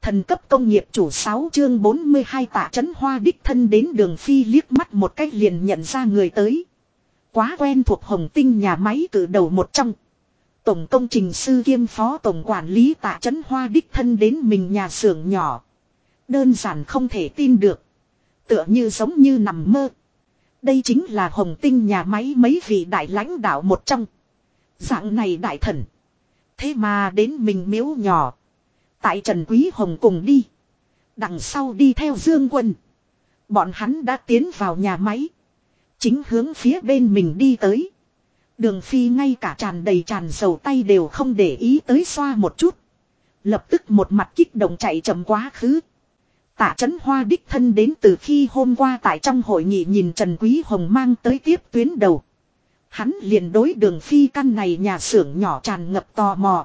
Thần cấp công nghiệp chủ 6 chương 42 Tạ Chấn Hoa đích thân đến Đường Phi liếc mắt một cách liền nhận ra người tới. Quá quen thuộc Hồng Tinh nhà máy cử đầu một trong. Tổng công trình sư kiêm phó tổng quản lý Tạ Chấn Hoa đích thân đến mình nhà xưởng nhỏ. Đơn giản không thể tin được. Tựa như giống như nằm mơ. Đây chính là Hồng Tinh nhà máy mấy vị đại lãnh đạo một trong. Dạng này đại thần. Thế mà đến mình miếu nhỏ. Tại Trần Quý Hồng cùng đi. Đằng sau đi theo Dương Quân. Bọn hắn đã tiến vào nhà máy. Chính hướng phía bên mình đi tới. Đường Phi ngay cả tràn đầy tràn dầu tay đều không để ý tới xoa một chút. Lập tức một mặt kích động chạy chậm quá khứ. Tạ Chấn Hoa đích thân đến từ khi hôm qua tại trong hội nghị nhìn Trần Quý Hồng mang tới tiếp tuyến đầu. Hắn liền đối Đường Phi căn này nhà xưởng nhỏ tràn ngập tò mò.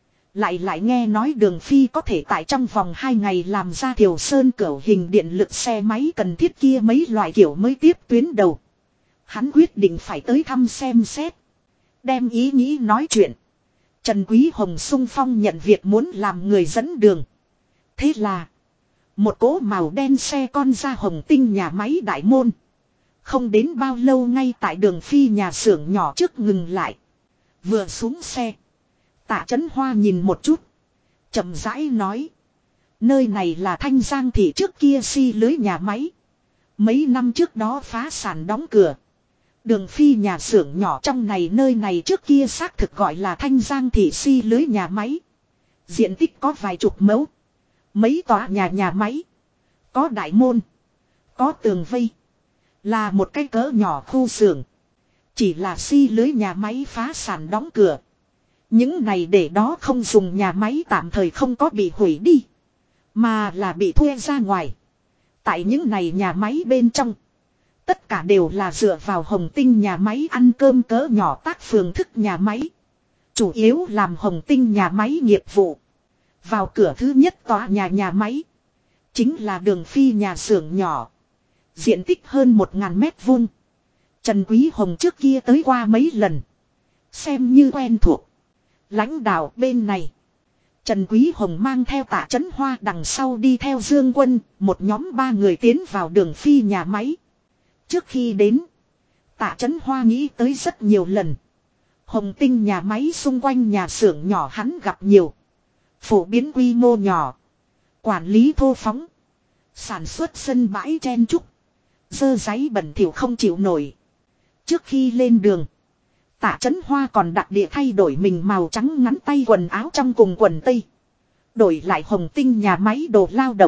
Lại nghe nói Đường Phi có thể tại trong vòng 2 ngày làm ra Thiều Sơn cửu hình điện lực xe máy cần thiết kia mấy loại kiểu mới tiếp tuyến đầu. Hắn quyết định phải tới thăm xem xét. Đem ý nghĩ nói chuyện. Trần Quý Hồng sung phong nhận việc muốn làm người dẫn đường. Thế là một cỗ màu đen xe con ra Hồng Tinh nhà máy đại môn. Không đến bao lâu ngay tại Đường Phi nhà xưởng nhỏ trước ngừng lại. Vừa xuống xe. Tạ Chấn Hoa nhìn một chút. Chậm rãi nói. Nơi này là Thanh Giang thị trước kia lưới nhà máy. Mấy năm trước đó phá sản đóng cửa. Đường Phi nhà xưởng nhỏ trong này nơi này trước kia xác thực gọi là Thanh Giang thị lưới nhà máy. Diện tích có vài chục mẫu. Mấy tòa nhà máy. Có đại môn. Có tường vây. Là một cái cỡ nhỏ khu xưởng. Chỉ là lưới nhà máy phá sản đóng cửa. Những này để đó không dùng nhà máy tạm thời không có bị hủy đi. Mà là bị thuê ra ngoài. Tại những này nhà máy bên trong. Tất cả đều là dựa vào Hồng Tinh nhà máy ăn cơm cỡ nhỏ tác phương thức nhà máy. Chủ yếu làm Hồng Tinh nhà máy nghiệp vụ. Vào cửa thứ nhất tòa nhà máy. Chính là Đường Phi nhà xưởng nhỏ. Diện tích hơn 1.000 mét vuông. Trần Quý Hồng trước kia tới qua mấy lần. Xem như quen thuộc. Lãnh đạo bên này. Trần Quý Hồng mang theo Tạ Chấn Hoa đằng sau đi theo Dương Quân. Một nhóm 3 người tiến vào Đường Phi nhà máy. Trước khi đến. Tạ Chấn Hoa nghĩ tới rất nhiều lần. Hồng Tinh nhà máy xung quanh nhà xưởng nhỏ hắn gặp nhiều. Phổ biến quy mô nhỏ. Quản lý thô phóng. Sản xuất sân bãi chen chúc. Dơ giấy bẩn thỉu không chịu nổi. Trước khi lên đường. Tạ Chấn Hoa còn đặc địa thay đổi mình màu trắng ngắn tay quần áo trong cùng quần tây. Đổi lại Hồng Tinh nhà máy đồ lao động.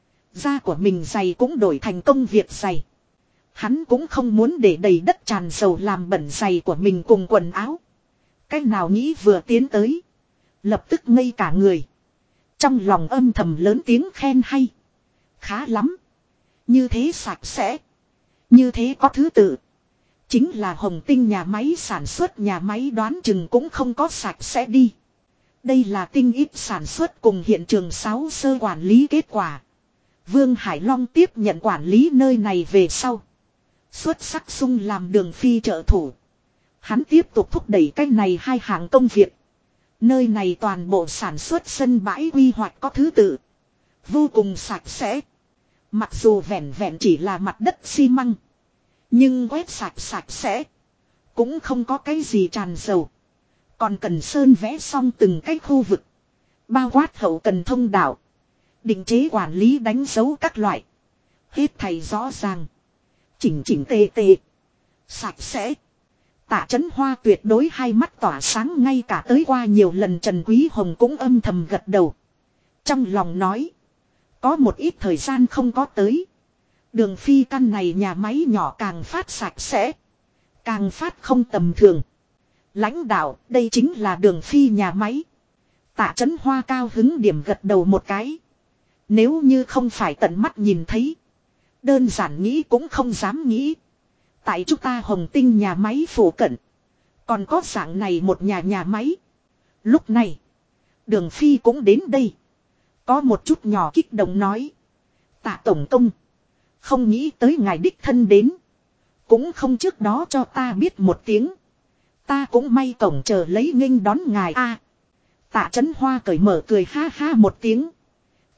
Da của mình giày cũng đổi thành công việc giày. Hắn cũng không muốn để đầy đất tràn dầu làm bẩn giày của mình cùng quần áo. Cách nào nghĩ vừa tiến tới. Lập tức ngây cả người. Trong lòng âm thầm lớn tiếng khen hay. Khá lắm. Như thế sạch sẽ. Như thế có thứ tự. Chính là Hồng Tinh nhà máy sản xuất nhà máy đoán chừng cũng không có sạch sẽ đi. Đây là tinh ít sản xuất cùng hiện trường 6 sơ quản lý kết quả. Vương Hải Long tiếp nhận quản lý nơi này về sau. Xuất sắc sung làm Đường Phi trợ thủ. Hắn tiếp tục thúc đẩy cái này 2 hạng công việc. Nơi này toàn bộ sản xuất sân bãi quy hoạch có thứ tự. Vô cùng sạch sẽ. Mặc dù vẹn vẹn chỉ là mặt đất xi măng. Nhưng quét sạch sẽ. Cũng không có cái gì tràn dầu. Còn cần sơn vẽ xong từng cái khu vực. Bao quát hậu cần thông đạo. Định chế quản lý đánh dấu các loại. Hết thầy rõ ràng. Chỉnh tề. Sạch sẽ. Tạ Chấn Hoa tuyệt đối hai mắt tỏa sáng ngay cả tới qua nhiều lần Trần Quý Hồng cũng âm thầm gật đầu. Trong lòng nói. Có một ít thời gian không có tới. Đường Phi căn này nhà máy nhỏ càng phát sạch sẽ. Càng phát không tầm thường. Lãnh đạo đây chính là Đường Phi nhà máy. Tạ Chấn Hoa cao hứng điểm gật đầu một cái. Nếu như không phải tận mắt nhìn thấy. Đơn giản nghĩ cũng không dám nghĩ. Tại chúng ta Hồng Tinh nhà máy phủ cận. Còn có dạng này một nhà máy. Lúc này. Đường Phi cũng đến đây. Có một chút nhỏ kích động nói. Tạ tổng công. Không nghĩ tới ngài đích thân đến. Cũng không trước đó cho ta biết một tiếng. Ta cũng may cổng chờ lấy nghênh đón ngài a. Tạ Chấn Hoa cởi mở cười ha ha một tiếng.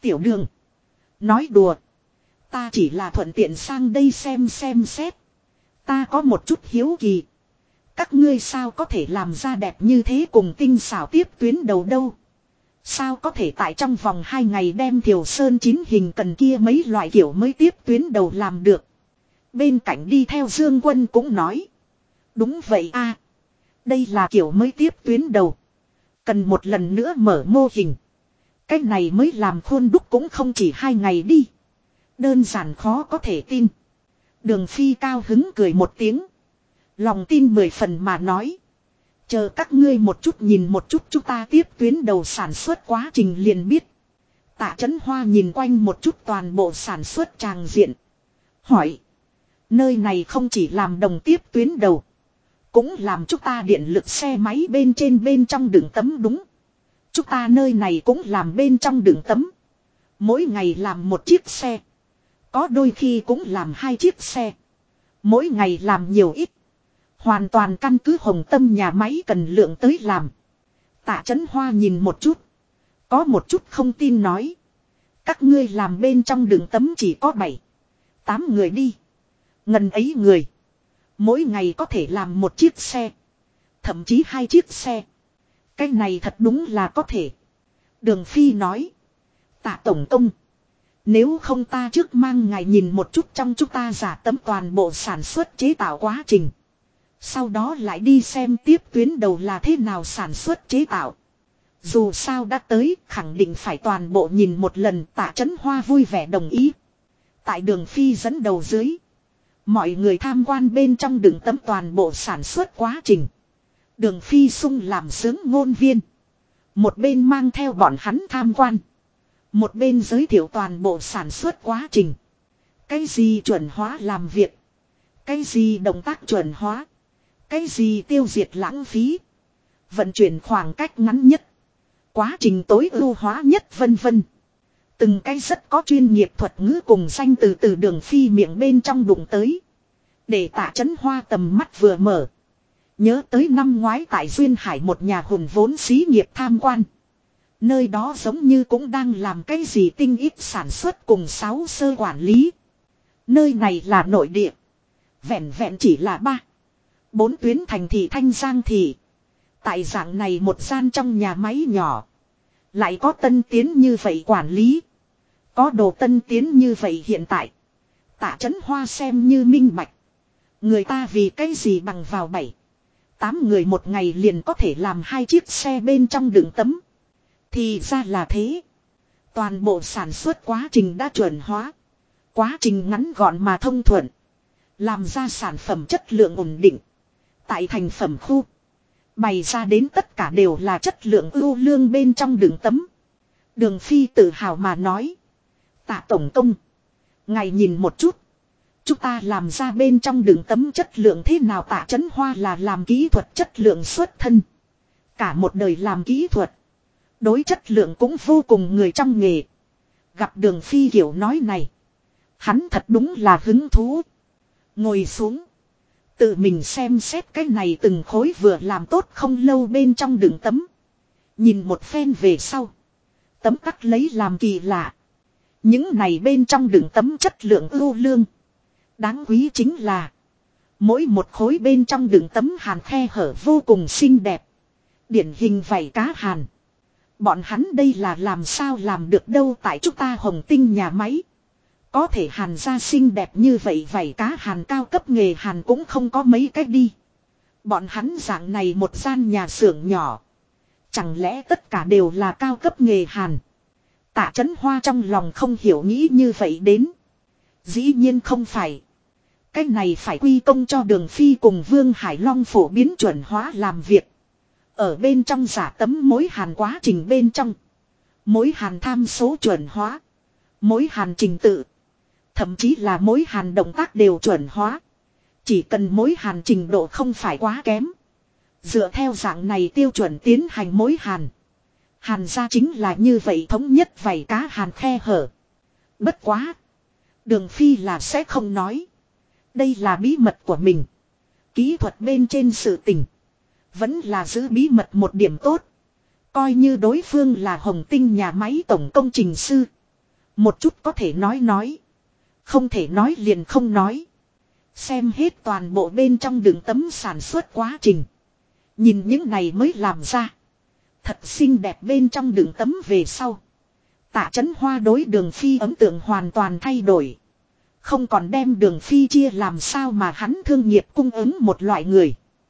Tiểu Đường. Nói đùa. Ta chỉ là thuận tiện sang đây xem xét. Ta có một chút hiếu kỳ. Các ngươi sao có thể làm ra đẹp như thế cùng tinh xảo tiếp tuyến đầu đâu. Sao có thể tại trong vòng 2 ngày đem Thiều Sơn 9 hình cần kia mấy loại kiểu mới tiếp tuyến đầu làm được. Bên cạnh đi theo Dương Quân cũng nói. Đúng vậy a, đây là kiểu mới tiếp tuyến đầu. Cần một lần nữa mở mô hình. Cái này mới làm khuôn đúc cũng không chỉ 2 ngày đi. Đơn giản khó có thể tin. Đường Phi cao hứng cười một tiếng. Lòng tin 10 phần mà nói. Chờ các ngươi một chút nhìn một chút chúng ta tiếp tuyến đầu sản xuất quá trình liền biết. Tạ Chấn Hoa nhìn quanh một chút toàn bộ sản xuất tràng diện. Hỏi. Nơi này không chỉ làm đồng tiếp tuyến đầu. Cũng làm chúng ta điện lực xe máy bên trên bên trong đựng tấm đúng. Chúng ta nơi này cũng làm bên trong đựng tấm. Mỗi ngày làm một chiếc xe. Có đôi khi cũng làm 2 chiếc xe. Mỗi ngày làm nhiều ít. Hoàn toàn căn cứ Hồng Tâm nhà máy cần lượng tới làm. Tạ Chấn Hoa nhìn một chút. Có một chút không tin nói. Các ngươi làm bên trong đựng tấm chỉ có 7-8 người đi. Ngần ấy người. Mỗi ngày có thể làm một chiếc xe. Thậm chí 2 chiếc xe. Cái này thật đúng là có thể. Đường Phi nói. Tạ Tổng Công. Nếu không ta trước mang ngài nhìn một chút trong chúng ta giả tấm toàn bộ sản xuất chế tạo quá trình. Sau đó lại đi xem tiếp tuyến đầu là thế nào sản xuất chế tạo. Dù sao đã tới, khẳng định phải toàn bộ nhìn một lần. Tạ Chấn Hoa vui vẻ đồng ý. Tại Đường Phi dẫn đầu dưới. Mọi người tham quan bên trong đựng tấm toàn bộ sản xuất quá trình. Đường Phi sung làm sướng ngôn viên. Một bên mang theo bọn hắn tham quan. Một bên giới thiệu toàn bộ sản xuất quá trình. Cái gì chuẩn hóa làm việc. Cái gì động tác chuẩn hóa. Cái gì tiêu diệt lãng phí. Vận chuyển khoảng cách ngắn nhất. Quá trình tối ưu hóa nhất vân vân. Từng cái rất có chuyên nghiệp thuật ngữ cùng danh từ Đường Phi miệng bên trong đụng tới. Để Tạ Chấn Hoa tầm mắt vừa mở. Nhớ tới năm ngoái tại Duyên Hải một nhà hùng vốn xí nghiệp tham quan. Nơi đó giống như cũng đang làm cái gì tinh ít sản xuất cùng 6 sơ quản lý. Nơi này là nội địa. Vẹn vẹn chỉ là 3-4 tuyến thành thị Thanh Giang thị. Tại dạng này một gian trong nhà máy nhỏ. Lại có tân tiến như vậy quản lý. Có đồ tân tiến như vậy hiện tại. Tạ Chấn Hoa xem như minh bạch. Người ta vì cái gì bằng vào 7-8 người một ngày liền có thể làm 2 chiếc xe bên trong đựng tấm. Thì ra là thế. Toàn bộ sản xuất quá trình đã chuẩn hóa. Quá trình ngắn gọn mà thông thuận. Làm ra sản phẩm chất lượng ổn định. Tại thành phẩm khu. Bày ra đến tất cả đều là chất lượng ưu lương bên trong đựng tấm. Đường Phi tự hào mà nói. Tạ Tổng Công. Ngài nhìn một chút. Chúng ta làm ra bên trong đựng tấm chất lượng thế nào. Tạ Chấn Hoa là làm kỹ thuật chất lượng xuất thân. Cả một đời làm kỹ thuật. Đối chất lượng cũng vô cùng người trong nghề. Gặp Đường Phi kiểu nói này. Hắn thật đúng là hứng thú. Ngồi xuống. Tự mình xem xét cái này từng khối vừa làm tốt không lâu bên trong đựng tấm. Nhìn một phen về sau. Tấm tắc lấy làm kỳ lạ. Những này bên trong đựng tấm chất lượng ưu lương. Đáng quý chính là. Mỗi một khối bên trong đựng tấm hàn khe hở vô cùng xinh đẹp. Điển hình vảy cá hàn. Bọn hắn đây là làm sao làm được đâu tại chúng ta Hồng Tinh nhà máy. Có thể hàn ra xinh đẹp như vậy vảy cá hàn cao cấp nghề hàn cũng không có mấy cách đi. Bọn hắn dạng này một gian nhà xưởng nhỏ. Chẳng lẽ tất cả đều là cao cấp nghề hàn. Tạ Chấn Hoa trong lòng không hiểu nghĩ như vậy đến. Dĩ nhiên không phải. Cái này phải quy công cho Đường Phi cùng Vương Hải Long phổ biến chuẩn hóa làm việc. Ở bên trong giả tấm mối hàn quá trình bên trong. Mối hàn tham số chuẩn hóa. Mối hàn trình tự. Thậm chí là mối hàn động tác đều chuẩn hóa. Chỉ cần mối hàn trình độ không phải quá kém. Dựa theo dạng này tiêu chuẩn tiến hành mối hàn. Hàn ra chính là như vậy thống nhất vảy cá hàn khe hở. Bất quá. Đường Phi là sẽ không nói. Đây là bí mật của mình. Kỹ thuật bên trên sự tình. Vẫn là giữ bí mật một điểm tốt. Coi như đối phương là Hồng Tinh nhà máy tổng công trình sư. Một chút có thể nói. Không thể nói liền không nói. Xem hết toàn bộ bên trong đường tấm sản xuất quá trình. Nhìn những này mới làm ra. Thật xinh đẹp bên trong đường tấm về sau. Tạ Chấn Hoa đối Đường Phi ấn tượng hoàn toàn thay đổi. Không còn đem Đường Phi chia làm sao mà hắn thương nghiệp cung ứng một loại người.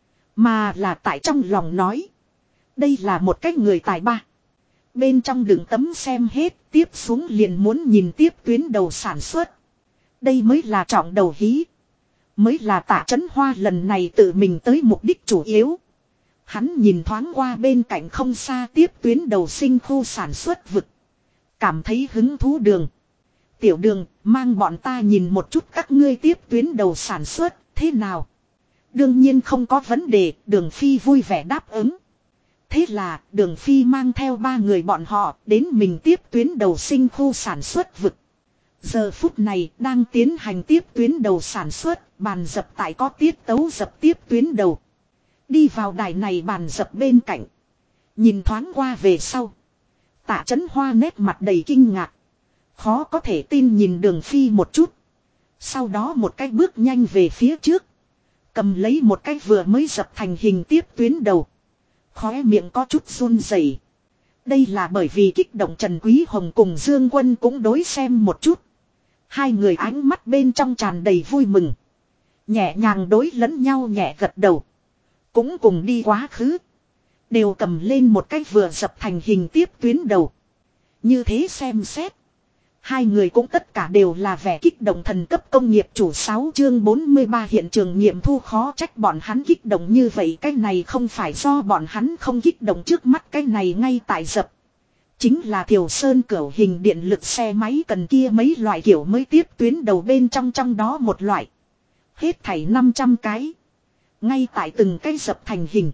Mà là tại trong lòng nói. Đây là một cái người tài ba. Bên trong đường tấm xem hết tiếp xuống liền muốn nhìn tiếp tuyến đầu sản xuất. Đây mới là trọng đầu hí. Mới là Tạ Chấn Hoa lần này tự mình tới mục đích chủ yếu. Hắn nhìn thoáng qua bên cạnh không xa tiếp tuyến đầu sinh khu sản xuất vực. Cảm thấy hứng thú Đường. Tiểu Đường, mang bọn ta nhìn một chút các ngươi tiếp tuyến đầu sản xuất, thế nào? Đương nhiên không có vấn đề, Đường Phi vui vẻ đáp ứng. Thế là, Đường Phi mang theo 3 người bọn họ đến mình tiếp tuyến đầu sinh khu sản xuất vực. Giờ phút này đang tiến hành tiếp tuyến đầu sản xuất, bàn dập tại có tiết tấu dập tiếp tuyến đầu. Đi vào đài này bàn dập bên cạnh. Nhìn thoáng qua về sau. Tạ Chấn Hoa nét mặt đầy kinh ngạc. Khó có thể tin nhìn Đường Phi một chút. Sau đó một cái bước nhanh về phía trước. Cầm lấy một cái vừa mới dập thành hình tiếp tuyến đầu. Khóe miệng có chút run rẩy. Đây là bởi vì kích động Trần Quý Hồng cùng Dương Quân cũng đối xem một chút. Hai người ánh mắt bên trong tràn đầy vui mừng. Nhẹ nhàng đối lẫn nhau nhẹ gật đầu. Cũng cùng đi quá khứ. Đều cầm lên một cái vừa dập thành hình tiếp tuyến đầu. Như thế xem xét. Hai người cũng tất cả đều là vẻ kích động thần cấp công nghiệp chủ 6 chương 43 hiện trường nghiệm thu khó trách bọn hắn kích động như vậy. Cái này không phải do bọn hắn không kích động trước mắt, cái này ngay tại dập. Chính là Thiều Sơn cửu hình điện lực xe máy cần kia mấy loại kiểu mới tiếp tuyến đầu bên trong đó một loại. Hết thảy 500 cái. Ngay tại từng cái dập thành hình.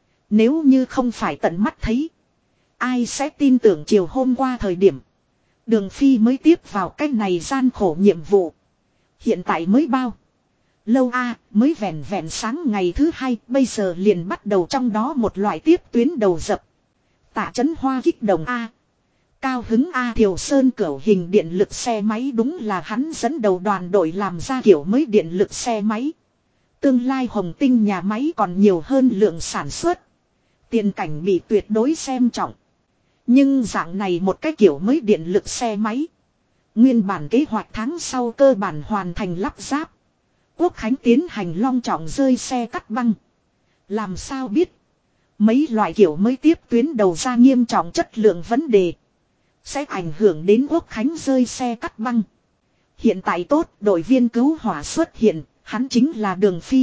Nếu như không phải tận mắt thấy. Ai sẽ tin tưởng chiều hôm qua thời điểm. Đường Phi mới tiếp vào cái này gian khổ nhiệm vụ. Hiện tại mới bao. Lâu mới vẹn sáng ngày thứ 2. Bây giờ liền bắt đầu trong đó một loại tiếp tuyến đầu dập. Tạ Chấn Hoa kích động cao hứng Thiều Sơn cửu hình điện lực xe máy đúng là hắn dẫn đầu đoàn đội làm ra kiểu mới điện lực xe máy. Tương lai Hồng Tinh nhà máy còn nhiều hơn lượng sản xuất. Tiền cảnh bị tuyệt đối xem trọng. Nhưng dạng này một cái kiểu mới điện lực xe máy. Nguyên bản kế hoạch tháng sau cơ bản hoàn thành lắp ráp. Quốc Khánh tiến hành long trọng rơi xe cắt băng. Làm sao biết. Mấy loại kiểu mới tiếp tuyến đầu ra nghiêm trọng chất lượng vấn đề. Sẽ ảnh hưởng đến Quốc Khánh rơi xe cắt băng. Hiện tại tốt, đội viên cứu hỏa xuất hiện, hắn chính là Đường Phi.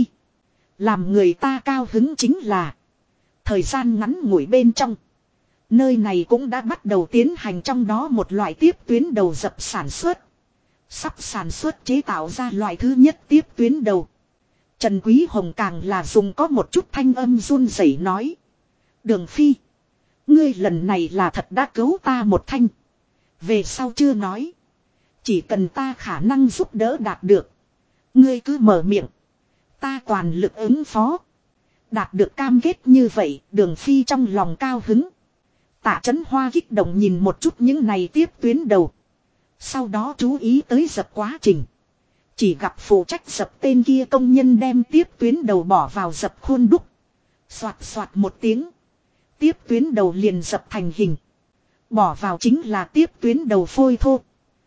Làm người ta cao hứng chính là thời gian ngắn ngủi bên trong. Nơi này cũng đã bắt đầu tiến hành trong đó một loại tiếp tuyến đầu dập sản xuất. Sắp sản xuất chế tạo ra loại thứ nhất tiếp tuyến đầu. Trần Quý Hồng càng là dùng có một chút thanh âm run rẩy nói. Đường Phi. Ngươi lần này là thật đã cứu ta một thanh. Về sau chưa nói. Chỉ cần ta khả năng giúp đỡ đạt được. Ngươi cứ mở miệng. Ta toàn lực ứng phó. Đạt được cam kết như vậy, Đường Phi trong lòng cao hứng. Tạ Chấn Hoa kích động nhìn một chút những này tiếp tuyến đầu. Sau đó chú ý tới dập quá trình. Chỉ gặp phụ trách dập tên kia công nhân đem tiếp tuyến đầu bỏ vào dập khuôn đúc. Xoạt xoạt một tiếng. Tiếp tuyến đầu liền dập thành hình. Bỏ vào chính là tiếp tuyến đầu phôi thô.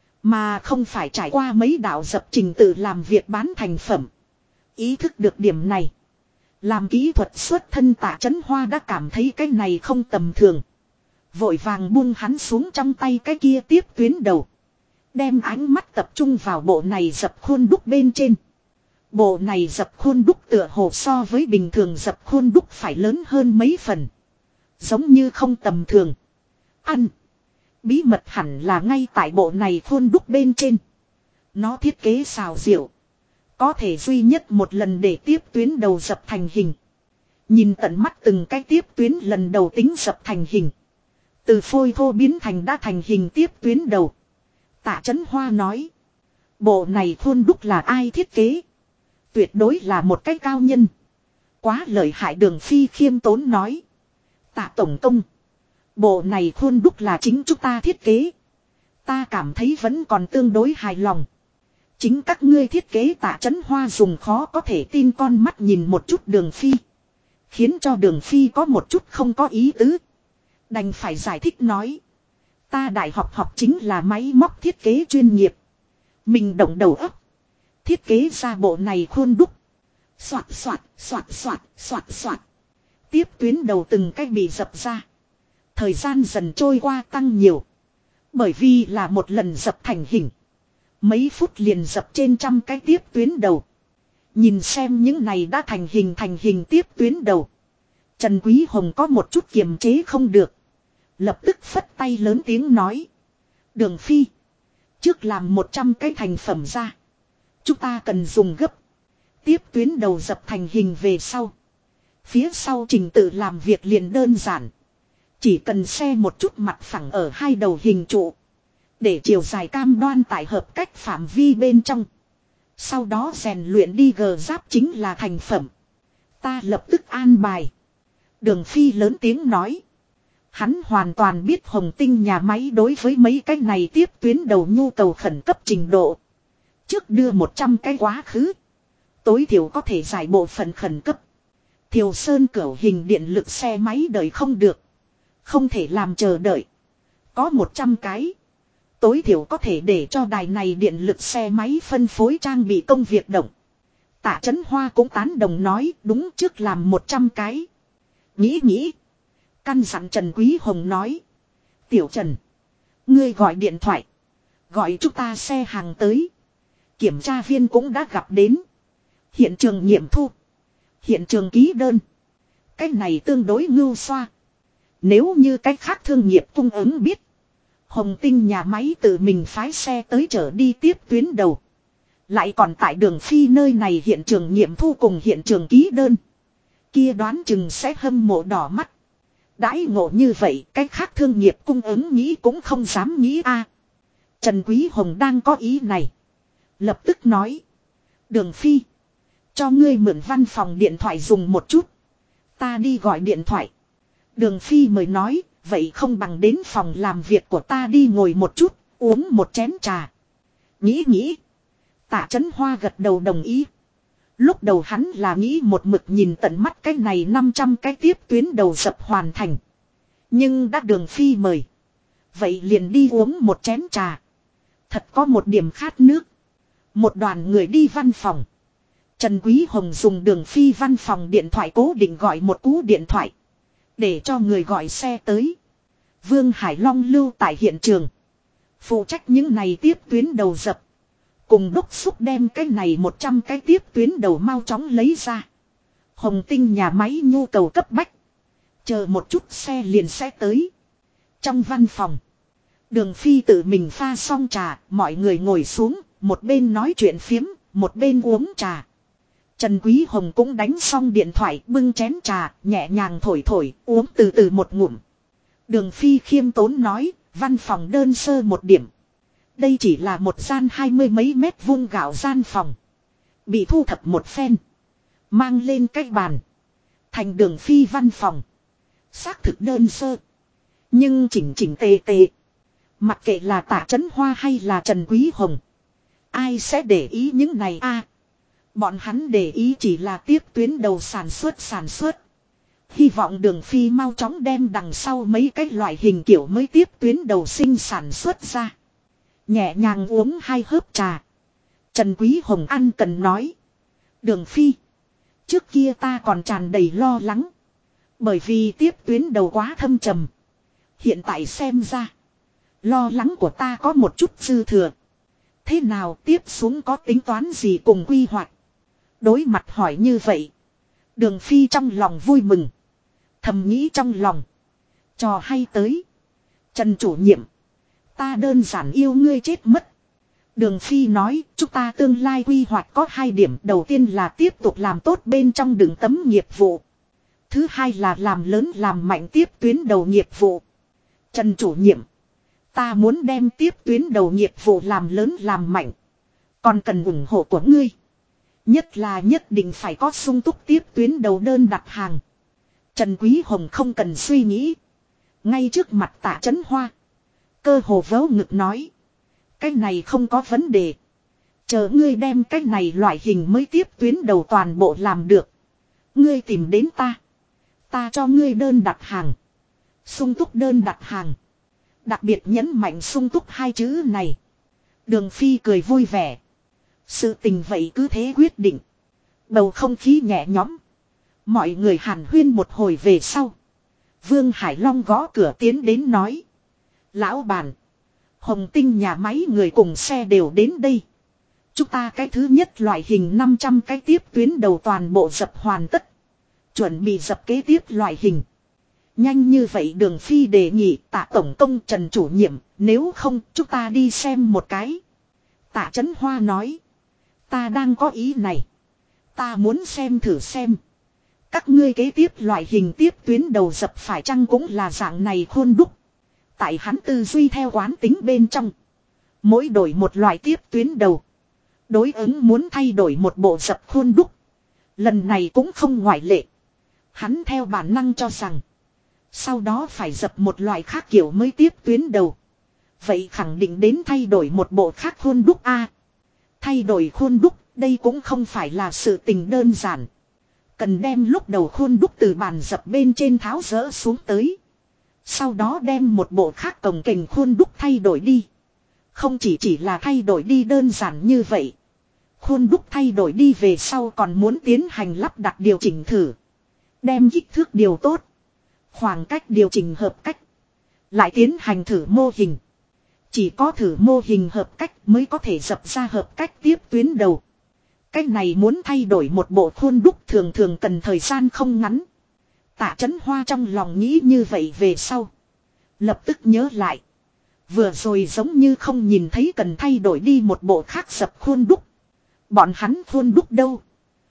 Mà không phải trải qua mấy đạo dập trình tự làm việc bán thành phẩm. Ý thức được điểm này. Làm kỹ thuật xuất thân Tạ Chấn Hoa đã cảm thấy cái này không tầm thường. Vội vàng buông hắn xuống trong tay cái kia tiếp tuyến đầu. Đem ánh mắt tập trung vào bộ này dập khuôn đúc bên trên. Bộ này dập khuôn đúc tựa hồ so với bình thường dập khuôn đúc phải lớn hơn mấy phần. Giống như không tầm thường. Bí mật hẳn là ngay tại bộ này khuôn đúc bên trên. Nó thiết kế xào diệu. Có thể duy nhất một lần để tiếp tuyến đầu dập thành hình. Nhìn tận mắt từng cái tiếp tuyến lần đầu tính dập thành hình. Từ phôi thô biến thành đã thành hình tiếp tuyến đầu. Tạ Chấn Hoa nói. Bộ này khuôn đúc là ai thiết kế? Tuyệt đối là một cái cao nhân. Quá lợi hại, Đường Phi khiêm tốn nói. Tạ tổng công. Bộ này khuôn đúc là chính chúng ta thiết kế. Ta cảm thấy vẫn còn tương đối hài lòng. Chính các ngươi thiết kế Tạ Chấn Hoa dùng khó có thể tin con mắt nhìn một chút Đường Phi. Khiến cho Đường Phi có một chút không có ý tứ. Đành phải giải thích nói. Ta đại học học chính là máy móc thiết kế chuyên nghiệp. Mình động đầu óc. Thiết kế ra bộ này khuôn đúc. Soạt soạt, soạt soạt, soạt soạt. Tiếp tuyến đầu từng cách bị dập ra. Thời gian dần trôi qua tăng nhiều. Bởi vì là một lần dập thành hình. Mấy phút liền dập trên trăm cái tiếp tuyến đầu. Nhìn xem những này đã thành hình tiếp tuyến đầu. Trần Quý Hồng có một chút kiềm chế không được. Lập tức phất tay lớn tiếng nói. Đường Phi. Trước làm 100 cái thành phẩm ra. Chúng ta cần dùng gấp. Tiếp tuyến đầu dập thành hình về sau. Phía sau trình tự làm việc liền đơn giản. Chỉ cần xe một chút mặt phẳng ở hai đầu hình trụ. Để chiều dài cam đoan tại hợp cách phạm vi bên trong. Sau đó rèn luyện đi gờ giáp chính là thành phẩm. Ta lập tức an bài. Đường Phi lớn tiếng nói. Hắn hoàn toàn biết Hồng Tinh nhà máy đối với mấy cái này tiếp tuyến đầu nhu cầu khẩn cấp trình độ. Trước đưa 100 cái quá khứ. Tối thiểu có thể giải bộ phận khẩn cấp. Thiều Sơn cửu hình điện lực xe máy đợi không được. Không thể làm chờ đợi. Có 100 cái. Tối thiểu có thể để cho đài này điện lực xe máy phân phối trang bị công việc động. Tạ Chấn Hoa cũng tán đồng nói đúng trước làm 100 cái. Nghĩ. Căn dặn Trần Quý Hồng nói. Tiểu Trần. Ngươi gọi điện thoại. Gọi chúng ta xe hàng tới. Kiểm tra viên cũng đã gặp đến. Hiện trường nghiệm thu. Hiện trường ký đơn. Cái này tương đối ngưu xoa. Nếu như cái khác thương nghiệp cung ứng biết. Hồng Tinh nhà máy tự mình phái xe tới chở đi tiếp tuyến đầu. Lại còn tại Đường Phi nơi này hiện trường nghiệm thu cùng hiện trường ký đơn. Kia đoán chừng sẽ hâm mộ đỏ mắt. Đãi ngộ như vậy cái khác thương nghiệp cung ứng nghĩ cũng không dám nghĩ a. Trần Quý Hồng đang có ý này. Lập tức nói. Đường Phi. Cho ngươi mượn văn phòng điện thoại dùng một chút. Ta đi gọi điện thoại. Đường Phi mới nói. Vậy không bằng đến phòng làm việc của ta đi ngồi một chút. Uống một chén trà. Nghĩ. Tạ Chấn Hoa gật đầu đồng ý. Lúc đầu hắn là nghĩ một mực nhìn tận mắt cái này 500 cái tiếp tuyến đầu dập hoàn thành. Nhưng đã Đường Phi mời. Vậy liền đi uống một chén trà. Thật có một điểm khát nước. Một đoàn người đi văn phòng. Trần Quý Hồng dùng Đường Phi văn phòng điện thoại cố định gọi một cú điện thoại. Để cho người gọi xe tới. Vương Hải Long lưu tại hiện trường. Phụ trách những này tiếp tuyến đầu dập. Cùng đốc xúc đem cái này 100 cái tiếp tuyến đầu mau chóng lấy ra. Hồng Tinh nhà máy nhu cầu cấp bách. Chờ một chút xe liền sẽ tới. Trong văn phòng. Đường Phi tự mình pha xong trà. Mọi người ngồi xuống. Một bên nói chuyện phiếm. Một bên uống trà. Trần Quý Hồng cũng đánh xong điện thoại. Bưng chén trà. Nhẹ nhàng thổi uống từ từ một ngụm. Đường Phi khiêm tốn nói. Văn phòng đơn sơ một điểm. Đây chỉ là một gian 20 mấy mét vuông gạo gian phòng. Bị thu thập một phen. Mang lên cái bàn. Thành Đường Phi văn phòng. Xác thực đơn sơ. Nhưng chỉnh tề. Mặc kệ là Tạ Chấn Hoa hay là Trần Quý Hồng. Ai sẽ để ý những này a? Bọn hắn để ý chỉ là tiếp tuyến đầu sản xuất. Hy vọng Đường Phi mau chóng đem đằng sau mấy cái loại hình kiểu mới tiếp tuyến đầu sinh sản xuất ra. Nhẹ nhàng uống 2 hớp trà. Trần Quý Hồng ăn cần nói. Đường Phi. Trước kia ta còn tràn đầy lo lắng. Bởi vì tiếp tuyến đầu quá thâm trầm. Hiện tại xem ra. Lo lắng của ta có một chút dư thừa. Thế nào tiếp xuống có tính toán gì cùng quy hoạch? Đối mặt hỏi như vậy. Đường Phi trong lòng vui mừng. Thầm nghĩ trong lòng. Trò hay tới. Trần chủ nhiệm. Ta đơn giản yêu ngươi chết mất. Đường Phi nói chúng ta tương lai quy hoạch có 2 điểm. Đầu tiên là tiếp tục làm tốt bên trong đường tấm nghiệp vụ. Thứ hai là làm lớn làm mạnh tiếp tuyến đầu nghiệp vụ. Trần chủ nhiệm. Ta muốn đem tiếp tuyến đầu nghiệp vụ làm lớn làm mạnh. Còn cần ủng hộ của ngươi. Nhất định phải có sung túc tiếp tuyến đầu đơn đặt hàng. Trần Quý Hồng không cần suy nghĩ. Ngay trước mặt Tạ Chấn Hoa. Cơ hồ vớ ngực nói. Cái này không có vấn đề. Chờ ngươi đem cái này loại hình mới tiếp tuyến đầu toàn bộ làm được. Ngươi tìm đến ta. Ta cho ngươi đơn đặt hàng. Sung túc đơn đặt hàng. Đặc biệt nhấn mạnh sung túc hai chữ này. Đường Phi cười vui vẻ. Sự tình vậy cứ thế quyết định. Bầu không khí nhẹ nhõm. Mọi người hàn huyên một hồi về sau. Vương Hải Long gõ cửa tiến đến nói. Lão bản. Hồng Tinh nhà máy người cùng xe đều đến đây. Chúng ta cái thứ nhất loại hình 500 cái tiếp tuyến đầu toàn bộ dập hoàn tất. Chuẩn bị dập kế tiếp loại hình. Nhanh như vậy Đường Phi đề nghị Tạ tổng công Trần chủ nhiệm. Nếu không chúng ta đi xem một cái. Tạ Chấn Hoa nói. Ta đang có ý này. Ta muốn xem thử xem. Các ngươi kế tiếp loại hình tiếp tuyến đầu dập phải chăng cũng là dạng này khuôn đúc. Tại hắn tư duy theo quán tính bên trong. Mỗi đổi một loại tiếp tuyến đầu. Đối ứng muốn thay đổi một bộ dập khuôn đúc. Lần này cũng không ngoại lệ. Hắn theo bản năng cho rằng. Sau đó phải dập một loại khác kiểu mới tiếp tuyến đầu. Vậy khẳng định đến thay đổi một bộ khác khuôn đúc A. Thay đổi khuôn đúc, đây cũng không phải là sự tình đơn giản. Cần đem lúc đầu khuôn đúc từ bàn dập bên trên tháo rỡ xuống tới. Sau đó đem một bộ khác cồng kềnh khuôn đúc thay đổi đi. Không chỉ là thay đổi đi đơn giản như vậy. Khuôn đúc thay đổi đi về sau còn muốn tiến hành lắp đặt điều chỉnh thử. Đem kích thước điều tốt. Khoảng cách điều chỉnh hợp cách. Lại tiến hành thử mô hình. Chỉ có thử mô hình hợp cách mới có thể dập ra hợp cách tiếp tuyến đầu. Cái này muốn thay đổi một bộ khuôn đúc thường thường cần thời gian không ngắn. Tạ Chấn Hoa trong lòng nghĩ như vậy về sau. Lập tức nhớ lại. Vừa rồi giống như không nhìn thấy cần thay đổi đi một bộ khác dập khuôn đúc. Bọn hắn khuôn đúc đâu?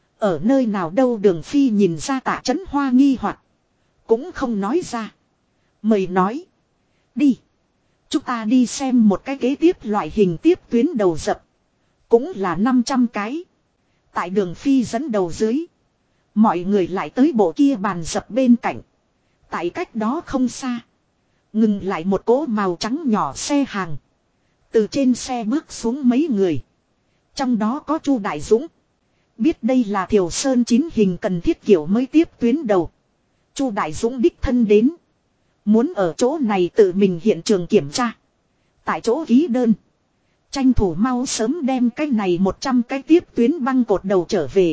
Ở nơi nào đâu? Đường Phi nhìn ra Tạ Chấn Hoa nghi hoặc cũng không nói ra. Mời nói. Đi. Chúng ta đi xem một cái kế tiếp loại hình tiếp tuyến đầu dập. Cũng là 500 cái. Tại Đường Phi dẫn đầu dưới. Mọi người lại tới bộ kia bàn dập bên cạnh. Tại cách đó không xa. Ngừng lại một cỗ màu trắng nhỏ xe hàng. Từ trên xe bước xuống mấy người. Trong đó có Chu Đại Dũng. Biết đây là Thiều Sơn 9 hình cần thiết kiểu mới tiếp tuyến đầu. Chu Đại Dũng đích thân đến. Muốn ở chỗ này tự mình hiện trường kiểm tra. Tại chỗ ký đơn. Tranh thủ mau sớm đem cái này 100 cái tiếp tuyến băng cột đầu trở về.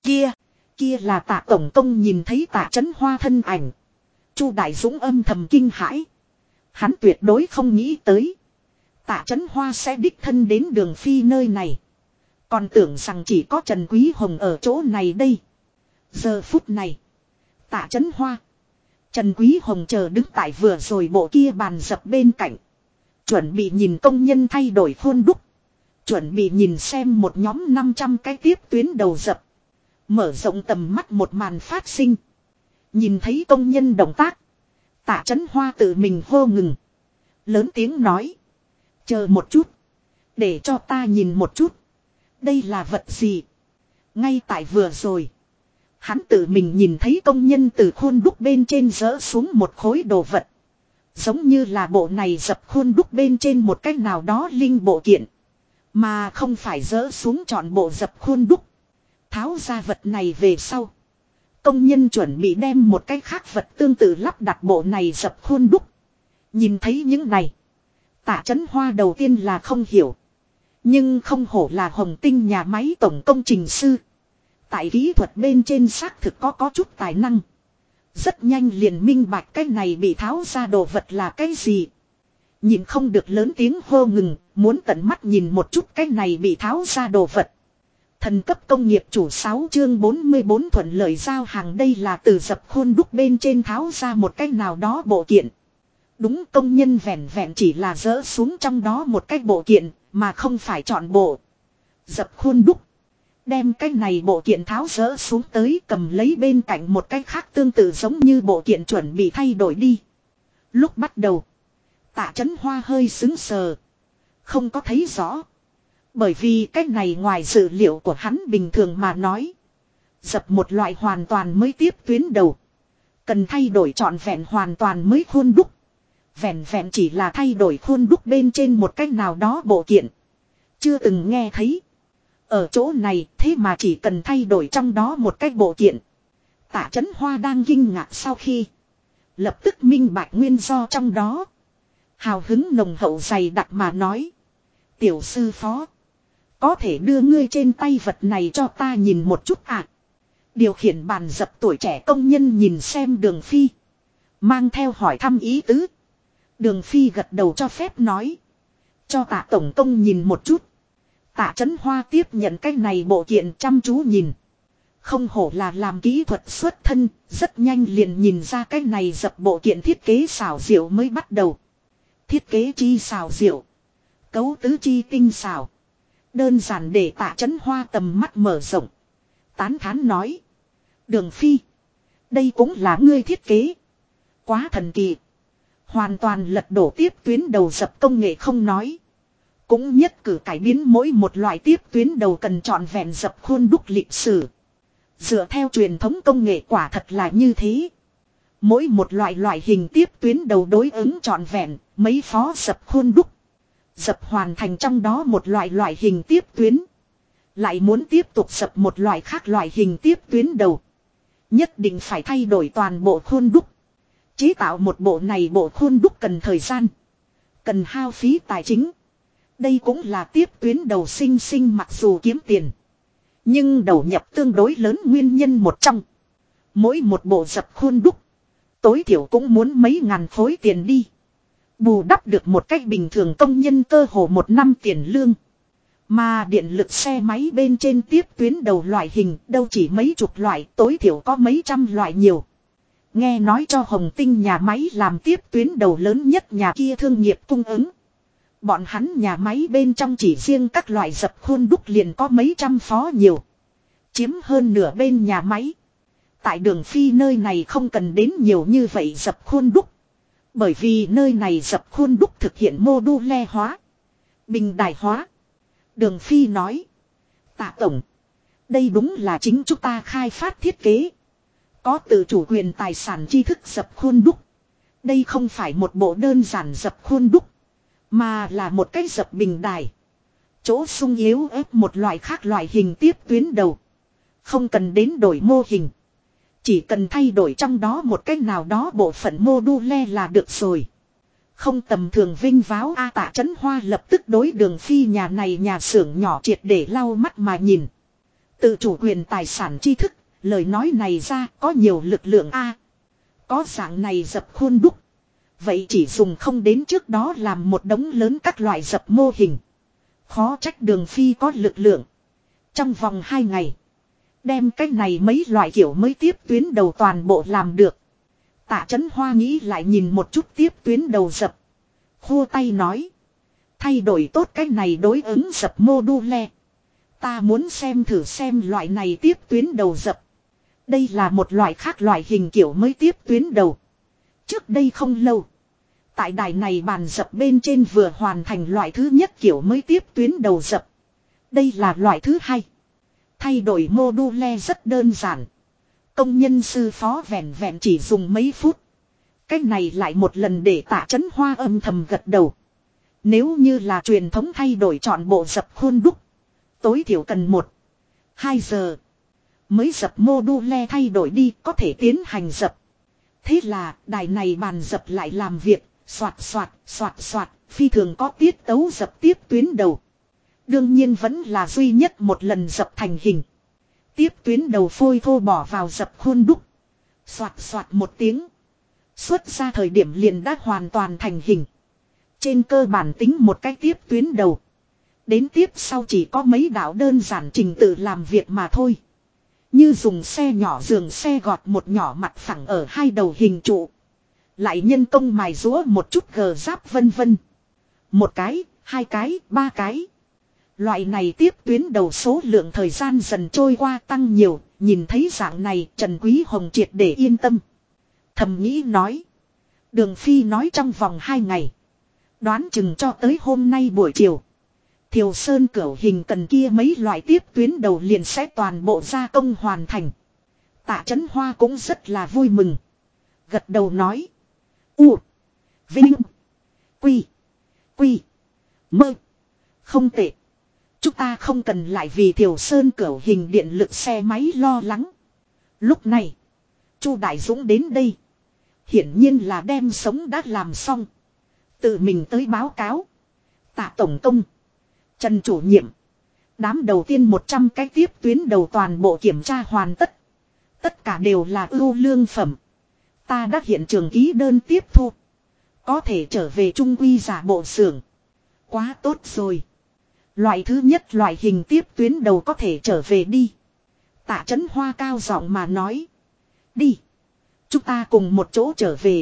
Kia là Tạ tổng công. Nhìn thấy Tạ Chấn Hoa thân ảnh. Chu Đại Dũng âm thầm kinh hãi. Hắn tuyệt đối không nghĩ tới. Tạ Chấn Hoa sẽ đích thân đến Đường Phi nơi này. Còn tưởng rằng chỉ có Trần Quý Hồng ở chỗ này đây. Giờ phút này. Tạ Chấn Hoa. Trần Quý Hồng chờ đứng tại vừa rồi bộ kia bàn dập bên cạnh. Chuẩn bị nhìn công nhân thay đổi khuôn đúc. Chuẩn bị nhìn xem một nhóm 500 cái tiếp tuyến đầu dập. Mở rộng tầm mắt một màn phát sinh. Nhìn thấy công nhân động tác. Tạ Chấn Hoa tự mình hô ngừng. Lớn tiếng nói. Chờ một chút. Để cho ta nhìn một chút. Đây là vật gì? Ngay tại vừa rồi. Hắn tự mình nhìn thấy công nhân từ khuôn đúc bên trên dỡ xuống một khối đồ vật. Giống như là bộ này dập khuôn đúc bên trên một cách nào đó linh bộ kiện. Mà không phải dỡ xuống trọn bộ dập khuôn đúc. Tháo ra vật này về sau. Công nhân chuẩn bị đem một cái khác vật tương tự lắp đặt bộ này dập khuôn đúc. Nhìn thấy những này. Tạ Chấn Hoa đầu tiên là không hiểu. Nhưng không hổ là Hồng Tinh nhà máy tổng công trình sư. Tại kỹ thuật bên trên xác thực có chút tài năng. Rất nhanh liền minh bạch cái này bị tháo ra đồ vật là cái gì. Nhìn không được lớn tiếng hô ngừng, muốn tận mắt nhìn một chút cái này bị tháo ra đồ vật. Thần cấp công nghiệp chủ 6 chương 44 thuận lợi giao hàng. Đây là từ dập khuôn đúc bên trên tháo ra một cái nào đó bộ kiện. Đúng, công nhân vẹn vẹn chỉ là dỡ xuống trong đó một cái bộ kiện, mà không phải chọn bộ. Dập khuôn đúc. Đem cái này bộ kiện tháo dỡ xuống tới, cầm lấy bên cạnh một cái khác tương tự giống như bộ kiện chuẩn bị thay đổi đi. Lúc bắt đầu, Tạ Chấn Hoa hơi sững sờ. Không có thấy rõ. Bởi vì cái này ngoài dự liệu của hắn bình thường mà nói. Dập một loại hoàn toàn mới tiếp tuyến đầu. Cần thay đổi trọn vẹn hoàn toàn mới khuôn đúc. Vẹn vẹn chỉ là thay đổi khuôn đúc bên trên một cách nào đó bộ kiện. Chưa từng nghe thấy. Ở chỗ này thế mà chỉ cần thay đổi trong đó một cách bộ kiện. Tạ Chấn Hoa đang kinh ngạc sau khi lập tức minh bạch nguyên do trong đó. Hào hứng nồng hậu dày đặc mà nói. Tiểu sư phó. Có thể đưa ngươi trên tay vật này cho ta nhìn một chút ạ. Điều khiển bàn dập tuổi trẻ công nhân nhìn xem Đường Phi. Mang theo hỏi thăm ý tứ. Đường Phi gật đầu cho phép nói. Cho Tạ tổng công nhìn một chút. Tạ Chấn Hoa tiếp nhận cái này bộ kiện chăm chú nhìn. Không hổ là làm kỹ thuật xuất thân, rất nhanh liền nhìn ra cái này dập bộ kiện thiết kế xảo diệu mới bắt đầu. Thiết kế chi xảo diệu. Cấu tứ chi tinh xảo. Đơn giản để Tạ Chấn Hoa tầm mắt mở rộng. Tán thán nói. Đường Phi. Đây cũng là ngươi thiết kế. Quá thần kỳ. Hoàn toàn lật đổ tiếp tuyến đầu dập công nghệ không nói. Cũng nhất cử cải biến mỗi một loại tiếp tuyến đầu cần trọn vẹn dập khuôn đúc lịch sử. Dựa theo truyền thống công nghệ quả thật là như thế. Mỗi một loại hình tiếp tuyến đầu đối ứng trọn vẹn, mấy phó dập khuôn đúc. Dập hoàn thành trong đó một loại hình tiếp tuyến. Lại muốn tiếp tục dập một loại khác loại hình tiếp tuyến đầu. Nhất định phải thay đổi toàn bộ khuôn đúc. Chế tạo một bộ này bộ khuôn đúc cần thời gian. Cần hao phí tài chính. Đây cũng là tiếp tuyến đầu sinh mặc dù kiếm tiền. Nhưng đầu nhập tương đối lớn nguyên nhân một trong. Mỗi một bộ dập khuôn đúc. Tối thiểu cũng muốn mấy ngàn khối tiền đi. Bù đắp được một cách bình thường công nhân cơ hồ một năm tiền lương. Mà điện lực xe máy bên trên tiếp tuyến đầu loại hình đâu chỉ mấy chục loại, tối thiểu có mấy trăm loại nhiều. Nghe nói cho Hồng Tinh nhà máy làm tiếp tuyến đầu lớn nhất nhà kia thương nghiệp cung ứng. Bọn hắn nhà máy bên trong chỉ riêng các loại dập khuôn đúc liền có mấy trăm phó nhiều. Chiếm hơn nửa bên nhà máy. Tại Đường Phi nơi này không cần đến nhiều như vậy dập khuôn đúc. Bởi vì nơi này dập khuôn đúc thực hiện mô-đu-le hóa. Bình đài hóa. Đường Phi nói. Tạ tổng. Đây đúng là chính chúng ta khai phát thiết kế. Có tự chủ quyền tài sản tri thức dập khuôn đúc. Đây không phải một bộ đơn giản dập khuôn đúc. Mà là một cái dập bình đài. Chỗ sung yếu ép một loại khác loại hình tiếp tuyến đầu. Không cần đến đổi mô hình. Chỉ cần thay đổi trong đó một cách nào đó bộ phận mô-đu-le là được rồi. Không tầm thường vinh váo A. Tạ Chấn Hoa lập tức đối Đường Phi nhà này nhà xưởng nhỏ triệt để lau mắt mà nhìn. Tự chủ quyền tài sản tri thức, lời nói này ra có nhiều lực lượng A. Có dạng này dập khuôn đúc. Vậy chỉ dùng không đến trước đó làm một đống lớn các loại dập mô hình. Khó trách Đường Phi có lực lượng. Trong vòng 2 ngày. Đem cái này mấy loại kiểu mới tiếp tuyến đầu toàn bộ làm được. Tạ Chấn Hoa nghĩ lại nhìn một chút tiếp tuyến đầu dập. Khô tay nói. Thay đổi tốt cái này đối ứng dập mô-đu-le. Ta muốn xem thử xem loại này tiếp tuyến đầu dập. Đây là một loại khác loại hình kiểu mới tiếp tuyến đầu. Trước đây không lâu. Tại đài này bàn dập bên trên vừa hoàn thành loại thứ nhất kiểu mới tiếp tuyến đầu dập. Đây là loại thứ hai. Thay đổi mô-đu-le rất đơn giản. Công nhân sư phó vẹn vẹn chỉ dùng mấy phút. Cách này lại một lần để Tạ Chấn Hoa âm thầm gật đầu. Nếu như là truyền thống thay đổi chọn bộ dập khuôn đúc. Tối thiểu cần 1-2 giờ. Mới dập mô-đu-le thay đổi đi có thể tiến hành dập. Thế là đài này bàn dập lại làm việc. Xoạt xoạt xoạt xoạt. Phi thường có tiết tấu dập tiếp tuyến đầu. Đương nhiên vẫn là duy nhất một lần dập thành hình. Tiếp tuyến đầu phôi thô bỏ vào dập khuôn đúc. Xoạt xoạt một tiếng. Xuất ra thời điểm liền đã hoàn toàn thành hình. Trên cơ bản tính một cái tiếp tuyến đầu. Đến tiếp sau chỉ có mấy đạo đơn giản trình tự làm việc mà thôi. Như dùng xe nhỏ giường xe gọt một nhỏ mặt phẳng ở hai đầu hình trụ. Lại nhân công mài rũa một chút gờ giáp vân vân. Một cái, 2 cái, 3 cái. Loại này tiếp tuyến đầu số lượng thời gian dần trôi qua tăng nhiều, nhìn thấy dạng này Trần Quý Hồng triệt để yên tâm. Thầm nghĩ nói. Đường Phi nói trong vòng 2 ngày. Đoán chừng cho tới hôm nay buổi chiều. Thiều Sơn cửu hình cần kia mấy loại tiếp tuyến đầu liền sẽ toàn bộ gia công hoàn thành. Tạ Chấn Hoa cũng rất là vui mừng. Gật đầu nói. Vinh. Quy. Quy. Mơ. Không tệ. Chúng ta không cần lại vì Thiều Sơn cửu hình điện lực xe máy lo lắng. Lúc này, Chu Đại Dũng đến đây. Hiển nhiên là đem sống đã làm xong. Tự mình tới báo cáo. Tạ tổng công. Trần chủ nhiệm. Đám đầu tiên 100 cái tiếp tuyến đầu toàn bộ kiểm tra hoàn tất. Tất cả đều là ưu lương phẩm. Ta đã hiện trường ký đơn tiếp thu. Có thể trở về trung quy giả bộ xưởng. Quá tốt rồi. Loại thứ nhất loại hình tiếp tuyến đầu có thể trở về đi. Tạ Chấn Hoa cao giọng mà nói. Đi. Chúng ta cùng một chỗ trở về.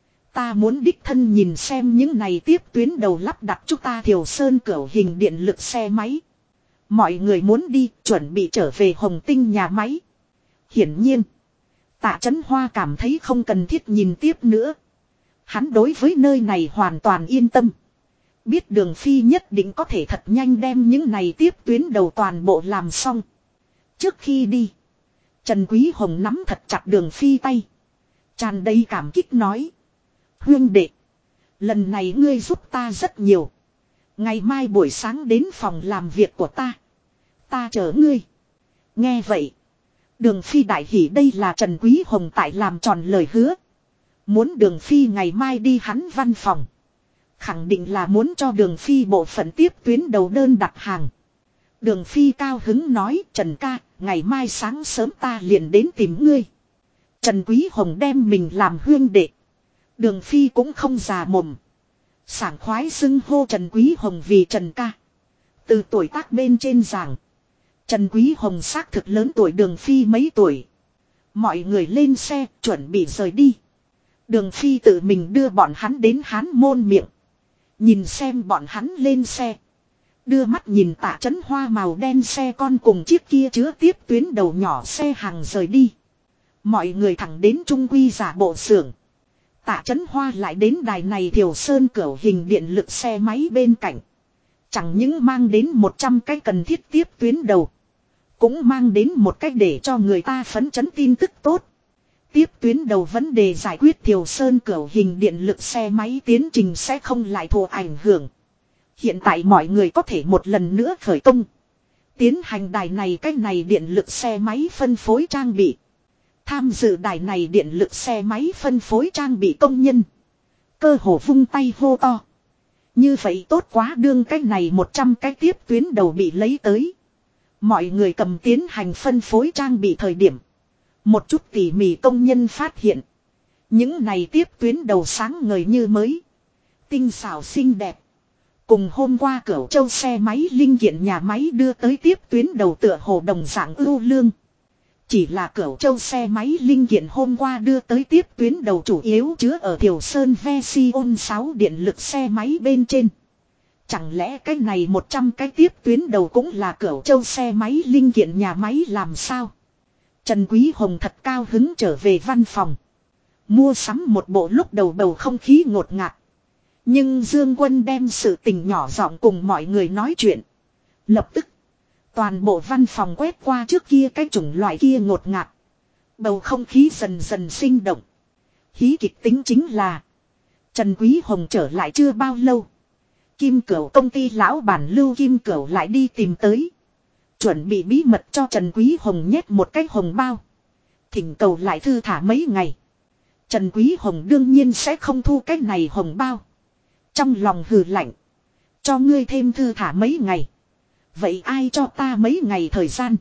Ta muốn đích thân nhìn xem những này tiếp tuyến đầu lắp đặt chúng ta Thiều Sơn cửu hình điện lực xe máy. Mọi người muốn đi chuẩn bị trở về Hồng Tinh nhà máy. Hiển nhiên. Tạ Chấn Hoa cảm thấy không cần thiết nhìn tiếp nữa. Hắn đối với nơi này hoàn toàn yên tâm. Biết Đường Phi nhất định có thể thật nhanh đem những này tiếp tuyến đầu toàn bộ làm xong. Trước khi đi. Trần Quý Hồng nắm thật chặt Đường Phi tay. Tràn đầy cảm kích nói. Huynh đệ. Lần này ngươi giúp ta rất nhiều. Ngày mai buổi sáng đến phòng làm việc của ta. Ta chở ngươi. Nghe vậy. Đường Phi đại hỉ đây là Trần Quý Hồng tại làm tròn lời hứa. Muốn Đường Phi ngày mai đi hắn văn phòng. Khẳng định là muốn cho Đường Phi bộ phận tiếp tuyến đầu đơn đặt hàng. Đường Phi cao hứng nói Trần ca, ngày mai sáng sớm ta liền đến tìm ngươi. Trần Quý Hồng đem mình làm huynh đệ. Đường Phi cũng không già mồm. Sảng khoái xưng hô Trần Quý Hồng vì Trần ca. Từ tuổi tác bên trên giảng. Trần Quý Hồng xác thực lớn tuổi Đường Phi mấy tuổi. Mọi người lên xe chuẩn bị rời đi. Đường Phi tự mình đưa bọn hắn đến Hán Môn miệng. Nhìn xem bọn hắn lên xe. Đưa mắt nhìn Tạ Chấn Hoa màu đen xe con cùng chiếc kia chứa tiếp tuyến đầu nhỏ xe hàng rời đi. Mọi người thẳng đến trung quy giả bộ xưởng. Tạ Chấn Hoa lại đến đài này Thiều Sơn cửu hình điện lực xe máy bên cạnh. Chẳng những mang đến 100 cái cần thiết tiếp tuyến đầu. Cũng mang đến một cách để cho người ta phấn chấn tin tức tốt. Tiếp tuyến đầu vấn đề giải quyết Thiều Sơn cửu hình điện lực xe máy tiến trình sẽ không lại thụ ảnh hưởng. Hiện tại mọi người có thể một lần nữa khởi công. Tiến hành đài này cách này điện lực xe máy phân phối trang bị. Tham dự đài này điện lực xe máy phân phối trang bị công nhân. Cơ hồ vung tay hô to. Như vậy tốt quá đương cách này 100 cái tiếp tuyến đầu bị lấy tới. Mọi người cầm tiến hành phân phối trang bị thời điểm. Một chút tỉ mỉ công nhân phát hiện. Những này tiếp tuyến đầu sáng ngời như mới. Tinh xảo xinh đẹp. Cùng hôm qua Cửu Châu xe máy linh kiện nhà máy đưa tới tiếp tuyến đầu tựa hồ đồng dạng ưu lương. Chỉ là Cửu Châu xe máy linh kiện hôm qua đưa tới tiếp tuyến đầu chủ yếu chứa ở Thiều Sơn Version 6 điện lực xe máy bên trên. Chẳng lẽ cái này 100 cái tiếp tuyến đầu cũng là Cửu Châu xe máy linh kiện nhà máy làm sao? Trần Quý Hồng thật cao hứng trở về văn phòng. Mua sắm một bộ lúc đầu bầu không khí ngột ngạt. Nhưng Dương Quân đem sự tình nhỏ giọng cùng mọi người nói chuyện. Lập tức. Toàn bộ văn phòng quét qua trước kia cái chủng loại kia ngột ngạt. Bầu không khí dần dần sinh động. Hí kịch tính chính là. Trần Quý Hồng trở lại chưa bao lâu. Kim Cửu công ty lão bản Lưu Kim Cửu lại đi tìm tới. Chuẩn bị bí mật cho Trần Quý Hồng nhét một cái hồng bao. Thỉnh cầu lại thư thả mấy ngày. Trần Quý Hồng đương nhiên sẽ không thu cái này hồng bao. Trong lòng hừ lạnh. Cho ngươi thêm thư thả mấy ngày. Vậy ai cho ta mấy ngày thời gian?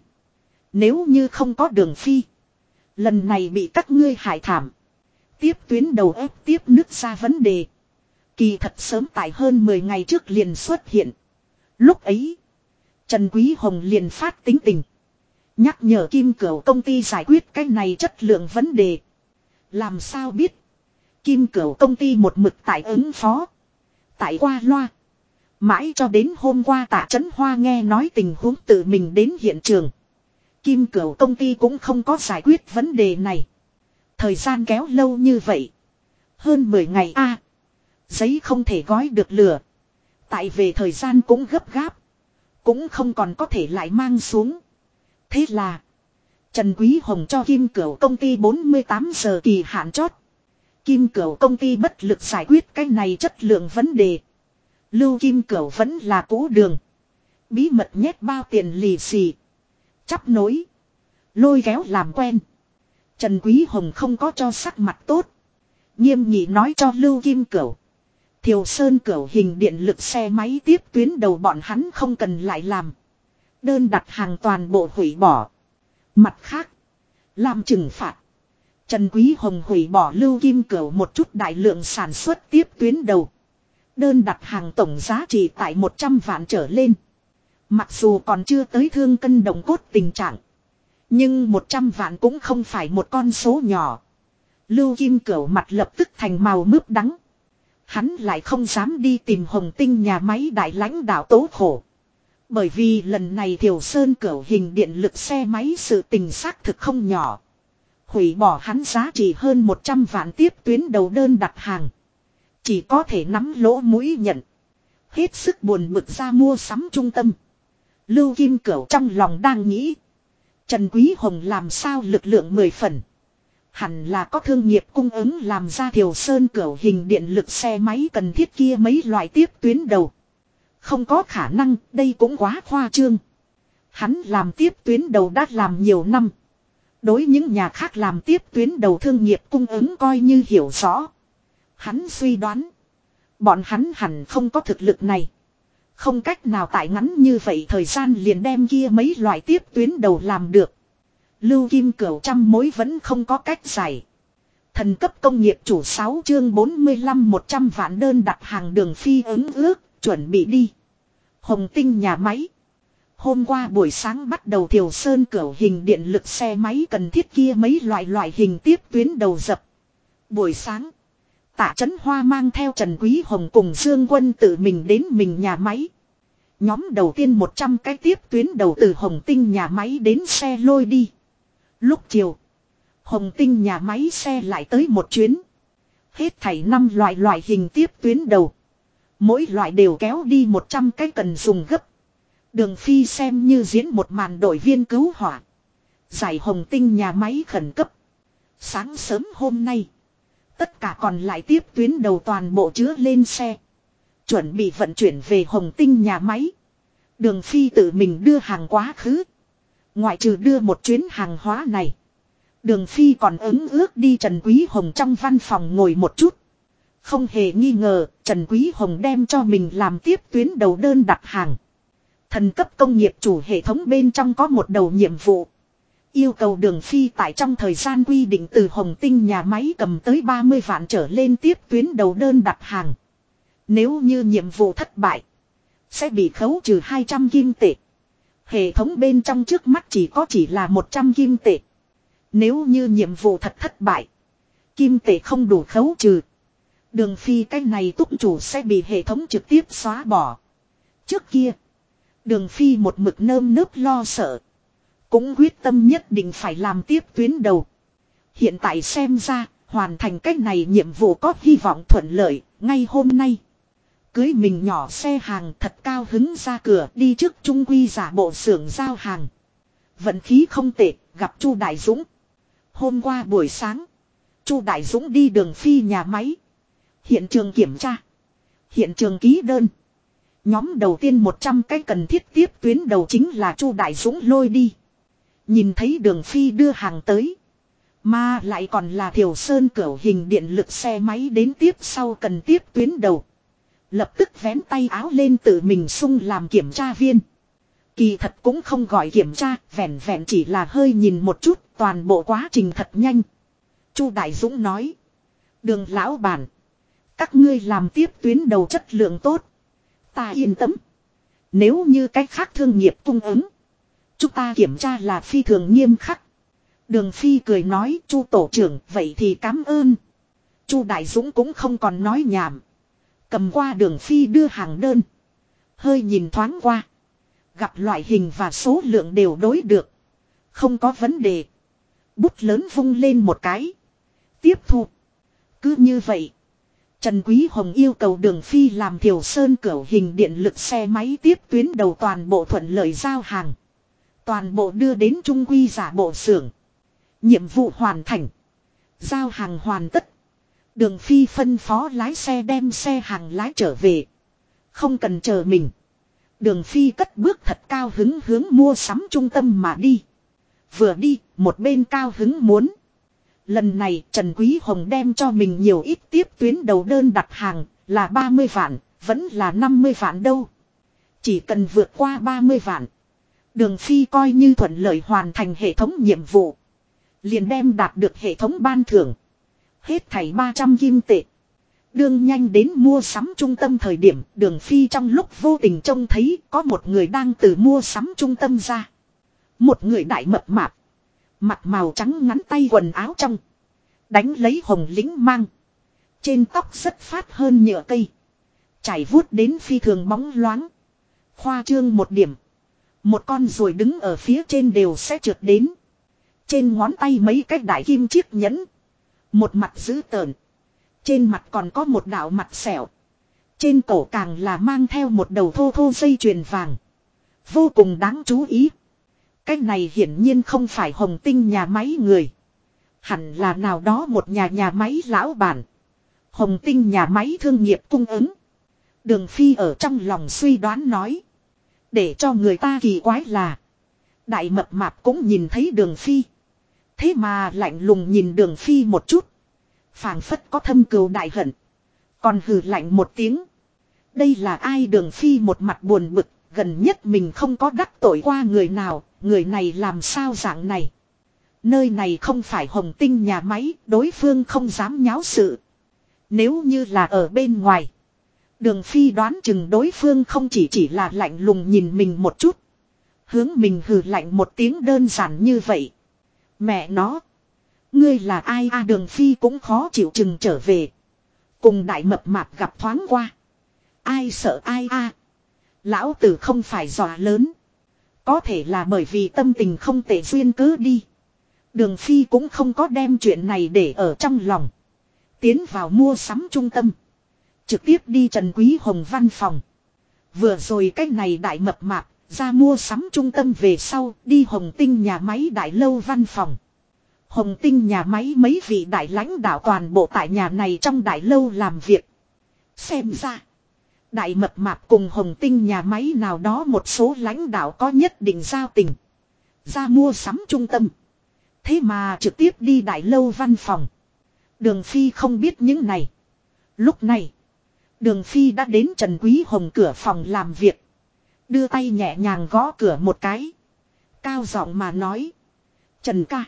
Nếu như không có Đường Phi. Lần này bị các ngươi hại thảm. Tiếp tuyến đầu ép tiếp nước ra vấn đề. Kỳ thật sớm tại hơn 10 ngày trước liền xuất hiện. Lúc ấy. Trần Quý Hồng liền phát tính tình. Nhắc nhở Kim Cửu công ty giải quyết cái này chất lượng vấn đề. Làm sao biết. Kim Cửu công ty một mực tại ứng phó. Tại qua loa. Mãi cho đến hôm qua Tạ Chấn Hoa nghe nói tình huống tự mình đến hiện trường. Kim Cửu công ty cũng không có giải quyết vấn đề này. Thời gian kéo lâu như vậy. Hơn 10 ngày a, giấy không thể gói được lửa. Tại về thời gian cũng gấp gáp. Cũng không còn có thể lại mang xuống. Thế là Trần Quý Hồng cho Kim Cửu công ty 48 giờ kỳ hạn chót. Kim Cửu công ty bất lực giải quyết cái này chất lượng vấn đề. Lưu Kim Cửu vẫn là cũ đường. Bí mật nhét bao tiền lì xì. Chắp nối. Lôi kéo làm quen. Trần Quý Hồng không có cho sắc mặt tốt. Nghiêm nghị nói cho Lưu Kim Cửu. Thiều Sơn Cửu hình điện lực xe máy tiếp tuyến đầu bọn hắn không cần lại làm. Đơn đặt hàng toàn bộ hủy bỏ. Mặt khác. Làm trừng phạt. Trần Quý Hồng hủy bỏ Lưu Kim Cửu một chút đại lượng sản xuất tiếp tuyến đầu. Đơn đặt hàng tổng giá trị tại 100 vạn trở lên. Mặc dù còn chưa tới thương cân động cốt tình trạng. Nhưng 100 vạn cũng không phải một con số nhỏ. Lưu Kim Cửu mặt lập tức thành màu mướp đắng. Hắn lại không dám đi tìm Hồng Tinh nhà máy đại lãnh đạo tố khổ. Bởi vì lần này Thiều Sơn Cửu hình điện lực xe máy sự tình xác thực không nhỏ. Hủy bỏ hắn giá trị hơn 100 vạn tiếp tuyến đầu đơn đặt hàng. Chỉ có thể nắm lỗ mũi nhận. Hết sức buồn bực ra mua sắm trung tâm. Lưu Kim Cửu trong lòng đang nghĩ. Trần Quý Hồng làm sao lực lượng 10 phần. Hẳn là có thương nghiệp cung ứng làm ra Thiều Sơn Cửu hình điện lực xe máy cần thiết kia mấy loại tiếp tuyến đầu. Không có khả năng, đây cũng quá khoa trương. Hắn làm tiếp tuyến đầu đã làm nhiều năm. Đối những nhà khác làm tiếp tuyến đầu thương nghiệp cung ứng coi như hiểu rõ. Hắn suy đoán. Bọn hắn hẳn không có thực lực này. Không cách nào tại ngắn như vậy thời gian liền đem kia mấy loại tiếp tuyến đầu làm được. Lưu Kim Cửu trăm mối vẫn không có cách giải. Thần cấp công nghiệp chủ 6 chương 45 100 vạn đơn đặt hàng Đường Phi ứng ước, chuẩn bị đi. Hồng Tinh nhà máy. Hôm qua buổi sáng bắt đầu Thiều Sơn Cửu hình điện lực xe máy cần thiết kia mấy loại hình tiếp tuyến đầu dập. Buổi sáng. Tạ Chấn Hoa mang theo Trần Quý Hồng cùng Dương Quân tự mình đến mình nhà máy. Nhóm đầu tiên 100 cái tiếp tuyến đầu từ Hồng Tinh nhà máy đến xe lôi đi. Lúc chiều. Hồng Tinh nhà máy xe lại tới một chuyến. Hết thảy 5 loại hình tiếp tuyến đầu. Mỗi loại đều kéo đi 100 cái cần dùng gấp. Đường Phi xem như diễn một màn đội viên cứu hỏa. Giải Hồng Tinh nhà máy khẩn cấp. Sáng sớm hôm nay. Tất cả còn lại tiếp tuyến đầu toàn bộ chứa lên xe. Chuẩn bị vận chuyển về Hồng Tinh nhà máy. Đường Phi tự mình đưa hàng quá khứ. Ngoại trừ đưa một chuyến hàng hóa này. Đường Phi còn ứng ước đi Trần Quý Hồng trong văn phòng ngồi một chút. Không hề nghi ngờ, Trần Quý Hồng đem cho mình làm tiếp tuyến đầu đơn đặt hàng. Thần cấp công nghiệp chủ hệ thống bên trong có một đầu nhiệm vụ. Yêu cầu Đường Phi tại trong thời gian quy định từ Hồng Tinh nhà máy cầm tới 30 vạn trở lên tiếp tuyến đầu đơn đặt hàng. Nếu như nhiệm vụ thất bại, sẽ bị khấu trừ 200 kim tệ. Hệ thống bên trong trước mắt chỉ là 100 kim tệ. Nếu như nhiệm vụ thật thất bại, kim tệ không đủ khấu trừ. Đường Phi cái này túc chủ sẽ bị hệ thống trực tiếp xóa bỏ. Trước kia, Đường Phi một mực nơm nớp lo sợ. Cũng quyết tâm nhất định phải làm tiếp tuyến đầu. Hiện tại xem ra, hoàn thành cách này nhiệm vụ có hy vọng thuận lợi, ngay hôm nay. Cưới mình nhỏ xe hàng thật cao hứng ra cửa đi trước trung quy giả bộ xưởng giao hàng. Vận khí không tệ, gặp Chu Đại Dũng. Hôm qua buổi sáng, Chu Đại Dũng đi Đường Phi nhà máy. Hiện trường kiểm tra. Hiện trường ký đơn. Nhóm đầu tiên 100 cái cần thiết tiếp tuyến đầu chính là Chu Đại Dũng lôi đi. Nhìn thấy Đường Phi đưa hàng tới. Mà lại còn là Thiều Sơn Cửu hình điện lực xe máy đến tiếp sau cần tiếp tuyến đầu. Lập tức vén tay áo lên tự mình sung làm kiểm tra viên. Kỳ thật cũng không gọi kiểm tra, vẹn vẹn chỉ là hơi nhìn một chút, toàn bộ quá trình thật nhanh. Chu Đại Dũng nói. Đường lão bản. Các ngươi làm tiếp tuyến đầu chất lượng tốt. Ta yên tâm. Nếu như cách khác thương nghiệp cung ứng. Chúng ta kiểm tra là phi thường nghiêm khắc. Đường Phi cười nói Chu tổ trưởng vậy thì cảm ơn. Chu Đại Dũng cũng không còn nói nhảm. Cầm qua Đường Phi đưa hàng đơn. Hơi nhìn thoáng qua. Gặp loại hình và số lượng đều đối được. Không có vấn đề. Bút lớn vung lên một cái. Tiếp thu. Cứ như vậy. Trần Quý Hồng yêu cầu Đường Phi làm Thiều Sơn Cửu hình điện lực xe máy tiếp tuyến đầu toàn bộ thuận lợi giao hàng. Toàn bộ đưa đến trung quy giả bộ xưởng. Nhiệm vụ hoàn thành. Giao hàng hoàn tất. Đường Phi phân phó lái xe đem xe hàng lái trở về. Không cần chờ mình. Đường Phi cất bước thật cao hứng hướng mua sắm trung tâm mà đi. Vừa đi, một bên cao hứng muốn. Lần này Trần Quý Hồng đem cho mình nhiều ít tiếp tuyến đầu đơn đặt hàng, là 30 vạn, vẫn là 50 vạn đâu. Chỉ cần vượt qua 30 vạn. Đường Phi coi như thuận lợi hoàn thành hệ thống nhiệm vụ. Liền đem đạt được hệ thống ban thưởng. Hết thảy 300 kim tệ. Đường nhanh đến mua sắm trung tâm thời điểm, Đường Phi trong lúc vô tình trông thấy có một người đang từ mua sắm trung tâm ra. Một người đại mập mạp. Mặc màu trắng ngắn tay quần áo trong. Đánh lấy hồng lính mang. Trên tóc rất phát hơn nhựa cây. Chảy vuốt đến phi thường bóng loáng. Khoa trương một điểm. Một con ruồi đứng ở phía trên đều sẽ trượt đến. Trên ngón tay mấy cái đại kim chiếc nhẫn. Một mặt dữ tợn. Trên mặt còn có một đạo mặt sẹo. Trên cổ càng là mang theo một đầu thô thô dây chuyền vàng. Vô cùng đáng chú ý. Cái này hiển nhiên không phải Hồng Tinh nhà máy người. Hẳn là nào đó một nhà máy lão bản. Hồng Tinh nhà máy thương nghiệp cung ứng. Đường Phi ở trong lòng suy đoán nói. Để cho người ta kỳ quái là. Đại mập mạp cũng nhìn thấy Đường Phi. Thế mà lạnh lùng nhìn Đường Phi một chút. Phảng phất có thâm cừu đại hận. Còn hừ lạnh một tiếng. Đây là ai? Đường Phi một mặt buồn bực. Gần nhất mình không có đắc tội qua người nào. Người này làm sao dạng này. Nơi này không phải Hồng Tinh nhà máy. Đối phương không dám nháo sự. Nếu như là ở bên ngoài. Đường Phi đoán chừng đối phương không chỉ là lạnh lùng nhìn mình một chút. Hướng mình hừ lạnh một tiếng đơn giản như vậy. Mẹ nó. Ngươi là ai à? Đường Phi cũng khó chịu chừng trở về. Cùng đại mập mạp gặp thoáng qua. Ai sợ ai à? Lão tử không phải dọa lớn. Có thể là bởi vì tâm tình không tệ duyên cứ đi. Đường Phi cũng không có đem chuyện này để ở trong lòng. Tiến vào mua sắm trung tâm. Trực tiếp đi Trần Quý Hồng văn phòng. Vừa rồi cái này đại mập mạp ra mua sắm trung tâm về sau đi Hồng Tinh nhà máy đại lâu văn phòng. Hồng Tinh nhà máy mấy vị đại lãnh đạo toàn bộ tại nhà này trong đại lâu làm việc. Xem ra. Đại mập mạp cùng Hồng Tinh nhà máy nào đó một số lãnh đạo có nhất định giao tình. Ra mua sắm trung tâm. Thế mà trực tiếp đi đại lâu văn phòng. Đường Phi không biết những này. Lúc này. Đường Phi đã đến Trần Quý Hồng cửa phòng làm việc. Đưa tay nhẹ nhàng gõ cửa một cái. Cao giọng mà nói. Trần ca.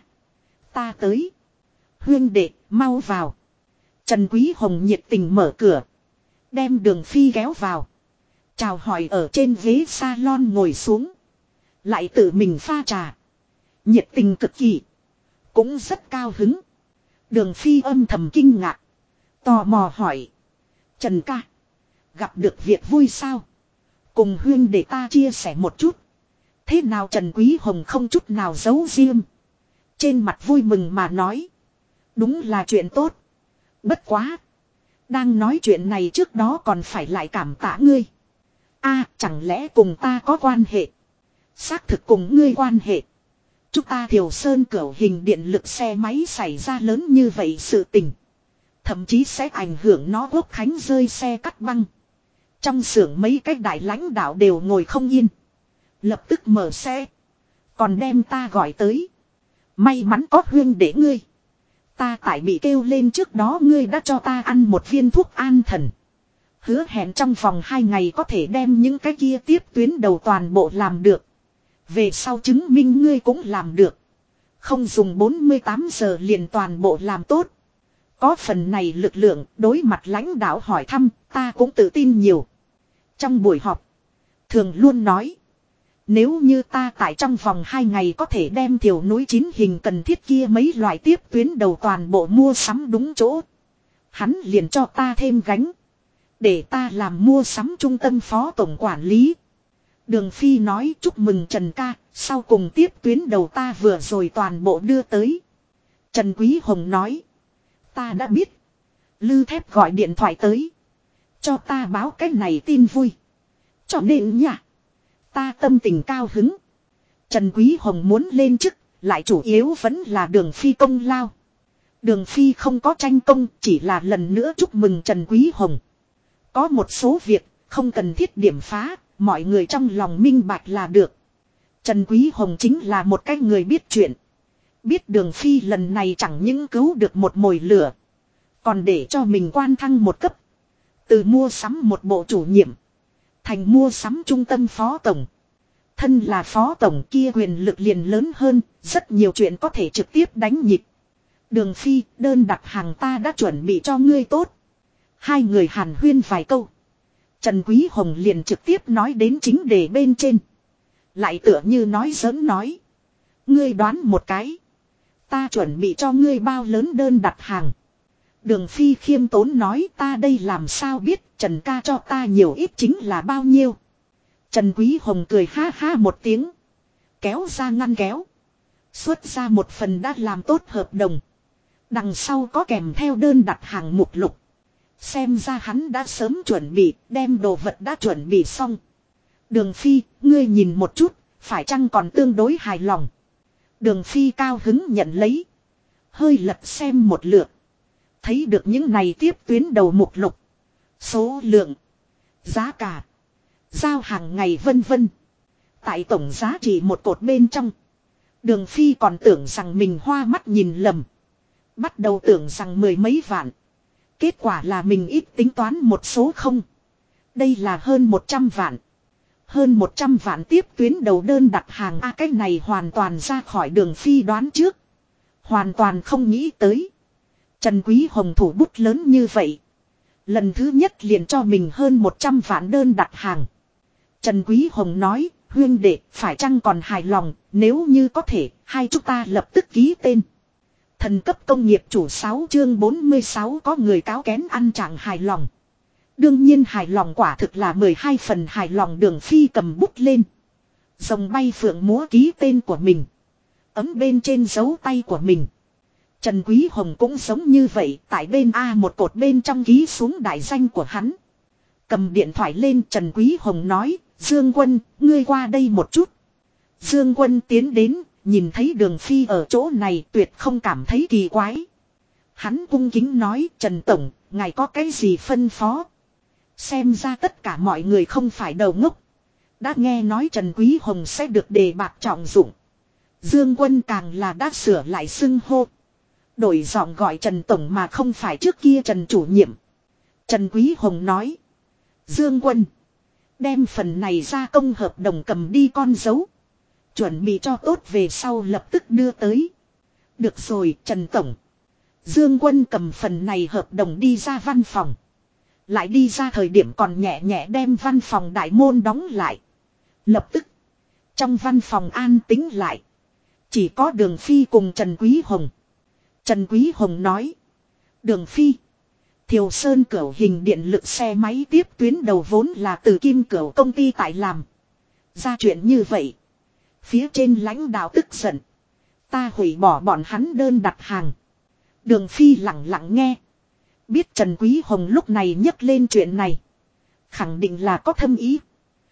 Ta tới. Huyên đệ, mau vào. Trần Quý Hồng nhiệt tình mở cửa. Đem Đường Phi kéo vào. Chào hỏi ở trên ghế salon ngồi xuống. Lại tự mình pha trà. Nhiệt tình cực kỳ. Cũng rất cao hứng. Đường Phi âm thầm kinh ngạc. Tò mò hỏi. Trần ca. Gặp được việc vui sao? Cùng huyên để ta chia sẻ một chút. Thế nào? Trần Quý Hồng không chút nào giấu riêng. Trên mặt vui mừng mà nói. Đúng là chuyện tốt. Bất quá. Đang nói chuyện này trước đó còn phải lại cảm tạ ngươi. A, chẳng lẽ cùng ta có quan hệ? Xác thực cùng ngươi quan hệ. Chúng ta Thiều Sơn Cửu Hình điện lực xe máy xảy ra lớn như vậy sự tình. Thậm chí sẽ ảnh hưởng nó Quốc Khánh rơi xe cắt băng. Trong xưởng mấy cái đại lãnh đạo đều ngồi không yên. Lập tức mở xe. Còn đem ta gọi tới. May mắn có huyên để ngươi. Ta tại bị kêu lên trước đó ngươi đã cho ta ăn một viên thuốc an thần. Hứa hẹn trong vòng 2 ngày có thể đem những cái kia tiếp tuyến đầu toàn bộ làm được. Về sau chứng minh ngươi cũng làm được. Không dùng 48 giờ liền toàn bộ làm tốt. Có phần này lực lượng đối mặt lãnh đạo hỏi thăm ta cũng tự tin nhiều. Trong buổi họp. Thường luôn nói. Nếu như ta tại trong vòng 2 ngày có thể đem Thiều núi 9 hình cần thiết kia mấy loại tiếp tuyến đầu toàn bộ mua sắm đúng chỗ. Hắn liền cho ta thêm gánh. Để ta làm mua sắm trung tâm phó tổng quản lý. Đường Phi nói chúc mừng Trần ca. Sau cùng tiếp tuyến đầu ta vừa rồi toàn bộ đưa tới. Trần Quý Hồng nói. Ta đã biết. Lư Thép gọi điện thoại tới. Cho ta báo cái này tin vui. Cho nên nha. Ta tâm tình cao hứng. Trần Quý Hồng muốn lên chức. Lại chủ yếu vẫn là Đường Phi công lao. Đường Phi không có tranh công, chỉ là lần nữa chúc mừng Trần Quý Hồng. Có một số việc không cần thiết điểm phá, mọi người trong lòng minh bạch là được. Trần Quý Hồng chính là một cái người biết chuyện. Biết Đường Phi lần này chẳng những cứu được một mồi lửa, còn để cho mình quan thăng một cấp. Từ mua sắm một bộ chủ nhiệm, thành mua sắm trung tâm phó tổng. Thân là phó tổng kia quyền lực liền lớn hơn, rất nhiều chuyện có thể trực tiếp đánh nhịp. Đường Phi, đơn đặt hàng ta đã chuẩn bị cho ngươi tốt. Hai người hàn huyên vài câu. Trần Quý Hồng liền trực tiếp nói đến chính đề bên trên. Lại tựa như nói giỡn nói. Ngươi đoán một cái. Ta chuẩn bị cho ngươi bao lớn đơn đặt hàng. Đường Phi khiêm tốn nói ta đây làm sao biết Trần ca cho ta nhiều ít chính là bao nhiêu. Trần Quý Hồng cười ha ha một tiếng. Kéo ra ngăn kéo. Xuất ra một phần đã làm tốt hợp đồng. Đằng sau có kèm theo đơn đặt hàng mục lục. Xem ra hắn đã sớm chuẩn bị, đem đồ vật đã chuẩn bị xong. Đường Phi, ngươi nhìn một chút, phải chăng còn tương đối hài lòng. Đường Phi cao hứng nhận lấy. Hơi lật xem một lượt. Thấy được những này tiếp tuyến đầu mục lục. Số lượng. Giá cả. Giao hàng ngày vân vân. Tại tổng giá trị một cột bên trong. Đường Phi còn tưởng rằng mình hoa mắt nhìn lầm. Bắt đầu tưởng rằng mười mấy vạn. Kết quả là mình ít tính toán một số không. Đây là hơn 100 vạn. Hơn 100 vạn tiếp tuyến đầu đơn đặt hàng. Cái này hoàn toàn ra khỏi Đường Phi đoán trước. Hoàn toàn không nghĩ tới. Trần Quý Hồng thủ bút lớn như vậy. Lần thứ nhất liền cho mình hơn 100 vạn đơn đặt hàng. Trần Quý Hồng nói, huynh đệ, phải chăng còn hài lòng, nếu như có thể, hai chúng ta lập tức ký tên. Thần cấp công nghiệp chủ 6 chương 46 có người cáo kén ăn chẳng hài lòng. Đương nhiên hài lòng quả thực là 12 phần hài lòng. Đường Phi cầm bút lên. Rồng bay phượng múa ký tên của mình. Ấm bên trên dấu tay của mình. Trần Quý Hồng cũng giống như vậy, tại bên A một cột bên trong ký xuống đại danh của hắn. Cầm điện thoại lên Trần Quý Hồng nói, Dương Quân, ngươi qua đây một chút. Dương Quân tiến đến, nhìn thấy Đường Phi ở chỗ này tuyệt không cảm thấy kỳ quái. Hắn cung kính nói, Trần Tổng, ngài có cái gì phân phó? Xem ra tất cả mọi người không phải đầu ngốc. Đã nghe nói Trần Quý Hồng sẽ được đề bạt trọng dụng. Dương Quân càng là đã sửa lại xưng hô. Đổi giọng gọi Trần Tổng mà không phải trước kia Trần chủ nhiệm. Trần Quý Hồng nói. Dương Quân. Đem phần này ra công hợp đồng cầm đi con dấu. Chuẩn bị cho tốt về sau lập tức đưa tới. Được rồi Trần Tổng. Dương Quân cầm phần này hợp đồng đi ra văn phòng. Lại đi ra thời điểm còn nhẹ nhẹ đem văn phòng đại môn đóng lại. Lập tức. Trong văn phòng an tĩnh lại. Chỉ có Đường Phi cùng Trần Quý Hồng. Trần Quý Hồng nói. Đường Phi. Thiều Sơn Cửu hình điện lực xe máy tiếp tuyến đầu vốn là từ Kim Cửu công ty tại làm. Ra chuyện như vậy. Phía trên lãnh đạo tức giận. Ta hủy bỏ bọn hắn đơn đặt hàng. Đường Phi lặng lặng nghe. Biết Trần Quý Hồng lúc này nhắc lên chuyện này. Khẳng định là có thâm ý.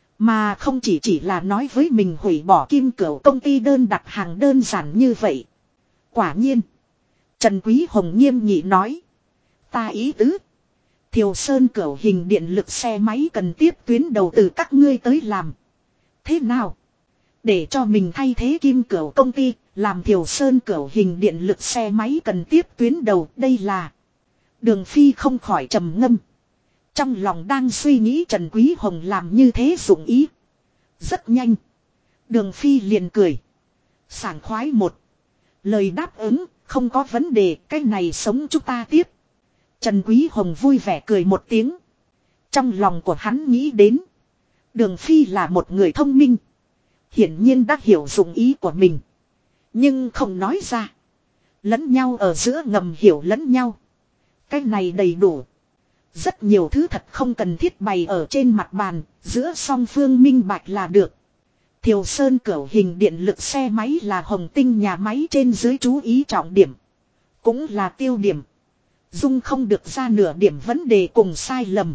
Mà không chỉ là nói với mình hủy bỏ Kim Cửu công ty đơn đặt hàng đơn giản như vậy. Quả nhiên. Trần Quý Hồng nghiêm nghị nói. Ta ý tứ. Thiều Sơn Cửu hình điện lực xe máy cần tiếp tuyến đầu từ các ngươi tới làm. Thế nào? Để cho mình thay thế Kim Cửu công ty, làm Thiều Sơn Cửu hình điện lực xe máy cần tiếp tuyến đầu, đây là. Đường Phi không khỏi trầm ngâm. Trong lòng đang suy nghĩ Trần Quý Hồng làm như thế dụng ý. Rất nhanh. Đường Phi liền cười. Sảng khoái một. Lời đáp ứng, không có vấn đề, cái này sống chúng ta tiếp. Trần Quý Hồng vui vẻ cười một tiếng. Trong lòng của hắn nghĩ đến. Đường Phi là một người thông minh. Hiển nhiên đã hiểu dụng ý của mình. Nhưng không nói ra. Lẫn nhau ở giữa ngầm hiểu lẫn nhau. Cái này đầy đủ. Rất nhiều thứ thật không cần thiết bày ở trên mặt bàn. Giữa song phương minh bạch là được. Thiều Sơn Cửu hình điện lực xe máy là Hồng Tinh nhà máy trên dưới chú ý trọng điểm. Cũng là tiêu điểm. Dung không được ra nửa điểm vấn đề cùng sai lầm.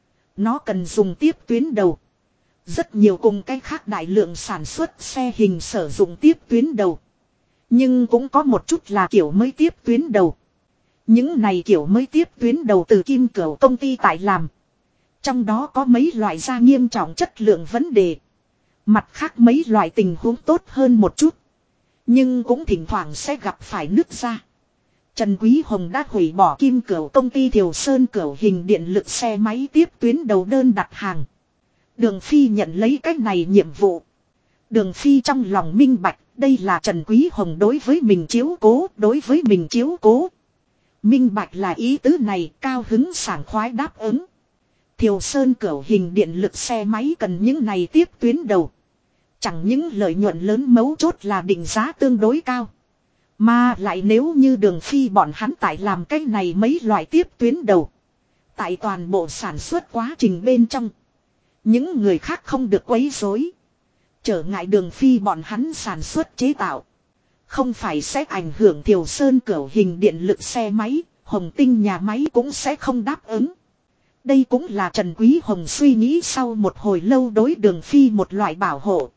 Nó cần dùng tiếp tuyến đầu. Rất nhiều cùng cách khác đại lượng sản xuất xe hình sử dụng tiếp tuyến đầu. Nhưng cũng có một chút là kiểu mới tiếp tuyến đầu. Những này kiểu mới tiếp tuyến đầu từ Kim Cửu công ty tại làm. Trong đó có mấy loại da nghiêm trọng chất lượng vấn đề. Mặt khác mấy loại tình huống tốt hơn một chút. Nhưng cũng thỉnh thoảng sẽ gặp phải nứt da. Trần Quý Hồng đã hủy bỏ Kim Cửu công ty Thiều Sơn Cửu hình điện lực xe máy tiếp tuyến đầu đơn đặt hàng. Đường Phi nhận lấy cái này nhiệm vụ. Đường Phi trong lòng minh bạch, đây là Trần Quý Hồng đối với mình chiếu cố. Minh bạch là ý tứ này, cao hứng sảng khoái đáp ứng. Thiều Sơn Cửu hình điện lực xe máy cần những này tiếp tuyến đầu. Chẳng những lợi nhuận lớn, mấu chốt là định giá tương đối cao. Mà lại nếu như Đường Phi bọn hắn tại làm cái này mấy loại tiếp tuyến đầu. Tại toàn bộ sản xuất quá trình bên trong. Những người khác không được quấy rối, trở ngại Đường Phi bọn hắn sản xuất chế tạo. Không phải sẽ ảnh hưởng Thiều Sơn Cửu hình điện lực xe máy, Hồng Tinh nhà máy cũng sẽ không đáp ứng. Đây cũng là Trần Quý Hồng suy nghĩ sau một hồi lâu đối Đường Phi một loại bảo hộ.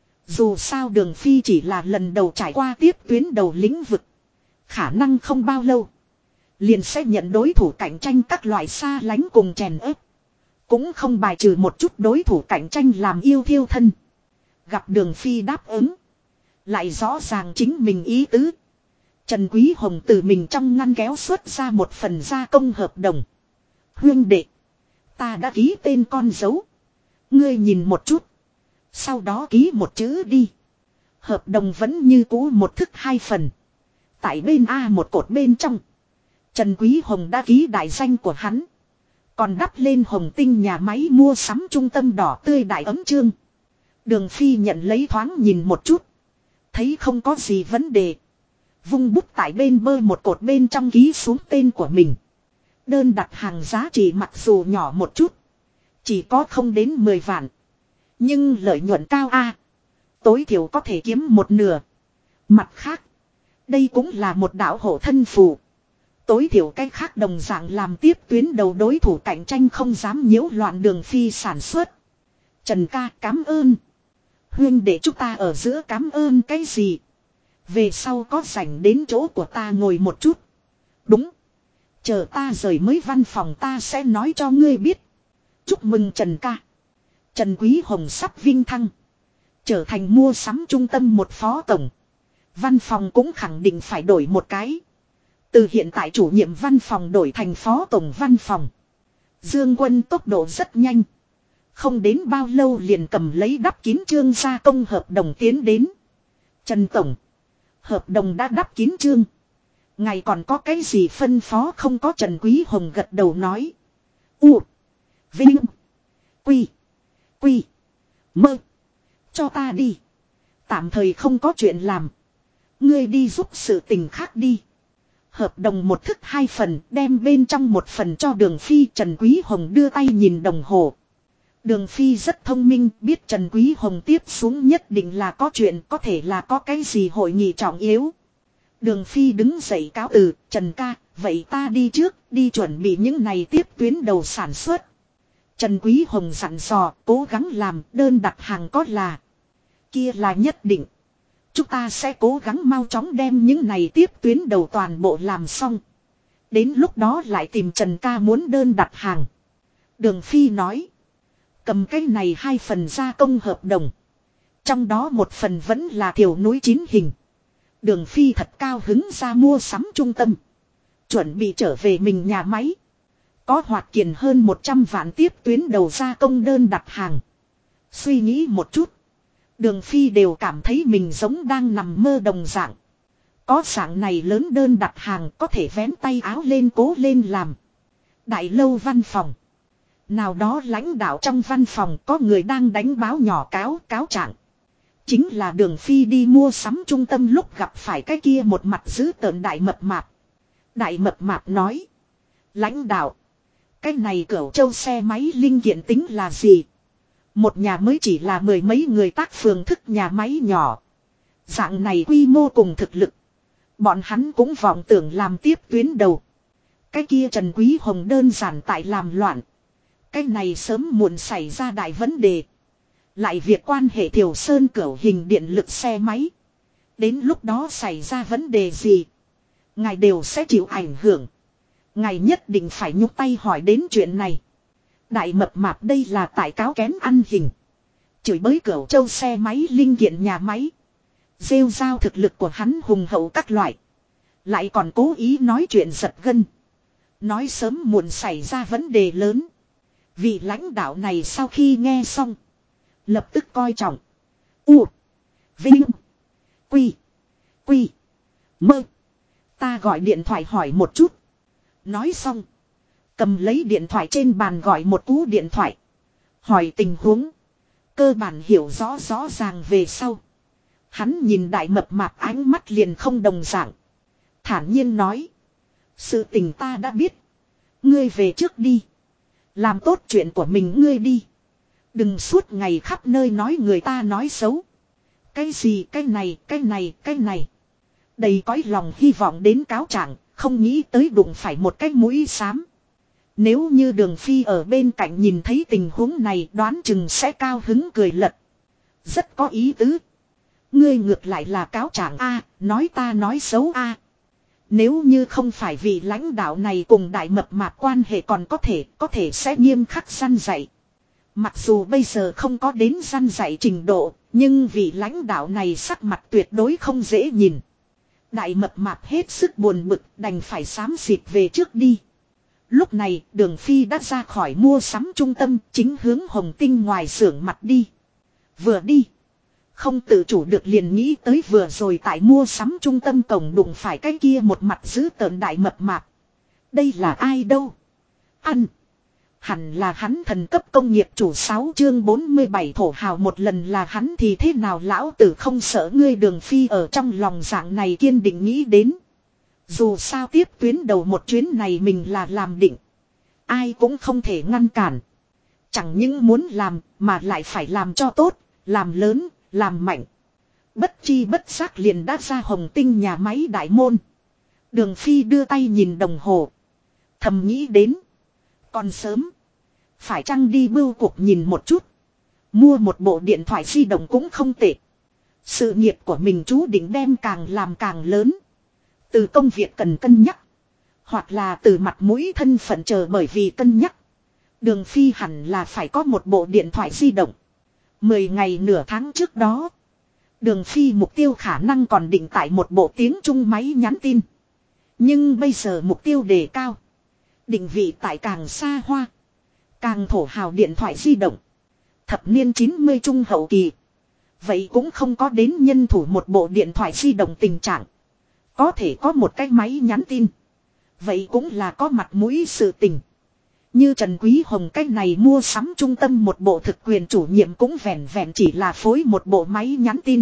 Dù sao Đường Phi chỉ là lần đầu trải qua tiếp tuyến đầu lĩnh vực. Khả năng không bao lâu liền sẽ nhận đối thủ cạnh tranh các loại xa lánh cùng chèn ép. Cũng không bài trừ một chút đối thủ cạnh tranh làm yêu thiêu thân. Gặp Đường Phi đáp ứng, lại rõ ràng chính mình ý tứ. Trần Quý Hồng từ mình trong ngăn kéo xuất ra một phần gia công hợp đồng. Huynh đệ, ta đã ký tên con dấu. Ngươi nhìn một chút. Sau đó ký một chữ đi. Hợp đồng vẫn như cũ một thức hai phần. Tại bên A một cột bên trong, Trần Quý Hồng đã ký đại danh của hắn. Còn đắp lên Hồng Tinh nhà máy mua sắm trung tâm đỏ tươi đại ấm chương. Đường Phi nhận lấy thoáng nhìn một chút. Thấy không có gì vấn đề. Vung bút tại bên bơ một cột bên trong ký xuống tên của mình. Đơn đặt hàng giá trị mặc dù nhỏ một chút. Chỉ có không đến 10 vạn. Nhưng lợi nhuận cao a, tối thiểu có thể kiếm một nửa. Mặt khác, đây cũng là một đạo hộ thân phù. Tối thiểu cái khác đồng dạng làm tiếp tuyến đầu đối thủ cạnh tranh không dám nhiễu loạn Đường Phi sản xuất. Trần ca cảm ơn. Huynh để chúng ta ở giữa cảm ơn cái gì? Về sau có rảnh đến chỗ của ta ngồi một chút. Đúng. Chờ ta rời mới văn phòng ta sẽ nói cho ngươi biết. Chúc mừng Trần ca. Trần Quý Hồng sắp vinh thăng, trở thành mua sắm trung tâm một phó tổng. Văn phòng cũng khẳng định phải đổi một cái. Từ hiện tại chủ nhiệm văn phòng đổi thành phó tổng văn phòng. Dương Quân tốc độ rất nhanh. Không đến bao lâu liền cầm lấy đắp kín chương gia công hợp đồng tiến đến. Trần tổng, hợp đồng đã đắp kín chương. Ngài còn có cái gì phân phó không? Có. Trần Quý Hồng gật đầu nói. U. Vinh. Quy. Quy. Mơ. Cho ta đi. Tạm thời không có chuyện làm. Ngươi đi giúp sự tình khác đi. Hợp đồng một thức hai phần, đem bên trong một phần cho Đường Phi. Trần Quý Hồng đưa tay nhìn đồng hồ. Đường Phi rất thông minh, biết Trần Quý Hồng tiếp xuống nhất định là có chuyện, có thể là có cái gì hội nghị trọng yếu. Đường Phi đứng dậy cáo từ. Trần ca, vậy ta đi trước, đi chuẩn bị những này tiếp tuyến đầu sản xuất. Trần Quý Hồng dặn dò, cố gắng làm, đơn đặt hàng có là. Kia là nhất định. Chúng ta sẽ cố gắng mau chóng đem những này tiếp tuyến đầu toàn bộ làm xong. Đến lúc đó lại tìm Trần ca muốn đơn đặt hàng. Đường Phi nói. Cầm cái này hai phần gia công hợp đồng. Trong đó một phần vẫn là Thiều núi 9 hình. Đường Phi thật cao hứng ra mua sắm trung tâm. Chuẩn bị trở về mình nhà máy. Có hoạt kiền hơn 100 vạn tiếp tuyến đầu gia công đơn đặt hàng. Suy nghĩ một chút. Đường Phi đều cảm thấy mình giống đang nằm mơ đồng dạng. Có dạng này lớn đơn đặt hàng có thể vén tay áo lên cố lên làm. Đại lâu văn phòng. Nào đó lãnh đạo trong văn phòng có người đang đánh báo nhỏ cáo trạng. Chính là Đường Phi đi mua sắm trung tâm lúc gặp phải cái kia một mặt dữ tợn đại mập mạp. Đại mập mạp nói. Lãnh đạo. Cái này Cửu Châu xe máy linh kiện tính là gì? Một nhà mới chỉ là mười mấy người tác phường thức nhà máy nhỏ. Dạng này quy mô cùng thực lực. Bọn hắn cũng vọng tưởng làm tiếp tuyến đầu. Cái kia Trần Quý Hồng đơn giản tại làm loạn. Cái này sớm muộn xảy ra đại vấn đề. Lại việc quan hệ Thiều Sơn Cửu hình điện lực xe máy. Đến lúc đó xảy ra vấn đề gì, ngài đều sẽ chịu ảnh hưởng. Ngài nhất định phải nhúc tay hỏi đến chuyện này. Đại mập mạp đây là tại cáo kén ăn hình. Chửi bới Cửu Châu xe máy linh kiện nhà máy. Rêu rao thực lực của hắn hùng hậu các loại. Lại còn cố ý nói chuyện giật gân. Nói sớm muộn xảy ra vấn đề lớn. Vị lãnh đạo này sau khi nghe xong. Lập tức coi trọng. U. Vinh. Quy. Quy. Mơ. Ta gọi điện thoại hỏi một chút. Nói xong. Cầm lấy điện thoại trên bàn gọi một cú điện thoại. Hỏi tình huống. Cơ bản hiểu rõ rõ ràng về sau. Hắn nhìn đại mập mạp ánh mắt liền không đồng dạng. Thản nhiên nói. Sự tình ta đã biết. Ngươi về trước đi. Làm tốt chuyện của mình ngươi đi. Đừng suốt ngày khắp nơi nói người ta nói xấu. Cái gì cái này cái này cái này. Đầy cõi lòng hy vọng đến cáo trạng. Không nghĩ tới đụng phải một cái mũi xám. Nếu như Đường Phi ở bên cạnh nhìn thấy tình huống này đoán chừng sẽ cao hứng cười lật. Rất có ý tứ. Ngươi ngược lại là cáo trạng A, nói ta nói xấu A. Nếu như không phải vì lãnh đạo này cùng đại mập mạp quan hệ còn có thể sẽ nghiêm khắc săn dạy. Mặc dù bây giờ không có đến săn dạy trình độ, nhưng vì lãnh đạo này sắc mặt tuyệt đối không dễ nhìn. Đại mập mạp hết sức buồn bực đành phải xám xịt về trước đi. Lúc này Đường Phi đã ra khỏi mua sắm trung tâm chính hướng Hồng Tinh ngoài xưởng mặt đi. Vừa đi. Không tự chủ được liền nghĩ tới vừa rồi tại mua sắm trung tâm cổng đụng phải cái kia một mặt dữ tợn đại mập mạp. Đây là ai đâu? Ăn. Hẳn là hắn thần cấp công nghiệp chủ 6 chương 47 thổ hào một lần là hắn thì thế nào lão tử không sợ ngươi Đường Phi ở trong lòng dạng này kiên định nghĩ đến. Dù sao tiếp tuyến đầu một chuyến này mình là làm định. Ai cũng không thể ngăn cản. Chẳng những muốn làm mà lại phải làm cho tốt, làm lớn, làm mạnh. Bất chi bất giác liền đã ra Hồng Tinh nhà máy đại môn. Đường Phi đưa tay nhìn đồng hồ. Thầm nghĩ đến. Còn sớm. Phải chăng đi bưu cục nhìn một chút. Mua một bộ điện thoại di động cũng không tệ. Sự nghiệp của mình chú định đem càng làm càng lớn. Từ công việc cần cân nhắc. Hoặc là từ mặt mũi thân phận chờ bởi vì cân nhắc. Đường Phi hẳn là phải có một bộ điện thoại di động. 10 ngày nửa tháng trước đó. Đường Phi mục tiêu khả năng còn định tại một bộ tiếng Trung máy nhắn tin. Nhưng bây giờ mục tiêu đề cao. Định vị tại càng xa hoa. Càng thổ hào điện thoại di động. Thập niên 90 trung hậu kỳ. Vậy cũng không có đến nhân thủ một bộ điện thoại di động tình trạng. Có thể có một cái máy nhắn tin. Vậy cũng là có mặt mũi sự tình. Như Trần Quý Hồng cách này mua sắm trung tâm một bộ thực quyền chủ nhiệm cũng vẹn vẹn chỉ là phối một bộ máy nhắn tin.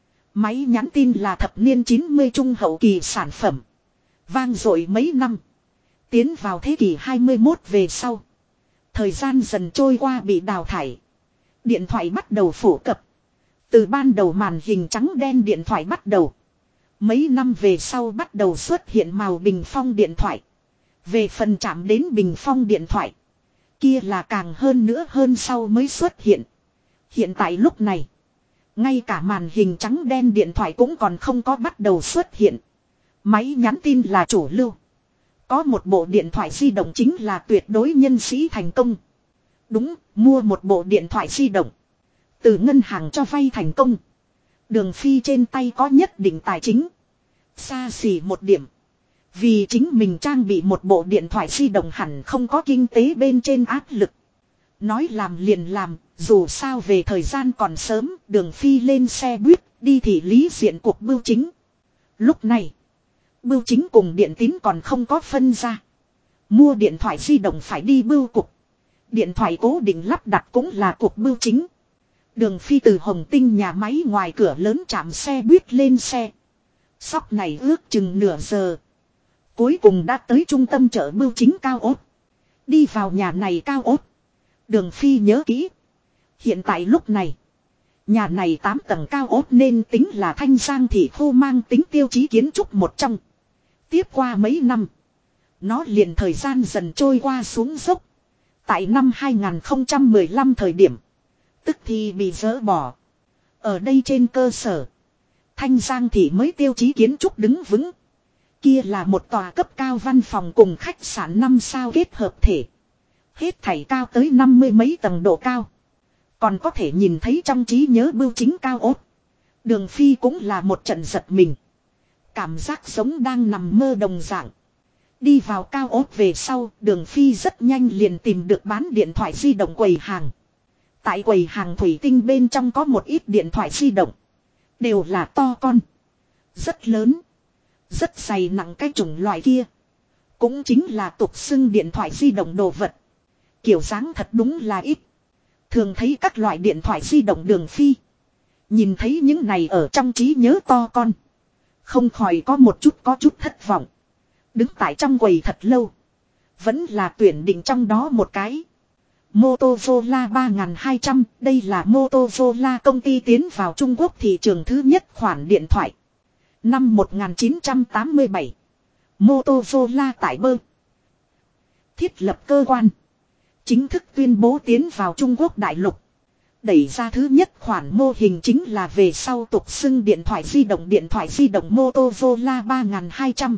Máy nhắn tin là thập niên 90 trung hậu kỳ sản phẩm. Vang dội mấy năm. Tiến vào thế kỷ 21 về sau. Thời gian dần trôi qua bị đào thải. Điện thoại bắt đầu phổ cập. Từ ban đầu màn hình trắng đen điện thoại bắt đầu. Mấy năm về sau bắt đầu xuất hiện màu bình phong điện thoại. Về phần chạm đến bình phong điện thoại. Kia là càng hơn nữa hơn sau mới xuất hiện. Hiện tại lúc này. Ngay cả màn hình trắng đen điện thoại cũng còn không có bắt đầu xuất hiện. Máy nhắn tin là chủ lưu. Có một bộ điện thoại di động chính là tuyệt đối nhân sĩ thành công. Đúng, mua một bộ điện thoại di động. Từ ngân hàng cho vay thành công. Đường Phi trên tay có nhất định tài chính. Xa xỉ một điểm. Vì chính mình trang bị một bộ điện thoại di động hẳn không có kinh tế bên trên áp lực. Nói làm liền làm, dù sao về thời gian còn sớm, Đường Phi lên xe buýt, đi thị lý diện cuộc bưu chính. Lúc này, bưu chính cùng điện tín còn không có phân ra. Mua điện thoại di động phải đi bưu cục. Điện thoại cố định lắp đặt cũng là cục bưu chính. Đường Phi từ Hồng Tinh nhà máy ngoài cửa lớn chạm xe buýt lên xe. Sóc này ước chừng nửa giờ. Cuối cùng đã tới trung tâm chợ bưu chính cao ốt. Đi vào nhà này cao ốt. Đường Phi nhớ kỹ. Hiện tại lúc này. Nhà này 8 tầng cao ốt nên tính là Thanh Giang thị khu mang tính tiêu chí kiến trúc một trong. Tiếp qua mấy năm. Nó liền thời gian dần trôi qua xuống dốc. Tại năm 2015 thời điểm. Tức thì bị dỡ bỏ. Ở đây trên cơ sở. Thanh Giang thị mới tiêu chí kiến trúc đứng vững. Kia là một tòa cấp cao văn phòng cùng khách sạn 5 sao kết hợp thể. Hết thảy cao tới 50 mấy tầng độ cao. Còn có thể nhìn thấy trong trí nhớ bưu chính cao ốt. Đường Phi cũng là một trận giật mình. Cảm giác giống đang nằm mơ đồng dạng. Đi vào cao ốt về sau, Đường Phi rất nhanh liền tìm được bán điện thoại di động quầy hàng. Tại quầy hàng thủy tinh bên trong có một ít điện thoại di động. Đều là to con. Rất lớn. Rất dày nặng cái chủng loại kia. Cũng chính là tục xưng điện thoại di động đồ vật. Kiểu dáng thật đúng là ít. Thường thấy các loại điện thoại di động Đường Phi. Nhìn thấy những này ở trong trí nhớ to con. Không khỏi có chút thất vọng. Đứng tại trong quầy thật lâu. Vẫn là tuyển định trong đó một cái. Motorola 3200, đây là Motorola công ty tiến vào Trung Quốc thị trường thứ nhất khoản điện thoại. Năm 1987, Motorola tại Bơ thiết lập cơ quan. Chính thức tuyên bố tiến vào Trung Quốc đại lục. Đẩy ra thứ nhất khoản mô hình chính là về sau tục xưng điện thoại di động Motorola 3200.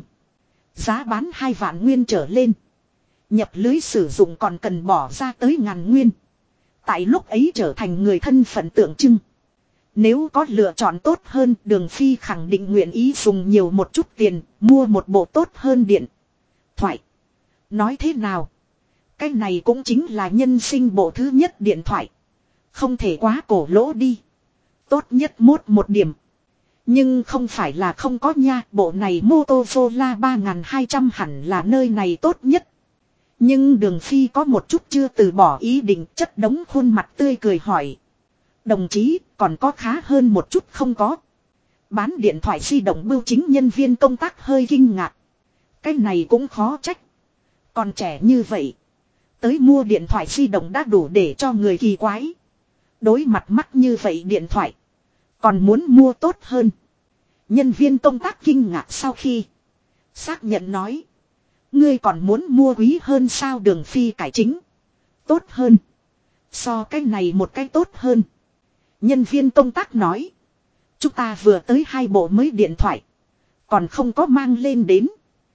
Giá bán 2 vạn nguyên trở lên. Nhập lưới sử dụng còn cần bỏ ra tới ngàn nguyên. Tại lúc ấy trở thành người thân phận tượng trưng. Nếu có lựa chọn tốt hơn, Đường Phi khẳng định nguyện ý dùng nhiều một chút tiền, mua một bộ tốt hơn điện thoại. Nói thế nào? Cái này cũng chính là nhân sinh bộ thứ nhất điện thoại. Không thể quá cổ lỗ đi. Tốt nhất mốt một điểm. Nhưng không phải là không có nha, bộ này Motorola 3200 hẳn là nơi này tốt nhất. Nhưng Đường Phi có một chút chưa từ bỏ ý định, chất đống khuôn mặt tươi cười hỏi. Đồng chí, còn có khá hơn một chút không có? Bán điện thoại di động bưu chính nhân viên công tác hơi kinh ngạc. Cái này cũng khó trách. Còn trẻ như vậy. Tới mua điện thoại di động đã đủ để cho người kỳ quái. Đối mặt mắc như vậy điện thoại. Còn muốn mua tốt hơn. Nhân viên công tác kinh ngạc sau khi xác nhận nói. Ngươi còn muốn mua quý hơn sao? Đường Phi cải chính. Tốt hơn. So cái này một cái tốt hơn. Nhân viên công tác nói. Chúng ta vừa tới 2 bộ mới điện thoại. Còn không có mang lên đến.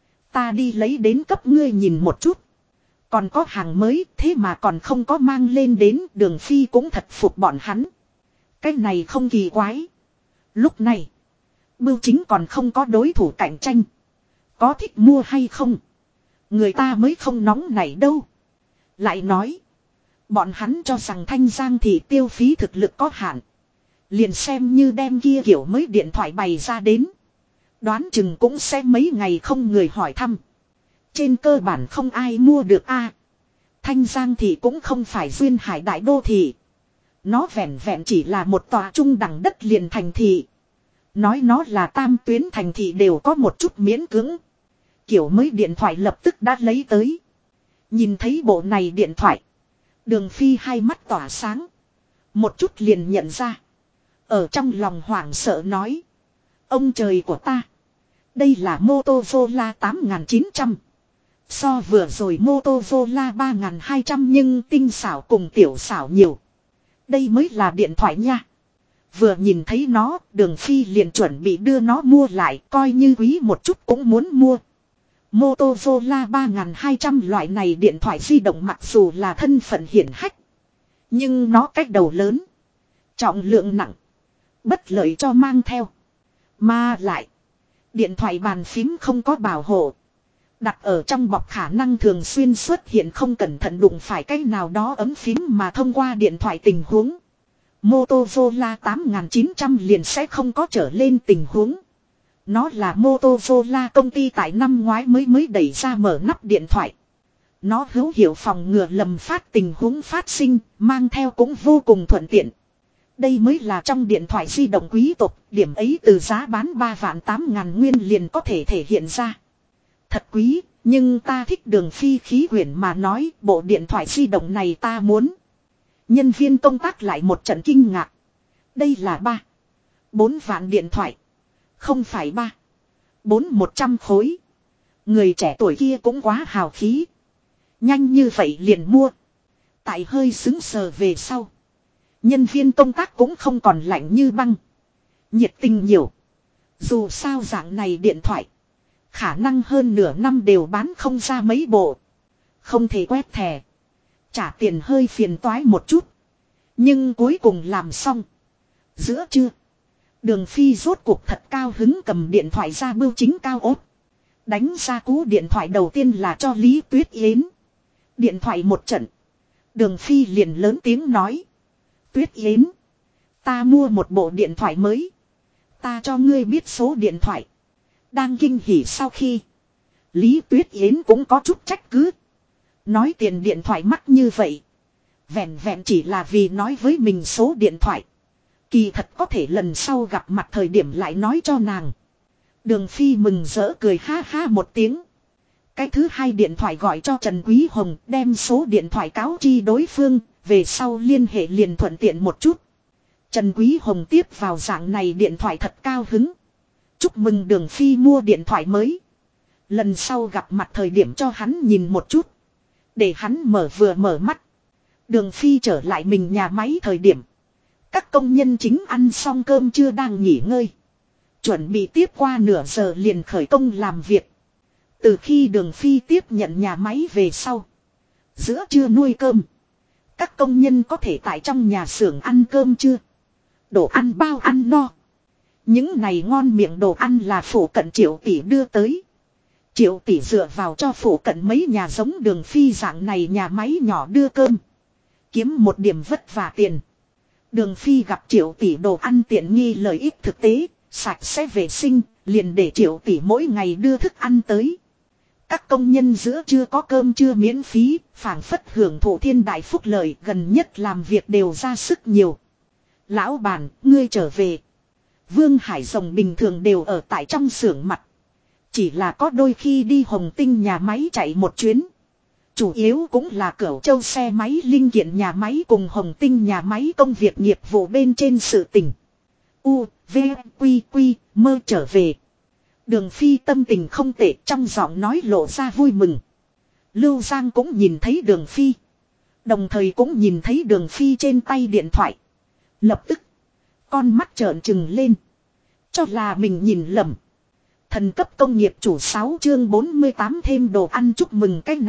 Ta đi lấy đến cấp ngươi nhìn một chút. Còn có hàng mới thế mà còn không có mang lên đến. Đường Phi cũng thật phục bọn hắn. Cái này không kỳ quái. Lúc này. Bưu chính còn không có đối thủ cạnh tranh. Có thích mua hay không? Người ta mới không nóng nảy đâu. Lại nói. Bọn hắn cho rằng Thanh Giang thì tiêu phí thực lực có hạn. Liền xem như đem kia kiểu mới điện thoại bày ra đến. Đoán chừng cũng sẽ mấy ngày không người hỏi thăm. Trên cơ bản không ai mua được a. Thanh Giang thì cũng không phải duyên hải đại đô thị. Nó vẹn vẹn chỉ là một tòa trung đẳng đất liền thành thị. Nói nó là tam tuyến thành thị đều có một chút miễn cưỡng. Kiểu mới điện thoại lập tức đã lấy tới. Nhìn thấy bộ này điện thoại. Đường Phi hai mắt tỏa sáng. Một chút liền nhận ra. Ở trong lòng hoảng sợ nói. Ông trời của ta. Đây là Motorola 8900. So vừa rồi Motorola 3200 nhưng tinh xảo cùng tiểu xảo nhiều. Đây mới là điện thoại nha. Vừa nhìn thấy nó, Đường Phi liền chuẩn bị đưa nó mua lại, coi như quý một chút cũng muốn mua. Motorola 3200 loại này điện thoại di động mặc dù là thân phận hiển hách. Nhưng nó cách đầu lớn. Trọng lượng nặng. Bất lợi cho mang theo. Mà lại. Điện thoại bàn phím không có bảo hộ. Đặt ở trong bọc khả năng thường xuyên xuất hiện không cẩn thận đụng phải cái nào đó ấm phím mà thông qua điện thoại tình huống. Motorola 8900 liền sẽ không có trở lên tình huống. Nó là Motorola công ty tại năm ngoái mới đẩy ra mở nắp điện thoại. Nó hữu hiệu phòng ngừa lầm phát tình huống phát sinh, mang theo cũng vô cùng thuận tiện. Đây mới là trong điện thoại di động quý tộc, điểm ấy từ giá bán 3.800.000 nguyên liền có thể thể hiện ra. Thật quý, nhưng ta thích Đường Phi khí quyển mà nói bộ điện thoại di động này ta muốn. Nhân viên công tác lại một trận kinh ngạc. Đây là 4 vạn điện thoại. Không phải 100 khối. Người trẻ tuổi kia cũng quá hào khí. Nhanh như vậy liền mua. Tại hơi xứng sờ về sau. Nhân viên công tác cũng không còn lạnh như băng. Nhiệt tình nhiều. Dù sao dạng này điện thoại. Khả năng hơn nửa năm đều bán không ra mấy bộ. Không thể quét thẻ. Trả tiền hơi phiền toái một chút. Nhưng cuối cùng làm xong. Giữa trưa. Đường Phi rốt cuộc thật cao hứng cầm điện thoại ra bưu chính cao ốt. Đánh ra cú điện thoại đầu tiên là cho Lý Tuyết Yến. Điện thoại một trận. Đường Phi liền lớn tiếng nói. Tuyết Yến. Ta mua một bộ điện thoại mới. Ta cho ngươi biết số điện thoại. Đang kinh hỉ sau khi. Lý Tuyết Yến cũng có chút trách cứ. Nói tiền điện thoại mắc như vậy. Vẹn vẹn chỉ là vì nói với mình số điện thoại. Kỳ thật có thể lần sau gặp mặt thời điểm lại nói cho nàng. Đường Phi mừng rỡ cười ha ha một tiếng. Cái thứ hai điện thoại gọi cho Trần Quý Hồng đem số điện thoại cáo chi đối phương. Về sau liên hệ liền thuận tiện một chút. Trần Quý Hồng tiếp vào dạng này điện thoại thật cao hứng. Chúc mừng Đường Phi mua điện thoại mới. Lần sau gặp mặt thời điểm cho hắn nhìn một chút. Để hắn vừa mở mắt. Đường Phi trở lại mình nhà máy thời điểm. Các công nhân chính ăn xong cơm trưa đang nghỉ ngơi. Chuẩn bị tiếp qua nửa giờ liền khởi công làm việc. Từ khi Đường Phi tiếp nhận nhà máy về sau. Giữa trưa nuôi cơm. Các công nhân có thể tại trong nhà xưởng ăn cơm trưa. Đồ ăn bao ăn no. Những này ngon miệng đồ ăn là Phủ Cận Triệu tỷ đưa tới. Triệu tỷ dựa vào cho Phủ Cận mấy nhà giống Đường Phi dạng này nhà máy nhỏ đưa cơm. Kiếm một điểm vất vả tiền. Đường Phi gặp Triệu tỷ đồ ăn tiện nghi lợi ích thực tế, sạch sẽ vệ sinh, liền để Triệu tỷ mỗi ngày đưa thức ăn tới. Các công nhân giữa trưa có cơm trưa miễn phí, phảng phất hưởng thụ thiên đại phúc lợi, gần nhất làm việc đều ra sức nhiều. Lão bản, ngươi trở về. Vương Hải Rồng bình thường đều ở tại trong xưởng mặt. Chỉ là có đôi khi đi Hồng Tinh nhà máy chạy một chuyến. Chủ yếu cũng là Cửu Châu xe máy linh kiện nhà máy cùng Hồng Tinh nhà máy công việc nghiệp vụ bên trên sự tình. U, V, Quy, Quy, mơ trở về. Đường Phi tâm tình không tệ, trong giọng nói lộ ra vui mừng. Lưu Giang cũng nhìn thấy Đường Phi. Đồng thời cũng nhìn thấy Đường Phi trên tay điện thoại. Lập tức, con mắt trợn trừng lên. Cho là mình nhìn lầm. Thần cấp công nghiệp chủ 6 chương 48 thêm đồ ăn chúc mừng cái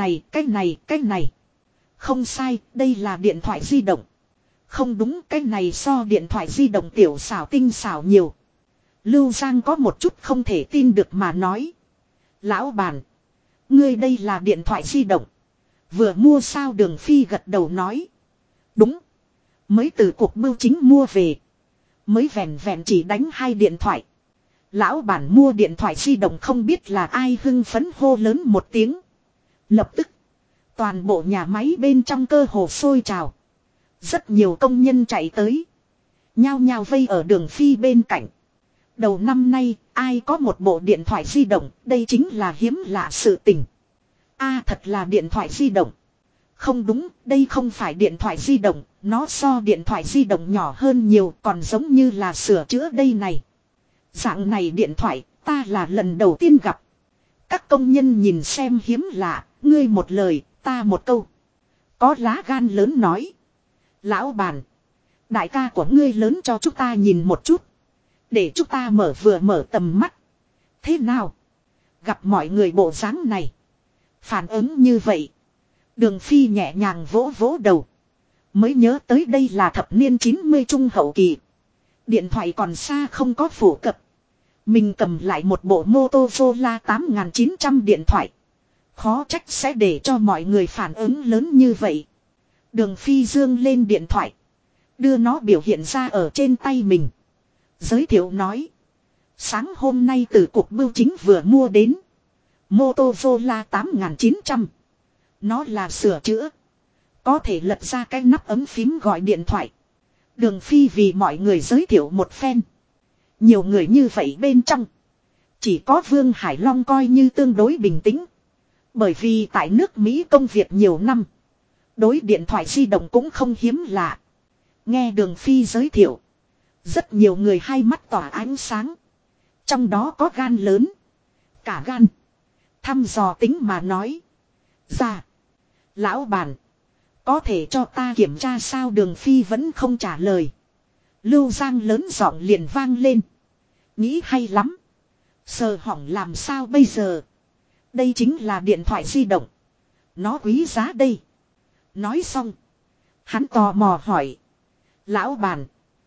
này. Không sai, đây là điện thoại di động. Không đúng, cái này so điện thoại di động tiểu xảo tinh xảo nhiều. Lưu Giang có một chút không thể tin được mà nói. Lão bản, ngươi đây là điện thoại di động. Vừa mua sao? Đường Phi gật đầu nói. Đúng. Mới từ cuộc bưu chính mua về. Mới vẹn vẹn chỉ đánh 2 điện thoại. Lão bản mua điện thoại di động không biết là ai hưng phấn hô lớn một tiếng. Lập tức, toàn bộ nhà máy bên trong cơ hồ sôi trào. Rất nhiều công nhân chạy tới. Nhao nhao vây ở Đường Phi bên cạnh. Đầu năm nay, ai có một bộ điện thoại di động, đây chính là hiếm lạ sự tình. Thật là điện thoại di động. Không đúng, đây không phải điện thoại di động, nó so điện thoại di động nhỏ hơn nhiều, còn giống như là sửa chữa đây này. Dạng này điện thoại, ta là lần đầu tiên gặp. Các công nhân nhìn xem hiếm lạ, ngươi một lời, ta một câu. Có lá gan lớn nói. Lão bản, đại ca của ngươi lớn cho chúng ta nhìn một chút. Để chúng ta mở tầm mắt. Thế nào? Gặp mọi người bộ dáng này. Phản ứng như vậy. Đường Phi nhẹ nhàng vỗ vỗ đầu. Mới nhớ tới đây là thập niên 90 trung hậu kỳ. Điện thoại còn xa không có phổ cập. Mình cầm lại một bộ Motorola 8900 điện thoại. Khó trách sẽ để cho mọi người phản ứng lớn như vậy. Đường Phi dương lên điện thoại. Đưa nó biểu hiện ra ở trên tay mình. Giới thiệu nói. Sáng hôm nay từ cục bưu chính vừa mua đến. Motorola 8900. Nó là sửa chữa. Có thể lật ra cái nắp ấm phím gọi điện thoại. Đường Phi vì mọi người giới thiệu một phen. Nhiều người như vậy bên trong. Chỉ có Vương Hải Long coi như tương đối bình tĩnh. Bởi vì tại nước Mỹ công việc nhiều năm. Đối điện thoại di động cũng không hiếm lạ. Nghe Đường Phi giới thiệu. Rất nhiều người hai mắt tỏa ánh sáng. Trong đó có gan lớn. Cả gan. Thăm dò tính mà nói. Dạ. Lão bản. Có thể cho ta kiểm tra sao? Đường Phi vẫn không trả lời. Lưu Giang lớn giọng liền vang lên. Nghĩ hay lắm. Sờ hỏng làm sao bây giờ? Đây chính là điện thoại di động. Nó quý giá đây. Nói xong. Hắn tò mò hỏi. Lão bản.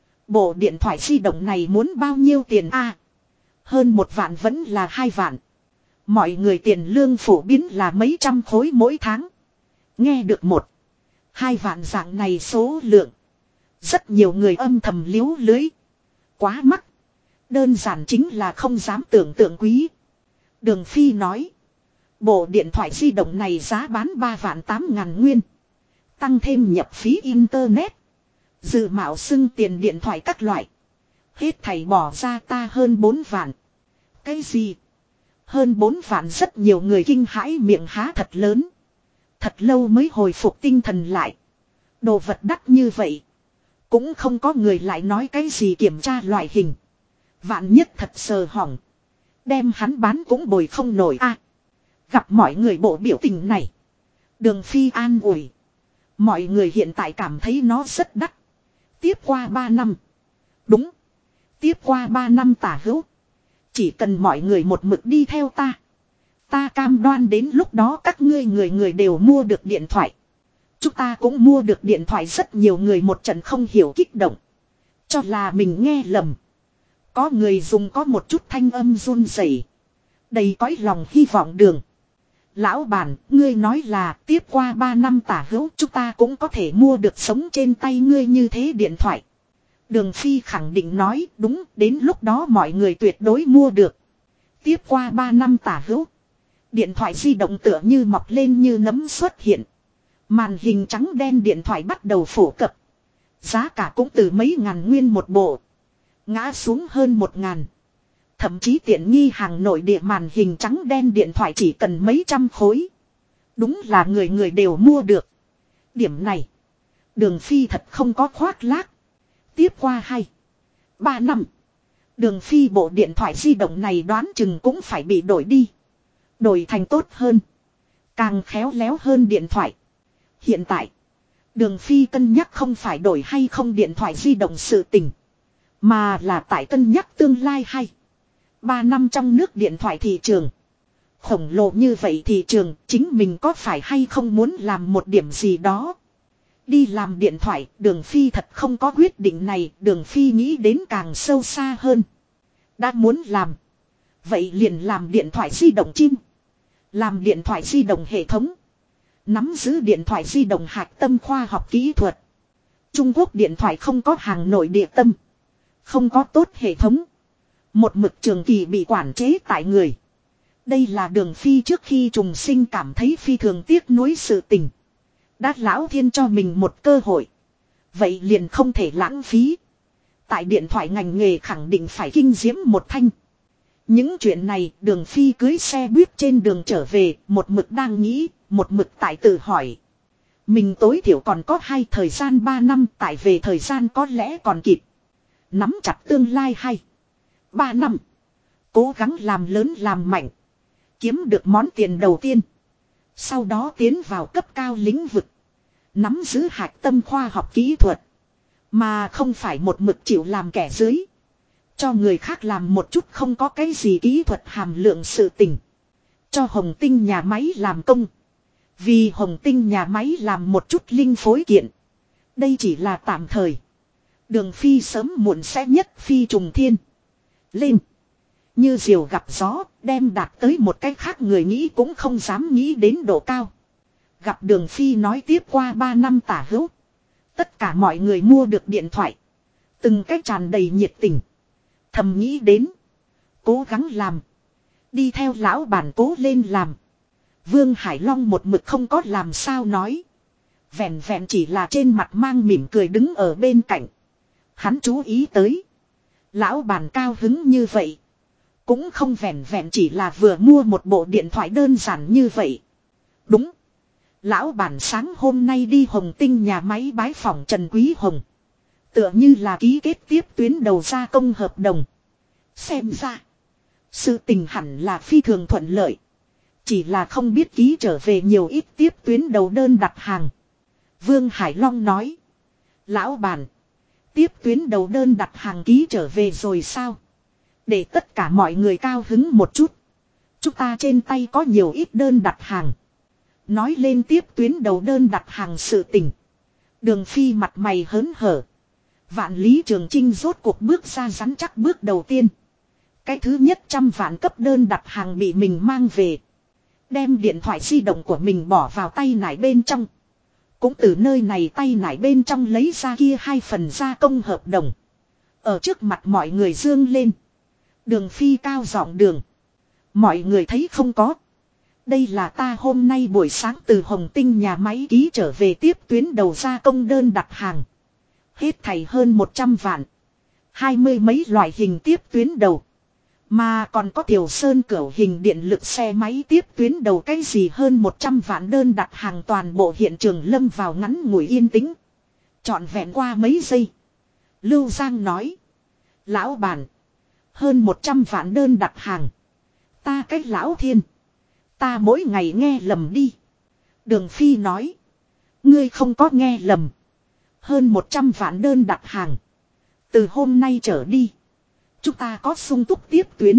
Bộ điện thoại di động này muốn bao nhiêu tiền a? Hơn 1 vạn vẫn là 2 vạn. Mọi người tiền lương phổ biến là mấy trăm khối mỗi tháng. Nghe được 1, 2 vạn dạng này số lượng. Rất nhiều người âm thầm liếu lưới. Quá mắc. Đơn giản chính là không dám tưởng tượng quý. Đường Phi nói. Bộ điện thoại di động này giá bán 3 vạn 8 ngàn nguyên. Tăng thêm nhập phí internet. Dự mạo xưng tiền điện thoại các loại. Hết thảy bỏ ra ta hơn 4 vạn. Cái gì? Hơn 4 vạn, rất nhiều người kinh hãi miệng há thật lớn. Thật lâu mới hồi phục tinh thần lại. Đồ vật đắt như vậy. Cũng không có người lại nói cái gì kiểm tra loại hình. Vạn nhất thật sờ hỏng. Đem hắn bán cũng bồi không nổi a. Gặp mọi người bộ biểu tình này. Đường Phi an ủi. Mọi người hiện tại cảm thấy nó rất đắt. Tiếp qua 3 năm. Đúng. Tiếp qua 3 năm tả hữu. Chỉ cần mọi người một mực đi theo ta. Ta cam đoan đến lúc đó các ngươi người đều mua được điện thoại. Chúng ta cũng mua được điện thoại, rất nhiều người một trận không hiểu kích động. Cho là mình nghe lầm. Có người dùng có một chút thanh âm run rẩy, đầy cõi lòng hy vọng. Đường lão bản, ngươi nói là tiếp qua 3 năm tả hữu chúng ta cũng có thể mua được sống trên tay ngươi như thế điện thoại. Đường Phi khẳng định nói đúng, đến lúc đó mọi người tuyệt đối mua được. Tiếp qua 3 năm tả hữu. Điện thoại di động tựa như mọc lên như nấm xuất hiện. Màn hình trắng đen điện thoại bắt đầu phổ cập. Giá cả cũng từ mấy ngàn nguyên một bộ. Ngã xuống hơn 1.000. Thậm chí tiện nghi hàng nội địa màn hình trắng đen điện thoại chỉ cần mấy trăm khối. Đúng là người đều mua được. Điểm này. Đường Phi thật không có khoác lác. Tiếp qua 2, 3 năm. Đường Phi bộ điện thoại di động này đoán chừng cũng phải bị đổi đi. Đổi thành tốt hơn. Càng khéo léo hơn điện thoại. Hiện tại. Đường Phi cân nhắc không phải đổi hay không điện thoại di động sự tình. Mà là tại cân nhắc tương lai 2, 3 năm trong nước điện thoại thị trường. Khổng lồ như vậy thị trường, chính mình có phải hay không muốn làm một điểm gì đó. Đi làm điện thoại, Đường Phi thật không có quyết định này, Đường Phi nghĩ đến càng sâu xa hơn. Đã muốn làm. Vậy liền làm điện thoại di động chim. Làm điện thoại di động hệ thống. Nắm giữ điện thoại di động hạch tâm khoa học kỹ thuật. Trung Quốc điện thoại không có hàng nội địa tâm. Không có tốt hệ thống. Một mực trường kỳ bị quản chế tại người. Đây là Đường Phi trước khi trùng sinh cảm thấy phi thường tiếc nuối sự tình. Đã lão thiên cho mình một cơ hội. Vậy liền không thể lãng phí. Tại điện thoại ngành nghề khẳng định phải kinh diễm một thanh. Những chuyện này Đường Phi cưới xe buýt trên đường trở về, một mực đang nghĩ, một mực tại tự hỏi. Mình tối thiểu còn có thời gian 3 năm, tại về thời gian có lẽ còn kịp. Nắm chặt tương lai 2, 3 năm. Cố gắng làm lớn làm mạnh. Kiếm được món tiền đầu tiên. Sau đó tiến vào cấp cao lĩnh vực. Nắm giữ hạch tâm khoa học kỹ thuật. Mà không phải một mực chịu làm kẻ dưới. Cho người khác làm một chút không có cái gì kỹ thuật hàm lượng sự tình. Cho Hồng Tinh nhà máy làm công. Vì Hồng Tinh nhà máy làm một chút linh phối kiện. Đây chỉ là tạm thời. Đường Phi sớm muộn sẽ nhất phi trùng thiên. Lên. Như diều gặp gió, đem đạt tới một cách khác người nghĩ cũng không dám nghĩ đến độ cao. Gặp Đường Phi nói tiếp qua 3 năm tả hữu. Tất cả mọi người mua được điện thoại. Từng cách tràn đầy nhiệt tình. Thầm nghĩ đến. Cố gắng làm. Đi theo lão bản cố lên làm. Vương Hải Long một mực không có làm sao nói. Vẹn vẹn chỉ là trên mặt mang mỉm cười đứng ở bên cạnh. Hắn chú ý tới. Lão bản cao hứng như vậy. Cũng không vẹn vẹn chỉ là vừa mua một bộ điện thoại đơn giản như vậy. Đúng. Lão bản sáng hôm nay đi Hồng Tinh nhà máy bái phỏng Trần Quý Hồng. Tựa như là ký kết tiếp tuyến đầu gia công hợp đồng. Xem ra. Sự tình hẳn là phi thường thuận lợi. Chỉ là không biết ký trở về nhiều ít tiếp tuyến đầu đơn đặt hàng. Vương Hải Long nói. Lão bản. Tiếp tuyến đầu đơn đặt hàng ký trở về rồi sao? Để tất cả mọi người cao hứng một chút. Chúng ta trên tay có nhiều ít đơn đặt hàng. Nói lên tiếp tuyến đầu đơn đặt hàng sự tình. Đường Phi mặt mày hớn hở. Vạn Lý Trường Chinh rốt cuộc bước ra rắn chắc bước đầu tiên. Cái thứ nhất 100 vạn cấp đơn đặt hàng bị mình mang về. Đem điện thoại di động của mình bỏ vào tay nải bên trong. Cũng từ nơi này tay nải bên trong lấy ra kia 2 phần gia công hợp đồng. Ở trước mặt mọi người dương lên. Đường Phi cao giọng đường. Mọi người thấy không có. Đây là ta hôm nay buổi sáng từ Hồng Tinh nhà máy ký trở về tiếp tuyến đầu gia công đơn đặt hàng. Hết thảy hơn 100 vạn. 20 mấy loại hình tiếp tuyến đầu. Mà còn có Tiểu Sơn cửu hình điện lực xe máy tiếp tuyến đầu cái gì hơn 100 vạn đơn đặt hàng, toàn bộ hiện trường lâm vào ngắn ngủi yên tĩnh. Trọn vẹn qua mấy giây. Lưu Giang nói. Lão bản. Hơn 100 vạn đơn đặt hàng. Ta cách lão thiên. Ta mỗi ngày nghe lầm đi. Đường Phi nói. Ngươi không có nghe lầm. Hơn 100 vạn đơn đặt hàng. Từ hôm nay trở đi. Chúng ta có sung túc tiếp tuyến.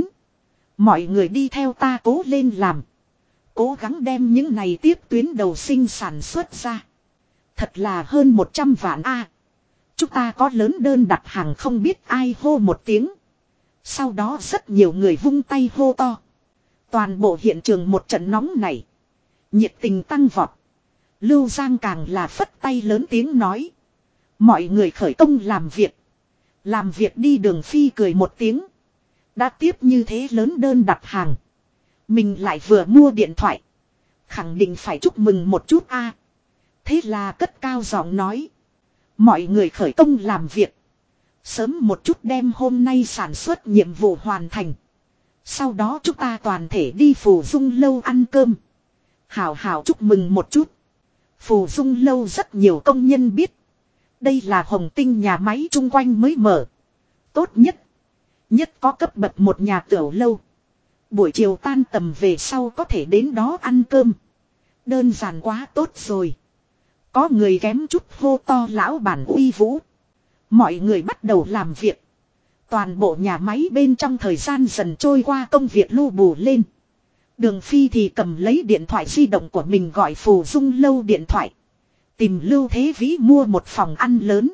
Mọi người đi theo ta cố lên làm. Cố gắng đem những này tiếp tuyến đầu sinh sản xuất ra. Thật là hơn 100 vạn a. Chúng ta có lớn đơn đặt hàng không biết ai hô một tiếng. Sau đó rất nhiều người vung tay hô to. Toàn bộ hiện trường một trận nóng này. Nhiệt tình tăng vọt. Lưu Giang càng là phất tay lớn tiếng nói. Mọi người khởi công làm việc. Làm việc đi. Đường Phi cười một tiếng. Đã tiếp như thế lớn đơn đặt hàng. Mình lại vừa mua điện thoại. Khẳng định phải chúc mừng một chút a. Thế là cất cao giọng nói. Mọi người khởi công làm việc. Sớm một chút đem hôm nay sản xuất nhiệm vụ hoàn thành. Sau đó chúng ta toàn thể đi Phù Dung lâu ăn cơm. Hào hào chúc mừng một chút. Phù Dung lâu rất nhiều công nhân biết. Đây là Hồng Tinh nhà máy chung quanh mới mở. Tốt nhất. Nhất có cấp bậc một nhà tiểu lâu. Buổi chiều tan tầm về sau có thể đến đó ăn cơm. Đơn giản quá tốt rồi. Có người kém chút hô to lão bản uy vũ. Mọi người bắt đầu làm việc. Toàn bộ nhà máy bên trong thời gian dần trôi qua công việc lu bù lên. Đường Phi thì cầm lấy điện thoại di động của mình gọi Phù Dung lâu điện thoại. Tìm Lưu Thế Vĩ mua một phòng ăn lớn.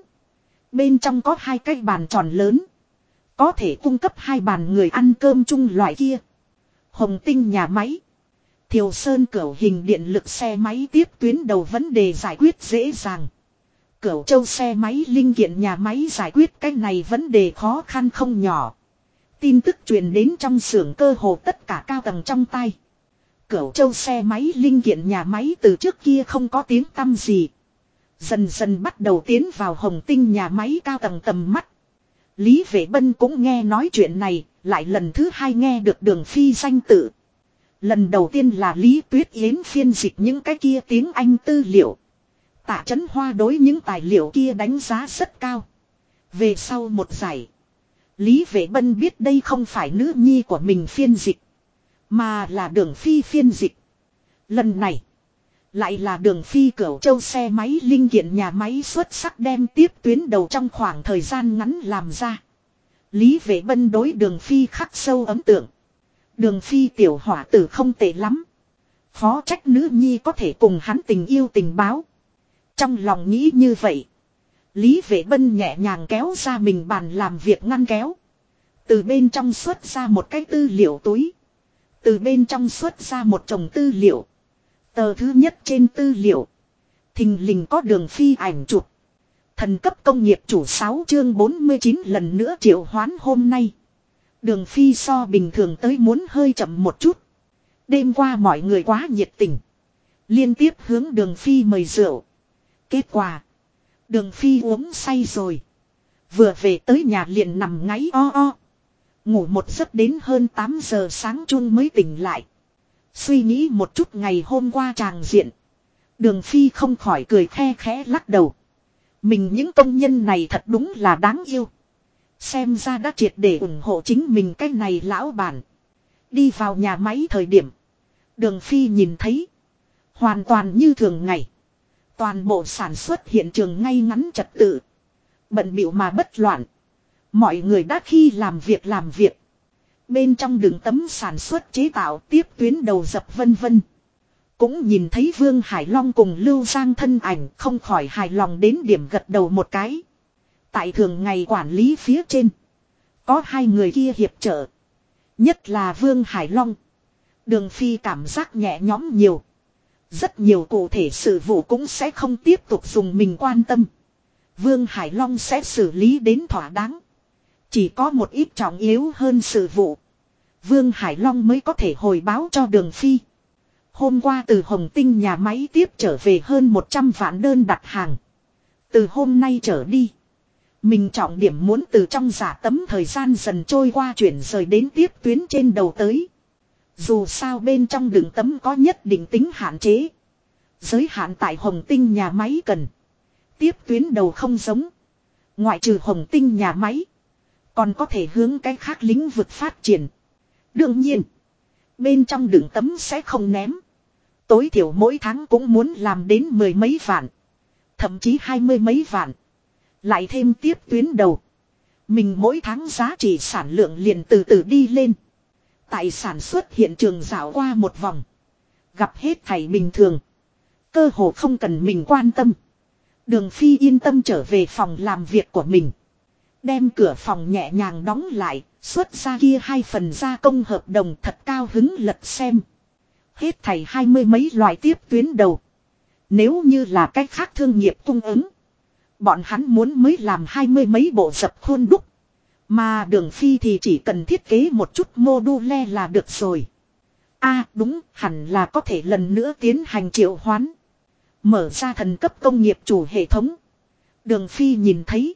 Bên trong có 2 cái bàn tròn lớn. Có thể cung cấp 2 bàn người ăn cơm chung loại kia. Hồng Tinh nhà máy. Thiều Sơn cửu hình điện lực xe máy tiếp tuyến đầu vấn đề giải quyết dễ dàng. Cửu Châu xe máy linh kiện nhà máy giải quyết cái này vấn đề khó khăn không nhỏ. Tin tức truyền đến trong xưởng cơ hồ tất cả cao tầng trong tay. Cửu Châu xe máy linh kiện nhà máy từ trước kia không có tiếng tăm gì. Dần dần bắt đầu tiến vào Hồng Tinh nhà máy cao tầng tầm mắt. Lý Vệ Bân cũng nghe nói chuyện này, lại lần thứ 2 nghe được Đường Phi danh tự. Lần đầu tiên là Lý Tuyết Yến phiên dịch những cái kia tiếng Anh tư liệu. Tạ Chấn Hoa đối những tài liệu kia đánh giá rất cao. Về sau một giải, Lý Vệ Bân biết đây không phải nữ nhi của mình phiên dịch, mà là Đường Phi phiên dịch. Lần này, lại là Đường Phi Cửu Châu xe máy linh kiện nhà máy xuất sắc đem tiếp tuyến đầu trong khoảng thời gian ngắn làm ra. Lý Vệ Bân đối Đường Phi khắc sâu ấn tượng. Đường Phi tiểu hỏa tử không tệ lắm. Khó trách nữ nhi có thể cùng hắn tình yêu tình báo. Trong lòng nghĩ như vậy, Lý Vệ Bân nhẹ nhàng kéo ra mình bàn làm việc ngăn kéo. Từ bên trong xuất ra một cái tư liệu túi. Từ bên trong xuất ra một chồng tư liệu. Tờ thứ nhất trên tư liệu, thình lình có Đường Phi ảnh chụp. Thần cấp công nghiệp chủ 6 chương 49 lần nữa triệu hoán hôm nay. Đường Phi so bình thường tới muốn hơi chậm một chút. Đêm qua mọi người quá nhiệt tình, liên tiếp hướng Đường Phi mời rượu. Kết quả, Đường Phi uống say rồi. Vừa về tới nhà liền nằm ngáy o o. Ngủ một giấc đến hơn 8 giờ sáng chung mới tỉnh lại. Suy nghĩ một chút ngày hôm qua tràng diện, Đường Phi không khỏi cười khe khẽ lắc đầu. Mình những công nhân này thật đúng là đáng yêu. Xem ra đã triệt để ủng hộ chính mình cái này lão bản. Đi vào nhà máy thời điểm, Đường Phi nhìn thấy hoàn toàn như thường ngày. Toàn bộ sản xuất hiện trường ngay ngắn trật tự, bận bịu mà bất loạn. Mọi người đã khi làm việc. Bên trong đường tấm sản xuất chế tạo tiếp tuyến đầu dập vân vân. Cũng nhìn thấy Vương Hải Long cùng Lưu Giang thân ảnh không khỏi hài lòng đến điểm gật đầu một cái. Tại thường ngày quản lý phía trên. Có hai người kia hiệp trợ. Nhất là Vương Hải Long. Đường Phi cảm giác nhẹ nhõm nhiều. Rất nhiều cụ thể sự vụ cũng sẽ không tiếp tục dùng mình quan tâm. Vương Hải Long sẽ xử lý đến thỏa đáng. Chỉ có một ít trọng yếu hơn sự vụ. Vương Hải Long mới có thể hồi báo cho Đường Phi. Hôm qua từ Hồng Tinh nhà máy tiếp trở về hơn 100 vạn đơn đặt hàng. Từ hôm nay trở đi. Mình trọng điểm muốn từ trong giả tấm thời gian dần trôi qua chuyển rời đến tiếp tuyến trên đầu tới. Dù sao bên trong đường tấm có nhất định tính hạn chế. Giới hạn tại Hồng Tinh nhà máy cần. Tiếp tuyến đầu không giống. Ngoại trừ Hồng Tinh nhà máy. Còn có thể hướng cái khác lĩnh vực phát triển. Đương nhiên. Bên trong đường tấm sẽ không ném. Tối thiểu mỗi tháng cũng muốn làm đến 10 mấy vạn. Thậm chí 20 mấy vạn. Lại thêm tiếp tuyến đầu. Mình mỗi tháng giá trị sản lượng liền từ từ đi lên. Tại sản xuất hiện trường dạo qua một vòng. Gặp hết thảy bình thường. Cơ hồ không cần mình quan tâm. Đường Phi yên tâm trở về phòng làm việc của mình. Đem cửa phòng nhẹ nhàng đóng lại. Xuất ra kia 2 phần gia công hợp đồng thật cao hứng lật xem. Hết thảy 20 mấy loại tiếp tuyến đầu. Nếu như là cách khác thương nghiệp cung ứng. Bọn hắn muốn mới làm 20 mấy bộ dập khuôn đúc. Mà Đường Phi thì chỉ cần thiết kế một chút module là được rồi. Đúng, hẳn là có thể lần nữa tiến hành triệu hoán. Mở ra thần cấp công nghiệp chủ hệ thống. Đường Phi nhìn thấy.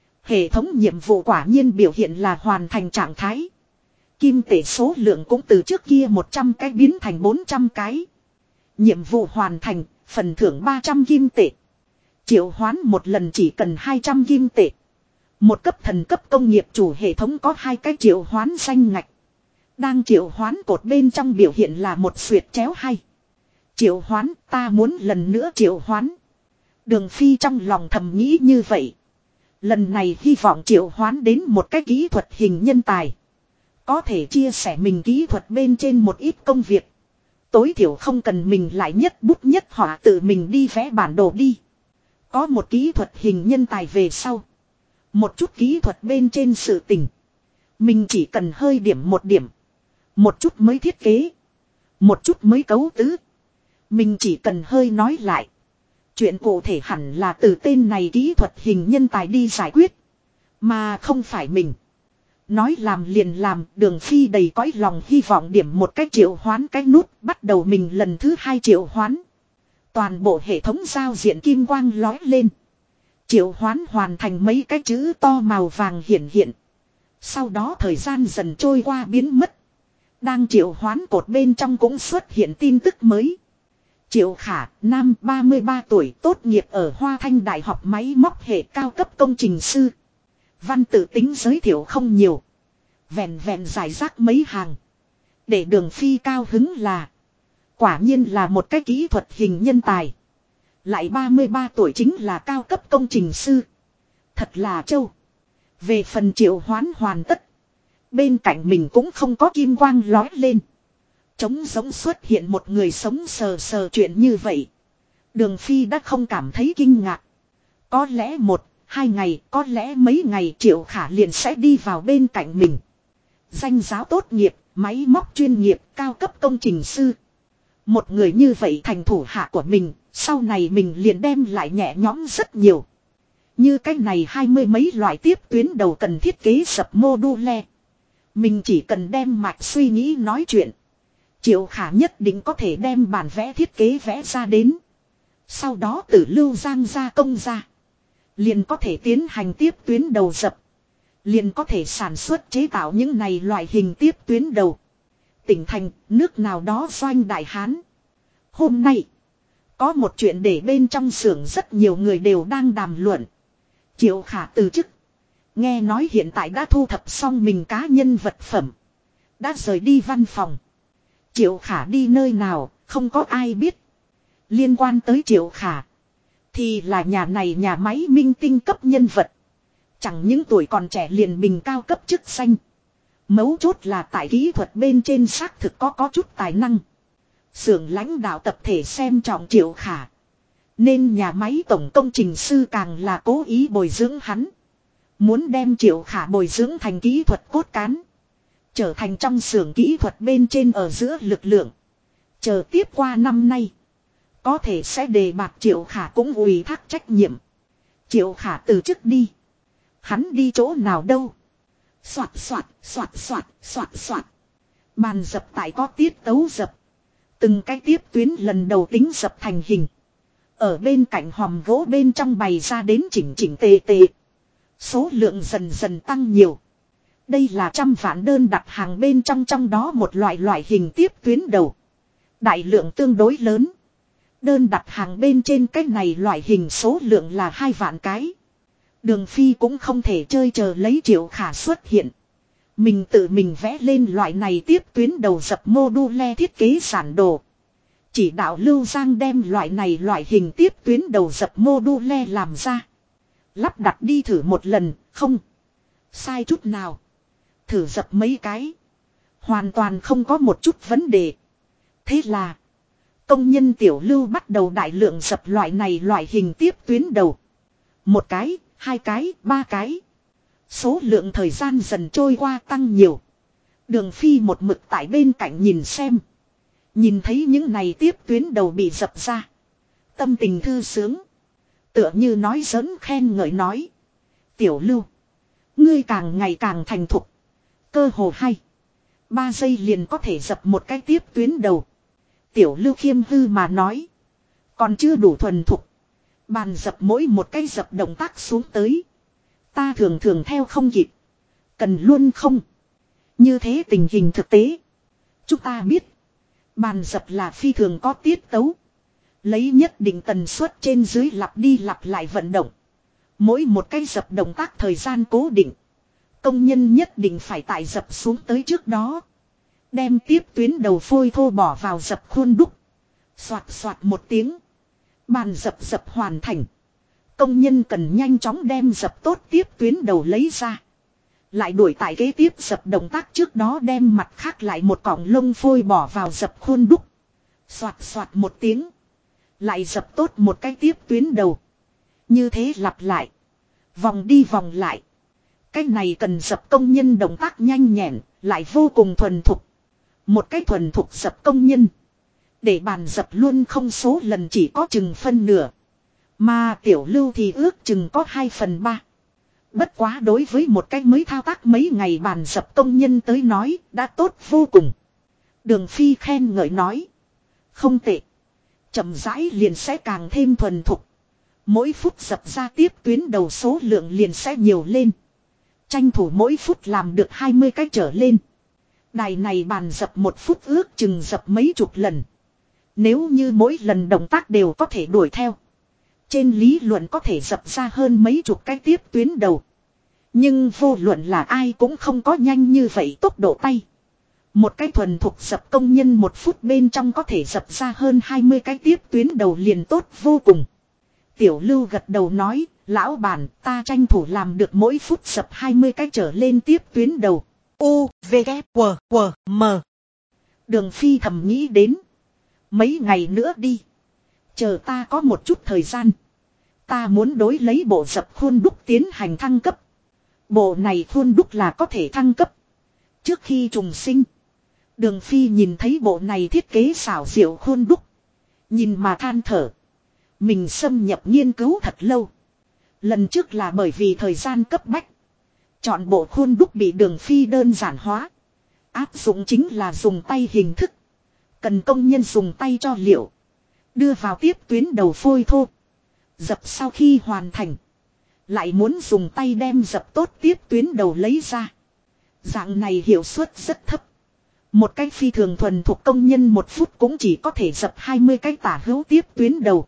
Hệ thống nhiệm vụ quả nhiên biểu hiện là hoàn thành trạng thái. Kim tệ số lượng cũng từ trước kia 100 cái biến thành 400 cái. Nhiệm vụ hoàn thành, phần thưởng 300 kim tệ. Triệu hoán một lần chỉ cần 200 kim tệ. Một cấp thần cấp công nghiệp chủ hệ thống có 2 cái triệu hoán danh ngạch. Đang triệu hoán cột bên trong biểu hiện là một xuyệt chéo hay. Triệu hoán, ta muốn lần nữa triệu hoán. Đường Phi trong lòng thầm nghĩ như vậy. Lần này hy vọng triệu hoán đến một cái kỹ thuật hình nhân tài. Có thể chia sẻ mình kỹ thuật bên trên một ít công việc. Tối thiểu không cần mình lại nhất bút nhất họa tự mình đi vẽ bản đồ đi. Có một kỹ thuật hình nhân tài về sau. Một chút kỹ thuật bên trên sự tình. Mình chỉ cần hơi điểm một điểm. Một chút mới thiết kế. Một chút mới cấu tứ. Mình chỉ cần hơi nói lại. Chuyện cụ thể hẳn là từ tên này kỹ thuật hình nhân tài đi giải quyết. Mà không phải mình. Nói làm liền làm, Đường Phi đầy cõi lòng hy vọng điểm một cái triệu hoán cái nút, bắt đầu mình lần thứ 2 triệu hoán. Toàn bộ hệ thống giao diện kim quang lói lên. Triệu hoán hoàn thành mấy cái chữ to màu vàng hiện hiện. Sau đó thời gian dần trôi qua biến mất. Đang triệu hoán cột bên trong cũng xuất hiện tin tức mới. Triệu Khả, nam 33 tuổi, tốt nghiệp ở Hoa Thanh Đại học máy móc hệ cao cấp công trình sư. Văn tự tính giới thiệu không nhiều. Vẹn vẹn giải rác mấy hàng. Để Đường Phi cao hứng là. Quả nhiên là một cái kỹ thuật hình nhân tài. Lại 33 tuổi chính là cao cấp công trình sư. Thật là trâu. Về phần triệu hoán hoàn tất. Bên cạnh mình cũng không có kim quang lói lên. Trống giống xuất hiện một người sống sờ sờ chuyện như vậy. Đường Phi đã không cảm thấy kinh ngạc. Có lẽ 1-2 ngày, có lẽ mấy ngày Triệu Khả liền sẽ đi vào bên cạnh mình. Danh giáo tốt nghiệp, máy móc chuyên nghiệp, cao cấp công trình sư. Một người như vậy thành thủ hạ của mình, sau này mình liền đem lại nhẹ nhõm rất nhiều. Như cái này 20 mấy loại tiếp tuyến đầu cần thiết kế sập module. Mình chỉ cần đem mạch suy nghĩ nói chuyện. Triệu Khả nhất định có thể đem bản vẽ thiết kế vẽ ra đến. Sau đó từ Lưu Giang gia công ra. Liền có thể tiến hành tiếp tuyến đầu dập. Liền có thể sản xuất chế tạo những này loại hình tiếp tuyến đầu. Tỉnh thành, nước nào đó doanh đại hán. Hôm nay, có một chuyện để bên trong xưởng rất nhiều người đều đang đàm luận. Triệu Khả từ chức. Nghe nói hiện tại đã thu thập xong mình cá nhân vật phẩm. Đã rời đi văn phòng. Triệu Khả đi nơi nào, không có ai biết. Liên quan tới Triệu Khả, thì là nhà này nhà máy minh tinh cấp nhân vật. Chẳng những tuổi còn trẻ liền bình cao cấp chức danh. Mấu chốt là tại kỹ thuật bên trên xác thực có chút tài năng. Xưởng lãnh đạo tập thể xem trọng Triệu Khả. Nên nhà máy tổng công trình sư càng là cố ý bồi dưỡng hắn. Muốn đem Triệu Khả bồi dưỡng thành kỹ thuật cốt cán. Trở thành trong xưởng kỹ thuật bên trên ở giữa lực lượng. Chờ tiếp qua năm nay. Có thể sẽ đề bạt Triệu Khả cũng ủy thác trách nhiệm. Triệu Khả từ chức đi. Hắn đi chỗ nào đâu. Soạt soạt soạt soạt soạt soạt. Bàn dập tại có tiết tấu dập. Từng cái tiếp tuyến lần đầu tính dập thành hình. Ở bên cạnh hòm gỗ bên trong bày ra đến chỉnh chỉnh tề tề. Số lượng dần dần tăng nhiều. Đây là trăm vạn đơn đặt hàng bên trong đó một loại hình tiếp tuyến đầu. Đại lượng tương đối lớn. Đơn đặt hàng bên trên cái này loại hình số lượng là 2 vạn cái. Đường Phi cũng không thể chơi chờ lấy Triệu Khả xuất hiện. Mình tự mình vẽ lên loại này tiếp tuyến đầu dập mô-đu-le thiết kế sản đồ. Chỉ đạo Lưu Giang đem loại hình tiếp tuyến đầu dập mô-đu-le làm ra. Lắp đặt đi thử một lần, không sai chút nào. Thử dập mấy cái. Hoàn toàn không có một chút vấn đề. Thế là công nhân Tiểu Lưu bắt đầu đại lượng dập loại hình tiếp tuyến đầu. 1 cái, 2 cái, 3 cái. Số lượng thời gian dần trôi qua tăng nhiều. Đường Phi một mực tại bên cạnh nhìn xem. Nhìn thấy những này tiếp tuyến đầu bị dập ra. Tâm tình thư sướng. Tựa như nói giỡn khen ngợi nói. Tiểu Lưu. Ngươi càng ngày càng thành thục. Cơ hồ hay. 3 giây liền có thể dập một cái tiếp tuyến đầu. Tiểu Lưu khiêm hư mà nói. Còn chưa đủ thuần thục. Bàn dập mỗi một cái dập động tác xuống tới. Ta thường theo không kịp. Cần luôn không. Như thế tình hình thực tế. Chúng ta biết. Bàn dập là phi thường có tiết tấu. Lấy nhất định tần suất trên dưới lặp đi lặp lại vận động. Mỗi một cái dập động tác thời gian cố định. Công nhân nhất định phải tại dập xuống tới trước đó. Đem tiếp tuyến đầu phôi thô bỏ vào dập khuôn đúc. Xoạt xoạt một tiếng. Bàn dập hoàn thành. Công nhân cần nhanh chóng đem dập tốt tiếp tuyến đầu lấy ra. Lại đuổi tại kế tiếp dập động tác trước đó đem mặt khác lại một cọng lông phôi bỏ vào dập khuôn đúc. Xoạt xoạt một tiếng. Lại dập tốt một cái tiếp tuyến đầu. Như thế lặp lại. Vòng đi vòng lại. Cái này cần dập công nhân động tác nhanh nhẹn, lại vô cùng thuần thục. Một cái thuần thục dập công nhân. Để bàn dập luôn không số lần chỉ có chừng phân nửa. Mà Tiểu Lưu thì ước chừng có 2/3. Bất quá đối với một cái mới thao tác mấy ngày bàn dập công nhân tới nói đã tốt vô cùng. Đường Phi khen ngợi nói. Không tệ. Chậm rãi liền sẽ càng thêm thuần thục. Mỗi phút dập ra tiếp tuyến đầu số lượng liền sẽ nhiều lên. Tranh thủ mỗi phút làm được 20 cái trở lên. Đài này bàn dập 1 phút ước chừng dập mấy chục lần. Nếu như mỗi lần động tác đều có thể đuổi theo. Trên lý luận có thể dập ra hơn mấy chục cái tiếp tuyến đầu. Nhưng vô luận là ai cũng không có nhanh như vậy tốc độ tay. Một cái thuần thục dập công nhân 1 phút bên trong có thể dập ra hơn 20 cái tiếp tuyến đầu liền tốt vô cùng. Tiểu Lưu gật đầu nói, lão bản ta tranh thủ làm được mỗi phút dập 20 cái trở lên tiếp tuyến đầu. U, V, K, W, W, M. Đường Phi thầm nghĩ đến. Mấy ngày nữa đi. Chờ ta có một chút thời gian. Ta muốn đối lấy bộ dập khuôn đúc tiến hành thăng cấp. Bộ này khuôn đúc là có thể thăng cấp. Trước khi trùng sinh. Đường Phi nhìn thấy bộ này thiết kế xảo diệu khuôn đúc. Nhìn mà than thở. Mình xâm nhập nghiên cứu thật lâu. Lần trước là bởi vì thời gian cấp bách. Chọn bộ khuôn đúc bị Đường Phi đơn giản hóa. Áp dụng chính là dùng tay hình thức. Cần công nhân dùng tay cho liệu. Đưa vào tiếp tuyến đầu phôi thô. Dập sau khi hoàn thành. Lại muốn dùng tay đem dập tốt tiếp tuyến đầu lấy ra. Dạng này hiệu suất rất thấp. Một cái phi thường thuần thuộc công nhân 1 phút cũng chỉ có thể dập 20 cái tả hữu tiếp tuyến đầu.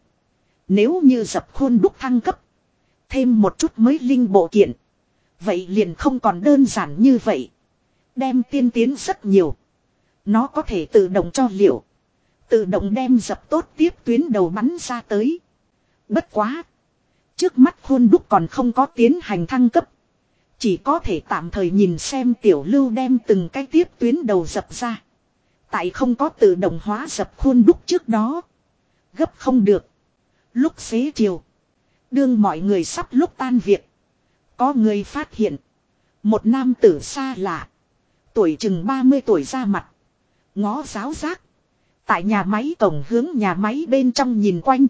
Nếu như dập khuôn đúc thăng cấp. Thêm một chút mới linh bộ kiện. Vậy liền không còn đơn giản như vậy. Đem tiên tiến rất nhiều. Nó có thể tự động cho liệu. Tự động đem dập tốt tiếp tuyến đầu bắn ra tới. Bất quá. Trước mắt khuôn đúc còn không có tiến hành thăng cấp. Chỉ có thể tạm thời nhìn xem tiểu Lưu đem từng cái tiếp tuyến đầu dập ra. Tại không có tự động hóa dập khuôn đúc trước đó. Gấp không được. Lúc xế chiều. Đương mọi người sắp lúc tan việc. Có người phát hiện. Một nam tử xa lạ. Tuổi chừng 30 tuổi ra mặt. Ngó giáo giác. Tại nhà máy cổng hướng nhà máy bên trong nhìn quanh.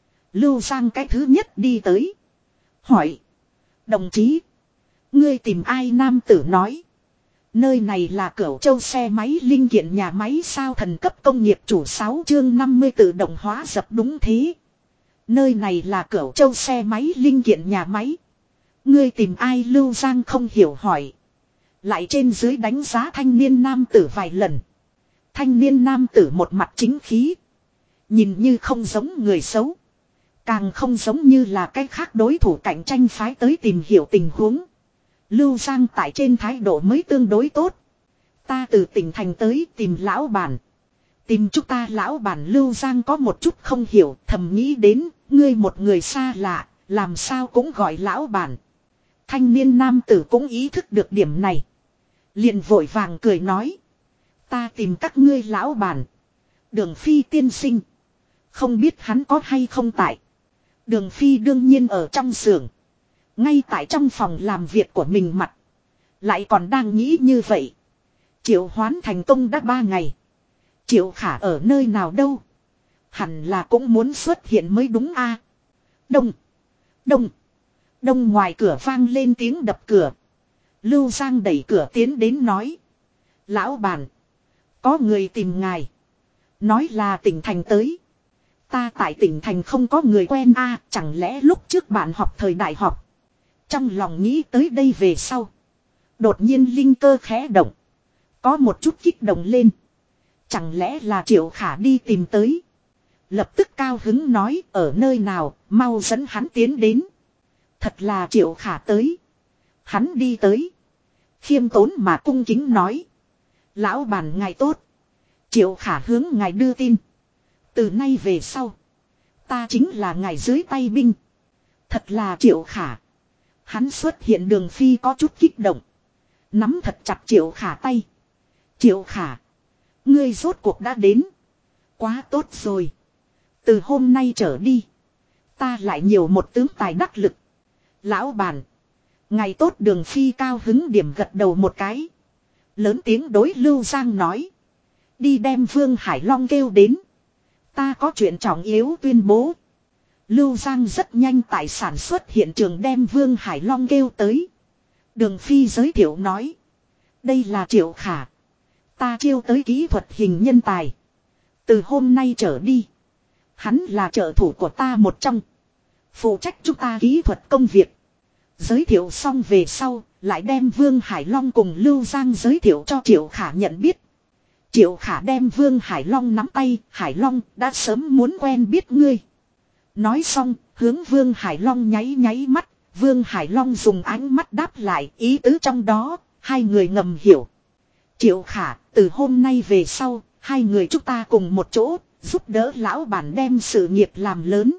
Lưu Giang cái thứ nhất đi tới. Hỏi. Đồng chí. Ngươi tìm ai? Nam tử nói. Nơi này là Cửu Châu xe máy linh kiện nhà máy sao thần cấp công nghiệp chủ 6 chương 50 tự động hóa dập đúng thế. Nơi này là Cửu Châu xe máy linh kiện nhà máy. Ngươi tìm ai? Lưu Giang không hiểu hỏi. Lại trên dưới đánh giá thanh niên nam tử vài lần. Thanh niên nam tử một mặt chính khí. Nhìn như không giống người xấu. Càng không giống như là cái khác đối thủ cạnh tranh phái tới tìm hiểu tình huống. Lưu Giang tại trên thái độ mới tương đối tốt. Ta từ tỉnh thành tới tìm lão bản. Tìm chúng ta lão bản. Lưu Giang có một chút không hiểu, thầm nghĩ đến, ngươi một người xa lạ, làm sao cũng gọi lão bản. Thanh niên nam tử cũng ý thức được điểm này. Liền vội vàng cười nói. Ta tìm các ngươi lão bản. Đường Phi tiên sinh. Không biết hắn có hay không tại. Đường Phi đương nhiên ở trong xưởng. Ngay tại trong phòng làm việc của mình mặt. Lại còn đang nghĩ như vậy. Triệu Hoán thành công đã 3 ngày. Triệu Khả ở nơi nào đâu. Hẳn là cũng muốn xuất hiện mới đúng a. Đông. Đông. Đông ngoài cửa vang lên tiếng đập cửa. Lưu Giang đẩy cửa tiến đến nói. Lão bản. Có người tìm ngài. Nói là tỉnh thành tới. Ta tại tỉnh thành không có người quen a, chẳng lẽ lúc trước bạn học thời đại học. Trong lòng nghĩ tới đây về sau. Đột nhiên linh cơ khẽ động. Có một chút kích động lên. Chẳng lẽ là Triệu Khả đi tìm tới. Lập tức cao hứng nói ở nơi nào, mau dẫn hắn tiến đến. Thật là Triệu Khả tới. Hắn đi tới. Khiêm tốn mà cung kính nói. Lão bản ngài tốt. Triệu Khả hướng ngài đưa tin. Từ nay về sau. Ta chính là ngài dưới tay binh. Thật là Triệu Khả. Hắn xuất hiện. Đường Phi có chút kích động. Nắm thật chặt Triệu Khả tay. Triệu Khả. Ngươi rốt cuộc đã đến. Quá tốt rồi. Từ hôm nay trở đi. Ta lại nhiều một tướng tài đắc lực. Lão bản. Ngài tốt. Đường Phi cao hứng điểm gật đầu một cái. Lớn tiếng đối Lưu Giang nói. Đi đem Vương Hải Long kêu đến. Ta có chuyện trọng yếu tuyên bố. Lưu Giang rất nhanh tại sản xuất hiện trường đem Vương Hải Long kêu tới. Đường Phi giới thiệu nói. Đây là Triệu Khả. Ta chiêu tới kỹ thuật hình nhân tài. Từ hôm nay trở đi. Hắn là trợ thủ của ta một trong. Phụ trách chúng ta kỹ thuật công việc. Giới thiệu xong về sau. Lại đem Vương Hải Long cùng Lưu Giang giới thiệu cho Triệu Khả nhận biết. Triệu Khả đem Vương Hải Long nắm tay. Hải Long đã sớm muốn quen biết ngươi. Nói xong hướng Vương Hải Long nháy nháy mắt. Vương Hải Long dùng ánh mắt đáp lại ý tứ trong đó. Hai người ngầm hiểu. Triệu Khả từ hôm nay về sau. Hai người chúng ta cùng một chỗ. Giúp đỡ lão bản đem sự nghiệp làm lớn.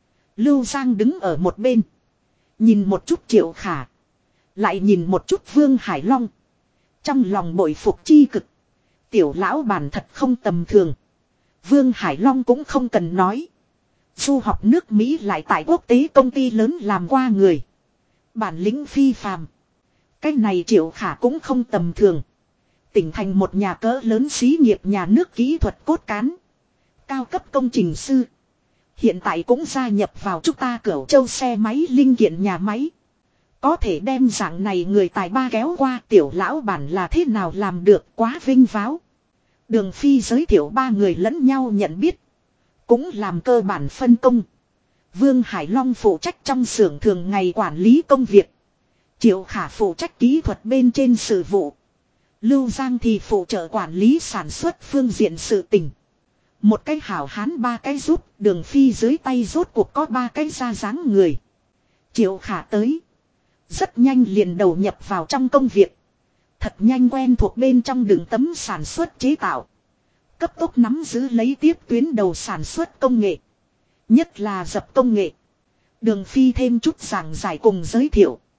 Lưu Giang đứng ở một bên. Nhìn một chút Triệu Khả. Lại nhìn một chút Vương Hải Long. Trong lòng bội phục chi cực. Tiểu lão bản thật không tầm thường. Vương Hải Long cũng không cần nói. Du học nước Mỹ lại tại quốc tế công ty lớn làm qua người. Bản lĩnh phi phàm. Cái này Triệu Khả cũng không tầm thường. Tỉnh thành một nhà cỡ lớn xí nghiệp nhà nước kỹ thuật cốt cán. Cao cấp công trình sư. Hiện tại cũng gia nhập vào chúng ta Cửu Châu xe máy linh kiện nhà máy. Có thể đem dạng này người tài ba kéo qua tiểu lão bản là thế nào làm được quá vinh váo. Đường Phi giới thiệu ba người lẫn nhau nhận biết. Cũng làm cơ bản phân công. Vương Hải Long phụ trách trong xưởng thường ngày quản lý công việc. Triệu Khả phụ trách kỹ thuật bên trên sự vụ. Lưu Giang thì phụ trợ quản lý sản xuất phương diện sự tình. Một cái hảo hán ba cái giúp. Đường Phi dưới tay rốt cuộc có ba cái ra dáng người. Triệu Khả tới. Rất nhanh liền đầu nhập vào trong công việc. Thật nhanh quen thuộc bên trong đường tấm sản xuất chế tạo. Cấp tốc nắm giữ lấy tiếp tuyến đầu sản xuất công nghệ. Nhất là dập công nghệ. Đường Phi thêm chút giảng giải cùng giới thiệu.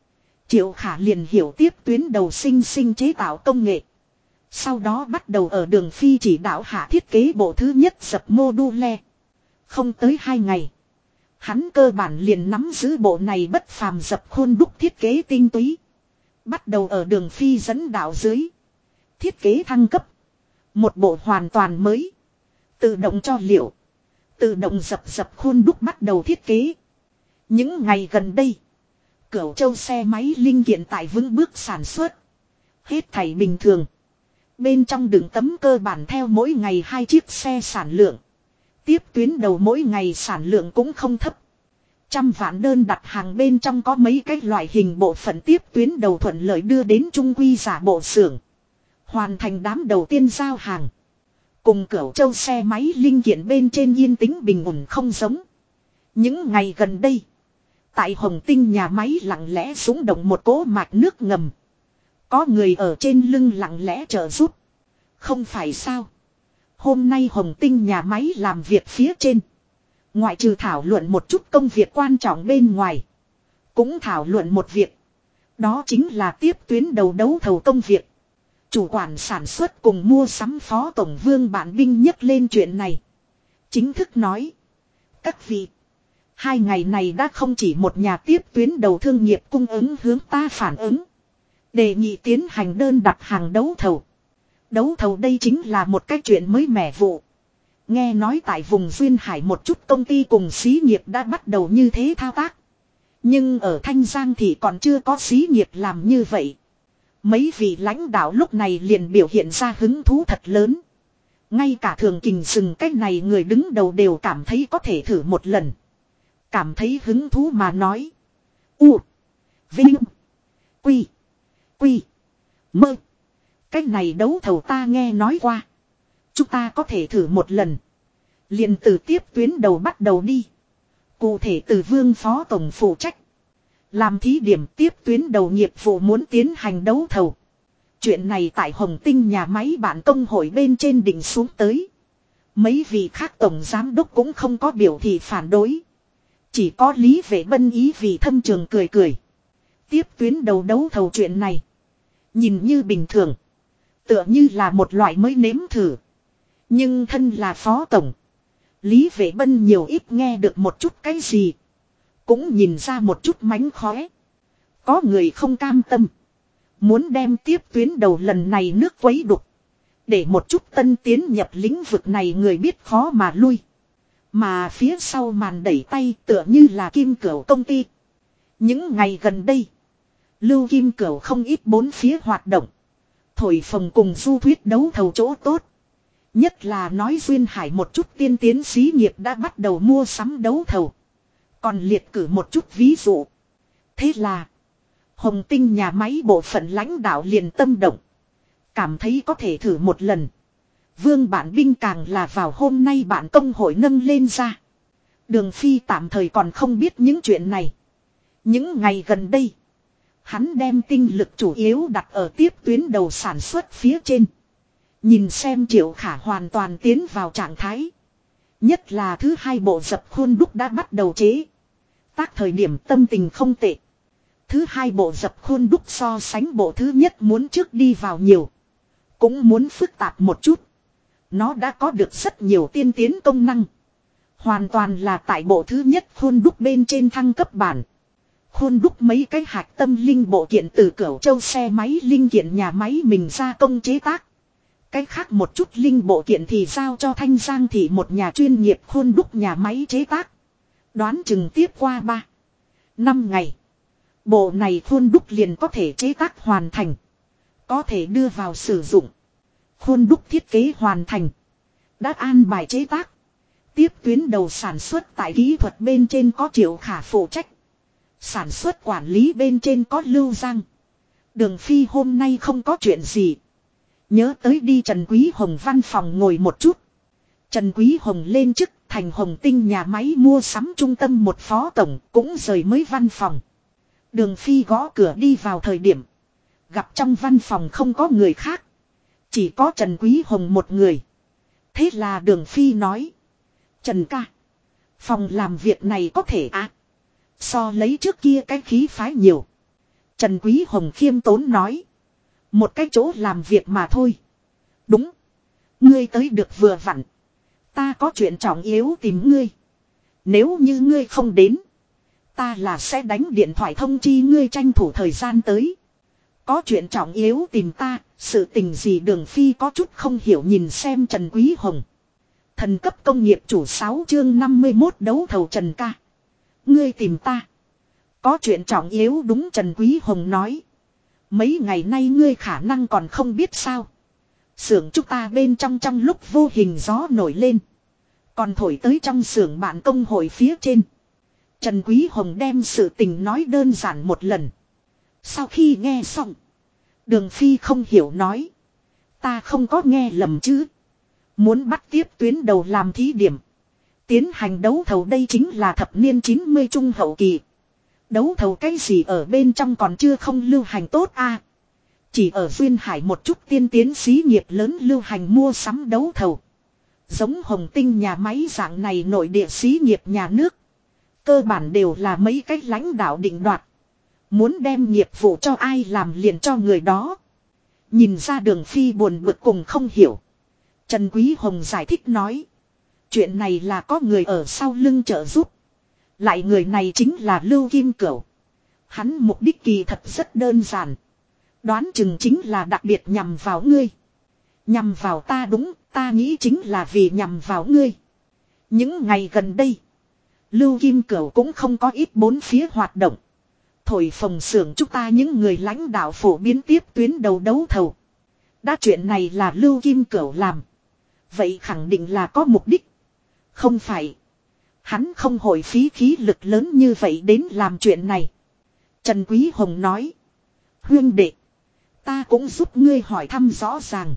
Triệu Khả liền hiểu tiếp tuyến đầu sinh chế tạo công nghệ. Sau đó bắt đầu ở Đường Phi chỉ đạo hạ thiết kế bộ thứ nhất dập mô-đu-le. Không tới 2 ngày. Hắn cơ bản liền nắm giữ bộ này bất phàm dập khuôn đúc thiết kế tinh túy. Bắt đầu ở Đường Phi dẫn đạo dưới. Thiết kế thăng cấp. Một bộ hoàn toàn mới. Tự động cho liệu. Tự động dập khuôn đúc bắt đầu thiết kế. Những ngày gần đây. Cửu Châu xe máy linh kiện tại vững bước sản xuất. Hết thảy bình thường. Bên trong đựng tấm cơ bản theo mỗi ngày 2 chiếc xe sản lượng. Tiếp tuyến đầu mỗi ngày sản lượng cũng không thấp. 100 vạn đơn đặt hàng bên trong có mấy cái loại hình bộ phận tiếp tuyến đầu thuận lợi đưa đến trung quy giả bộ xưởng. Hoàn thành đám đầu tiên giao hàng. Cùng Cửu Châu xe máy linh kiện bên trên yên tĩnh bình ổn không giống. Những ngày gần đây. Tại Hồng Tinh nhà máy lặng lẽ súng động một cỗ mạch nước ngầm. Có người ở trên lưng lặng lẽ trợ giúp. Không phải sao. Hôm nay Hồng Tinh nhà máy làm việc phía trên. Ngoại trừ thảo luận một chút công việc quan trọng bên ngoài. Cũng thảo luận một việc. Đó chính là tiếp tuyến đầu đấu thầu công việc. Chủ quản sản xuất cùng mua sắm phó tổng Vương Bản Binh nhắc lên chuyện này. Chính thức nói. Các vị. 2 ngày này đã không chỉ một nhà tiếp tuyến đầu thương nghiệp cung ứng hướng ta phản ứng. Đề nghị tiến hành đơn đặt hàng đấu thầu. Đấu thầu đây chính là một cái chuyện mới mẻ vụ. Nghe nói tại vùng Duyên Hải một chút công ty cùng xí nghiệp đã bắt đầu như thế thao tác. Nhưng ở Thanh Giang thì còn chưa có xí nghiệp làm như vậy. Mấy vị lãnh đạo lúc này liền biểu hiện ra hứng thú thật lớn. Ngay cả thường kình sừng cách này người đứng đầu đều cảm thấy có thể thử một lần. Cảm thấy hứng thú mà nói. U. Vinh. Quy. Quy. Mơ. Cái này đấu thầu ta nghe nói qua. Chúng ta có thể thử một lần. Liền từ tiếp tuyến đầu bắt đầu đi. Cụ thể từ Vương phó tổng phụ trách. Làm thí điểm tiếp tuyến đầu nghiệp vụ muốn tiến hành đấu thầu. Chuyện này tại Hồng Tinh nhà máy bạn công hội bên trên đỉnh xuống tới. Mấy vị khác tổng giám đốc cũng không có biểu thị phản đối. Chỉ có Lý Vệ Bân ý vì thâm trường cười cười. Tiếp tuyến đầu đấu thầu chuyện này. Nhìn như bình thường. Tựa như là một loại mới nếm thử. Nhưng thân là phó tổng. Lý Vệ Bân nhiều ít nghe được một chút cái gì. Cũng nhìn ra một chút mánh khóe. Có người không cam tâm. Muốn đem tiếp tuyến đầu lần này nước quấy đục. Để một chút tân tiến nhập lĩnh vực này người biết khó mà lui. Mà phía sau màn đẩy tay tựa như là Kim Cửu công ty. Những ngày gần đây. Lưu Kim Cửu không ít bốn phía hoạt động. Thổi phồng cùng du thuyết đấu thầu chỗ tốt. Nhất là nói Duyên Hải một chút tiên tiến xí nghiệp đã bắt đầu mua sắm đấu thầu. Còn liệt cử một chút ví dụ. Thế là. Hồng Tinh nhà máy bộ phận lãnh đạo liền tâm động. Cảm thấy có thể thử một lần. Vương Bản Binh càng là vào hôm nay bạn công hội nâng lên ra. Đường Phi tạm thời còn không biết những chuyện này. Những ngày gần đây. Hắn đem tinh lực chủ yếu đặt ở tiếp tuyến đầu sản xuất phía trên. Nhìn xem Triệu Khả hoàn toàn tiến vào trạng thái. Nhất là thứ 2 bộ dập khuôn đúc đã bắt đầu chế. Tác thời điểm tâm tình không tệ. Thứ 2 bộ dập khuôn đúc so sánh bộ thứ nhất muốn trước đi vào nhiều. Cũng muốn phức tạp một chút. Nó đã có được rất nhiều tiên tiến công năng. Hoàn toàn là tại bộ thứ nhất khuôn đúc bên trên thăng cấp bản. Khuôn đúc mấy cái hạt tâm linh bộ kiện từ Cửu Châu xe máy linh kiện nhà máy mình gia công chế tác. Cái khác một chút linh bộ kiện thì giao cho Thanh Giang thị một nhà chuyên nghiệp khuôn đúc nhà máy chế tác. Đoán chừng tiếp qua 3-5 ngày. Bộ này khuôn đúc liền có thể chế tác hoàn thành. Có thể đưa vào sử dụng. Khuôn đúc thiết kế hoàn thành. Đã an bài chế tác. Tiếp tuyến đầu sản xuất tại kỹ thuật bên trên có Triệu Khả phụ trách. Sản xuất quản lý bên trên có Lưu Giang. Đường Phi hôm nay không có chuyện gì. Nhớ tới đi Trần Quý Hồng văn phòng ngồi một chút. Trần Quý Hồng lên chức thành Hồng Tinh nhà máy mua sắm trung tâm một phó tổng cũng rời mới văn phòng. Đường Phi gõ cửa đi vào thời điểm. Gặp trong văn phòng không có người khác. Chỉ có Trần Quý Hồng một người. Thế là Đường Phi nói. Trần ca. Phòng làm việc này có thể so lấy trước kia cái khí phái nhiều. Trần Quý Hồng khiêm tốn nói. Một cái chỗ làm việc mà thôi. Đúng. Ngươi tới được vừa vặn. Ta có chuyện trọng yếu tìm ngươi. Nếu như ngươi không đến. Ta là sẽ đánh điện thoại thông chi ngươi tranh thủ thời gian tới. Có chuyện trọng yếu tìm ta. Sự tình gì Đường Phi có chút không hiểu nhìn xem Trần Quý Hồng. Thần cấp công nghiệp chủ 6 chương 51 đấu thầu Trần ca. Ngươi tìm ta. Có chuyện trọng yếu đúng Trần Quý Hồng nói. Mấy ngày nay ngươi khả năng còn không biết sao. Xưởng chúng ta bên trong lúc vô hình gió nổi lên. Còn thổi tới trong xưởng bạn công hội phía trên. Trần Quý Hồng đem sự tình nói đơn giản một lần. Sau khi nghe xong. Đường Phi không hiểu nói. Ta không có nghe lầm chứ. Muốn bắt tiếp tuyến đầu làm thí điểm. Tiến hành đấu thầu đây chính là thập niên 90 trung hậu kỳ. Đấu thầu cái gì ở bên trong còn chưa không lưu hành tốt a. Chỉ ở duyên hải một chút tiên tiến xí nghiệp lớn lưu hành mua sắm đấu thầu. Giống Hồng Tinh nhà máy dạng này nội địa xí nghiệp nhà nước. Cơ bản đều là mấy cách lãnh đạo định đoạt. Muốn đem nghiệp vụ cho ai làm liền cho người đó. Nhìn ra Đường Phi buồn bực cùng không hiểu. Trần Quý Hồng giải thích nói. Chuyện này là có người ở sau lưng trợ giúp. Lại người này chính là Lưu Kim Cửu. Hắn mục đích kỳ thật rất đơn giản. Đoán chừng chính là đặc biệt nhằm vào ngươi. Nhằm vào ta đúng, ta nghĩ chính là vì nhằm vào ngươi. Những ngày gần đây, Lưu Kim Cửu cũng không có ít bốn phía hoạt động. Thổi phồng xưởng chúng ta những người lãnh đạo phổ biến tiếp tuyến đầu đấu thầu. Đã chuyện này là Lưu Kim Cửu làm. Vậy khẳng định là có mục đích. Không phải. Hắn không hồi phí khí lực lớn như vậy đến làm chuyện này. Trần Quý Hồng nói. Huyên đệ. Ta cũng giúp ngươi hỏi thăm rõ ràng.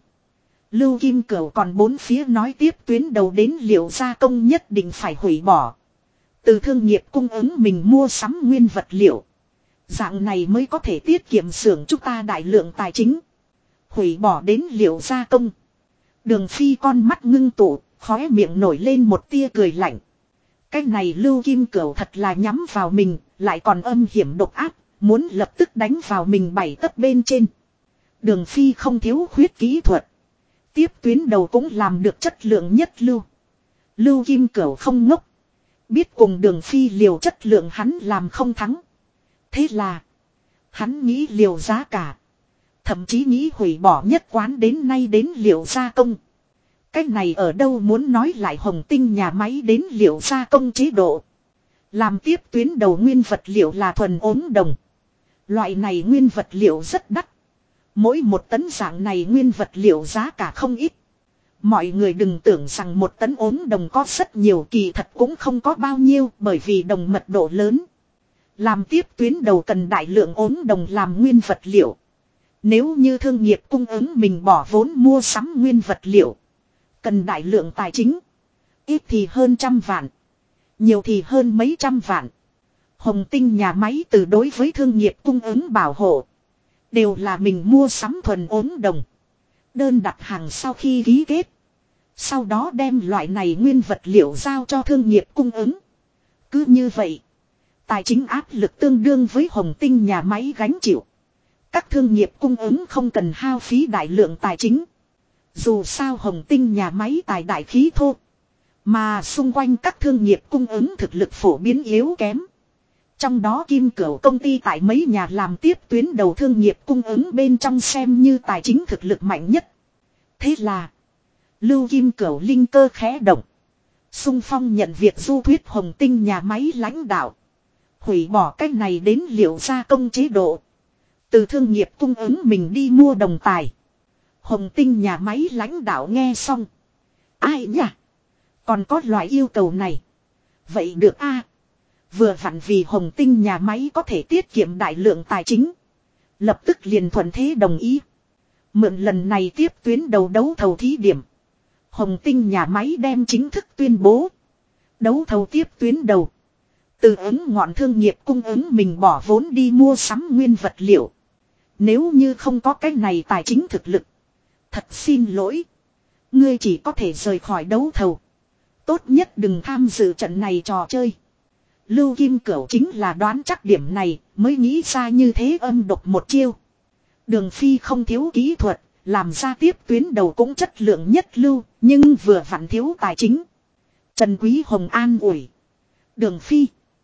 Lưu Kim Cửu còn bốn phía nói tiếp tuyến đầu đến liệu gia công nhất định phải hủy bỏ. Từ thương nghiệp cung ứng mình mua sắm nguyên vật liệu. Dạng này mới có thể tiết kiệm xưởng chúng ta đại lượng tài chính. Hủy bỏ đến liệu gia công. Đường Phi con mắt ngưng tụ, khóe miệng nổi lên một tia cười lạnh. Cái này Lưu Kim Cửu thật là nhắm vào mình, lại còn âm hiểm độc ác, muốn lập tức đánh vào mình bảy tấc bên trên. Đường Phi không thiếu khuyết kỹ thuật. Tiếp tuyến đầu cũng làm được chất lượng nhất lưu. Lưu Kim Cửu không ngốc. Biết cùng Đường Phi liều chất lượng hắn làm không thắng. Thế là hắn nghĩ liều giá cả. Thậm chí nghĩ hủy bỏ nhất quán đến nay đến liệu gia công. Cái này ở đâu muốn nói lại Hồng Tinh nhà máy đến liệu gia công chế độ. Làm tiếp tuyến đầu nguyên vật liệu là thuần ốm đồng. Loại này nguyên vật liệu rất đắt. Mỗi một tấn dạng này nguyên vật liệu giá cả không ít. Mọi người đừng tưởng rằng một tấn ốm đồng có rất nhiều, kỳ thật cũng không có bao nhiêu bởi vì đồng mật độ lớn. Làm tiếp tuyến đầu cần đại lượng ốm đồng làm nguyên vật liệu. Nếu như thương nghiệp cung ứng mình bỏ vốn mua sắm nguyên vật liệu. Cần đại lượng tài chính. Ít thì hơn 100 vạn. Nhiều thì hơn mấy trăm vạn. Hồng Tinh nhà máy từ đối với thương nghiệp cung ứng bảo hộ. Đều là mình mua sắm thuần ốm đồng. Đơn đặt hàng sau khi ký kết. Sau đó đem loại này nguyên vật liệu giao cho thương nghiệp cung ứng. Cứ như vậy. Tài chính áp lực tương đương với Hồng Tinh nhà máy gánh chịu. Các thương nghiệp cung ứng không cần hao phí đại lượng tài chính. Dù sao Hồng Tinh nhà máy tài đại khí thô. Mà xung quanh các thương nghiệp cung ứng thực lực phổ biến yếu kém. Trong đó Kim Cửu công ty tại mấy nhà làm tiếp tuyến đầu thương nghiệp cung ứng bên trong xem như tài chính thực lực mạnh nhất. Thế là Lưu Kim Cửu linh cơ khẽ động. Xung phong nhận việc du thuyết Hồng Tinh nhà máy lãnh đạo. Hủy bỏ cách này đến liệu gia công chế độ. Từ thương nghiệp cung ứng mình đi mua đồng tài. Hồng Tinh nhà máy lãnh đạo nghe xong. Ai nhỉ? Còn có loại yêu cầu này. Vậy được a. Vừa vặn vì Hồng Tinh nhà máy có thể tiết kiệm đại lượng tài chính. Lập tức liền thuận thế đồng ý. Mượn lần này tiếp tuyến đầu đấu thầu thí điểm. Hồng Tinh nhà máy đem chính thức tuyên bố. Đấu thầu tiếp tuyến đầu. Từ ứng ngọn thương nghiệp cung ứng mình bỏ vốn đi mua sắm nguyên vật liệu. Nếu như không có cái này tài chính thực lực. Thật xin lỗi. Ngươi chỉ có thể rời khỏi đấu thầu. Tốt nhất đừng tham dự trận này trò chơi. Lưu Kim Cửu chính là đoán chắc điểm này mới nghĩ ra như thế âm độc một chiêu. Đường Phi không thiếu kỹ thuật, làm ra tiếp tuyến đầu cũng chất lượng nhất lưu, nhưng vừa vặn thiếu tài chính. Trần Quý Hồng an ủi. Đường Phi.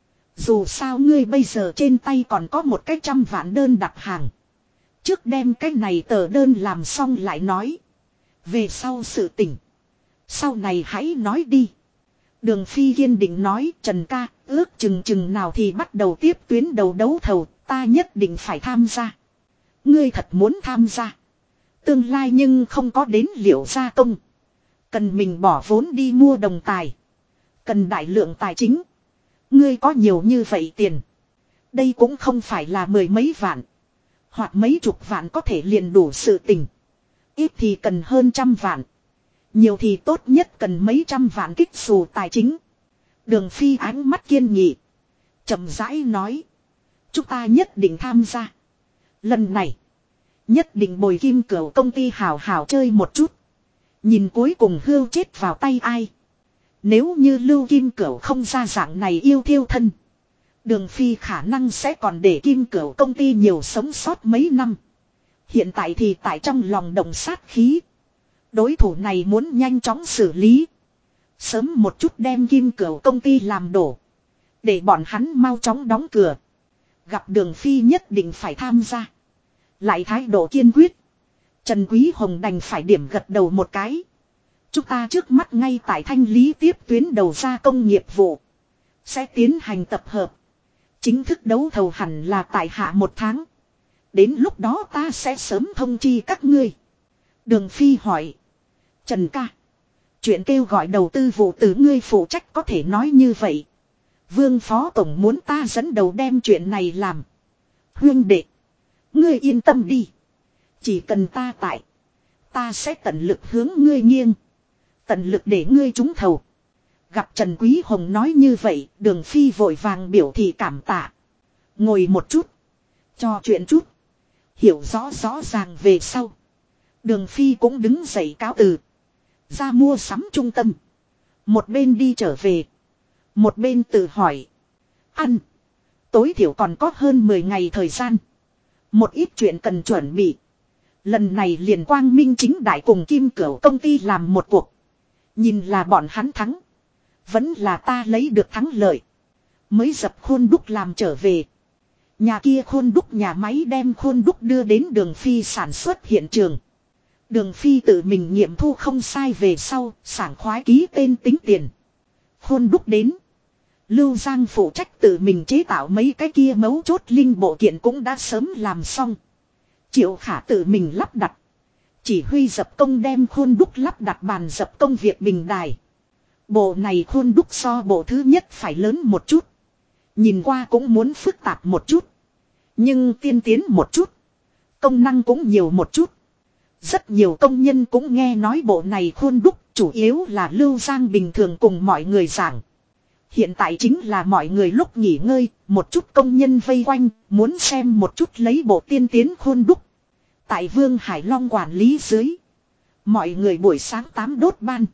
Dù sao ngươi bây giờ trên tay còn có một cái 100 vạn đơn đặt hàng. Trước đem cái này tờ đơn làm xong lại nói. Về sau sự tỉnh. Sau này hãy nói đi. Đường Phi kiên định nói, Trần ca, ước chừng nào thì bắt đầu tiếp tuyến đầu đấu thầu, ta nhất định phải tham gia. Ngươi thật muốn tham gia. Tương lai nhưng không có đến liệu gia công. Cần mình bỏ vốn đi mua đồng tài. Cần đại lượng tài chính. Ngươi có nhiều như vậy tiền. Đây cũng không phải là 10 mấy vạn. Hoặc mấy chục vạn có thể liền đủ sự tình. Ít thì cần hơn 100 vạn. Nhiều thì tốt nhất cần mấy trăm vạn kích xù tài chính. Đường Phi ánh mắt kiên nghị. Chậm rãi nói. Chúng ta nhất định tham gia. Lần này. Nhất định Bồi Kim Cửu công ty hào hào chơi một chút. Nhìn cuối cùng hưu chết vào tay ai. Nếu như Lưu Kim Cửu không ra dạng này yêu thiêu thân. Đường Phi khả năng sẽ còn để Kim Cửu công ty nhiều sống sót mấy năm. Hiện tại thì tại trong lòng động sát khí. Đối thủ này muốn nhanh chóng xử lý. Sớm một chút đem Kim Cửu công ty làm đổ. Để bọn hắn mau chóng đóng cửa. Gặp Đường Phi nhất định phải tham gia. Lại thái độ kiên quyết. Trần Quý Hồng đành phải điểm gật đầu một cái. Chúng ta trước mắt ngay tại thanh lý tiếp tuyến đầu ra công nghiệp vụ. Sẽ tiến hành tập hợp. Chính thức đấu thầu hẳn là tại hạ 1 tháng. Đến lúc đó ta sẽ sớm thông chi các ngươi. Đường Phi hỏi. Trần ca. Chuyện kêu gọi đầu tư vụ từ ngươi phụ trách có thể nói như vậy. Vương Phó Tổng muốn ta dẫn đầu đem chuyện này làm. Huynh đệ. Ngươi yên tâm đi. Chỉ cần ta tại. Ta sẽ tận lực hướng ngươi nghiêng. Tận lực để ngươi trúng thầu. Gặp Trần Quý Hồng nói như vậy. Đường Phi vội vàng biểu thị cảm tạ. Ngồi một chút. Trò chuyện chút. Hiểu rõ ràng về sau. Đường Phi cũng đứng dậy cáo từ. Ra mua sắm trung tâm. Một bên đi trở về. Một bên tự hỏi. Ăn. Tối thiểu còn có hơn 10 ngày thời gian. Một ít chuyện cần chuẩn bị. Lần này liền quang minh chính đại cùng Kim Cửu công ty làm một cuộc. Nhìn là bọn hắn thắng. Vẫn là ta lấy được thắng lợi. Mới dập khuôn đúc làm trở về. Nhà kia khuôn đúc nhà máy đem khuôn đúc đưa đến Đường Phi sản xuất hiện trường. Đường Phi tự mình nghiệm thu không sai về sau, sảng khoái ký tên tính tiền. Khuôn đúc đến. Lưu Giang phụ trách tự mình chế tạo mấy cái kia mấu chốt linh bộ kiện cũng đã sớm làm xong. Triệu Khả tự mình lắp đặt. Chỉ huy dập công đem khuôn đúc lắp đặt bàn dập công việc bình đài. Bộ này khuôn đúc so bộ thứ nhất phải lớn một chút. Nhìn qua cũng muốn phức tạp một chút. Nhưng tiên tiến một chút. Công năng cũng nhiều một chút. Rất nhiều công nhân cũng nghe nói bộ này khuôn đúc chủ yếu là Lưu Giang bình thường cùng mọi người giảng. Hiện tại chính là mọi người lúc nghỉ ngơi, một chút công nhân vây quanh, muốn xem một chút lấy bộ tiên tiến khuôn đúc. Tại Vương Hải Long quản lý dưới. Mọi người buổi sáng 8 đốt ban.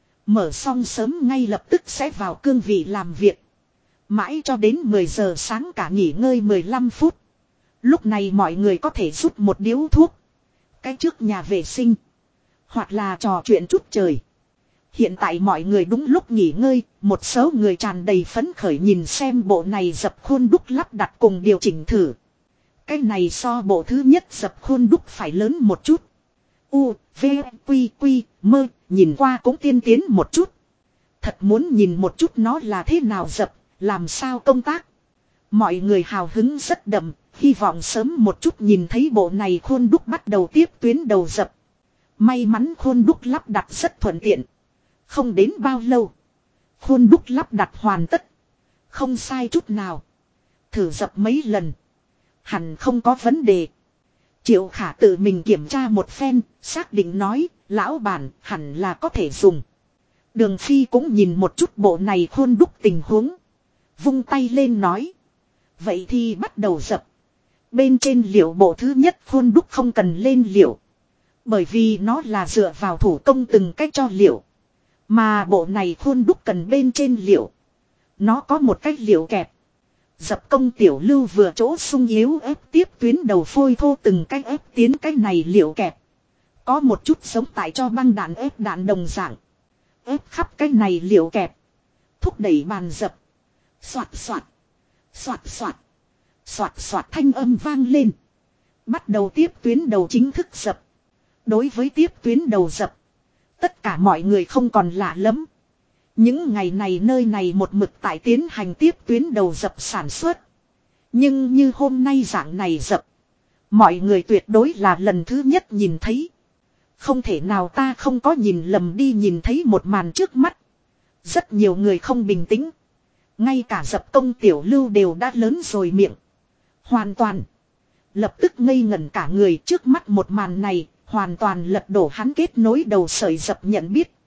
Mở xong sớm ngay lập tức sẽ vào cương vị làm việc. Mãi cho đến 10 giờ sáng cả nghỉ ngơi 15 phút. Lúc này mọi người có thể rút một điếu thuốc. Cái trước nhà vệ sinh. Hoặc là trò chuyện chút trời. Hiện tại mọi người đúng lúc nghỉ ngơi. Một số người tràn đầy phấn khởi nhìn xem bộ này dập khuôn đúc lắp đặt cùng điều chỉnh thử. Cái này so bộ thứ nhất dập khuôn đúc phải lớn một chút. U, V, Quy, Quy, Mơ. Nhìn qua cũng tiên tiến một chút. Thật muốn nhìn một chút nó là thế nào dập. Làm sao công tác. Mọi người hào hứng rất đậm. Hy vọng sớm một chút nhìn thấy bộ này khuôn đúc bắt đầu tiếp tuyến đầu dập. May mắn khuôn đúc lắp đặt rất thuận tiện. Không đến bao lâu. Khuôn đúc lắp đặt hoàn tất. Không sai chút nào. Thử dập mấy lần. Hẳn không có vấn đề. Triệu Khả tự mình kiểm tra một phen. Xác định nói. Lão bản hẳn là có thể dùng. Đường Phi cũng nhìn một chút bộ này khuôn đúc tình huống. Vung tay lên nói. Vậy thì bắt đầu dập. Bên trên liệu bộ thứ nhất khuôn đúc không cần lên liệu. Bởi vì nó là dựa vào thủ công từng cách cho liệu. Mà bộ này khuôn đúc cần bên trên liệu. Nó có một cách liệu kẹp. Dập công tiểu lưu vừa chỗ sung yếu ép tiếp tuyến đầu phôi thô từng cách ép tiến cái này liệu kẹp. Có một chút giống tại cho băng đạn ép đạn đồng dạng. Ép khắp cái này liệu kẹp. Thúc đẩy bàn dập. Xoạt xoạt. Xoạt xoạt. Xoạt xoạt thanh âm vang lên. Bắt đầu tiếp tuyến đầu chính thức dập. Đối với tiếp tuyến đầu dập. Tất cả mọi người không còn lạ lắm. Những ngày này nơi này một mực tại tiến hành tiếp tuyến đầu dập sản xuất. Nhưng như hôm nay dạng này dập. Mọi người tuyệt đối là lần thứ nhất nhìn thấy. Không thể nào ta không có nhìn lầm đi nhìn thấy một màn trước mắt. Rất nhiều người không bình tĩnh. Ngay cả dập công tiểu lưu đều đã lớn rồi miệng. Hoàn toàn. Lập tức ngây ngẩn cả người trước mắt một màn này. Hoàn toàn lật đổ hắn kết nối đầu sợi dập nhận biết.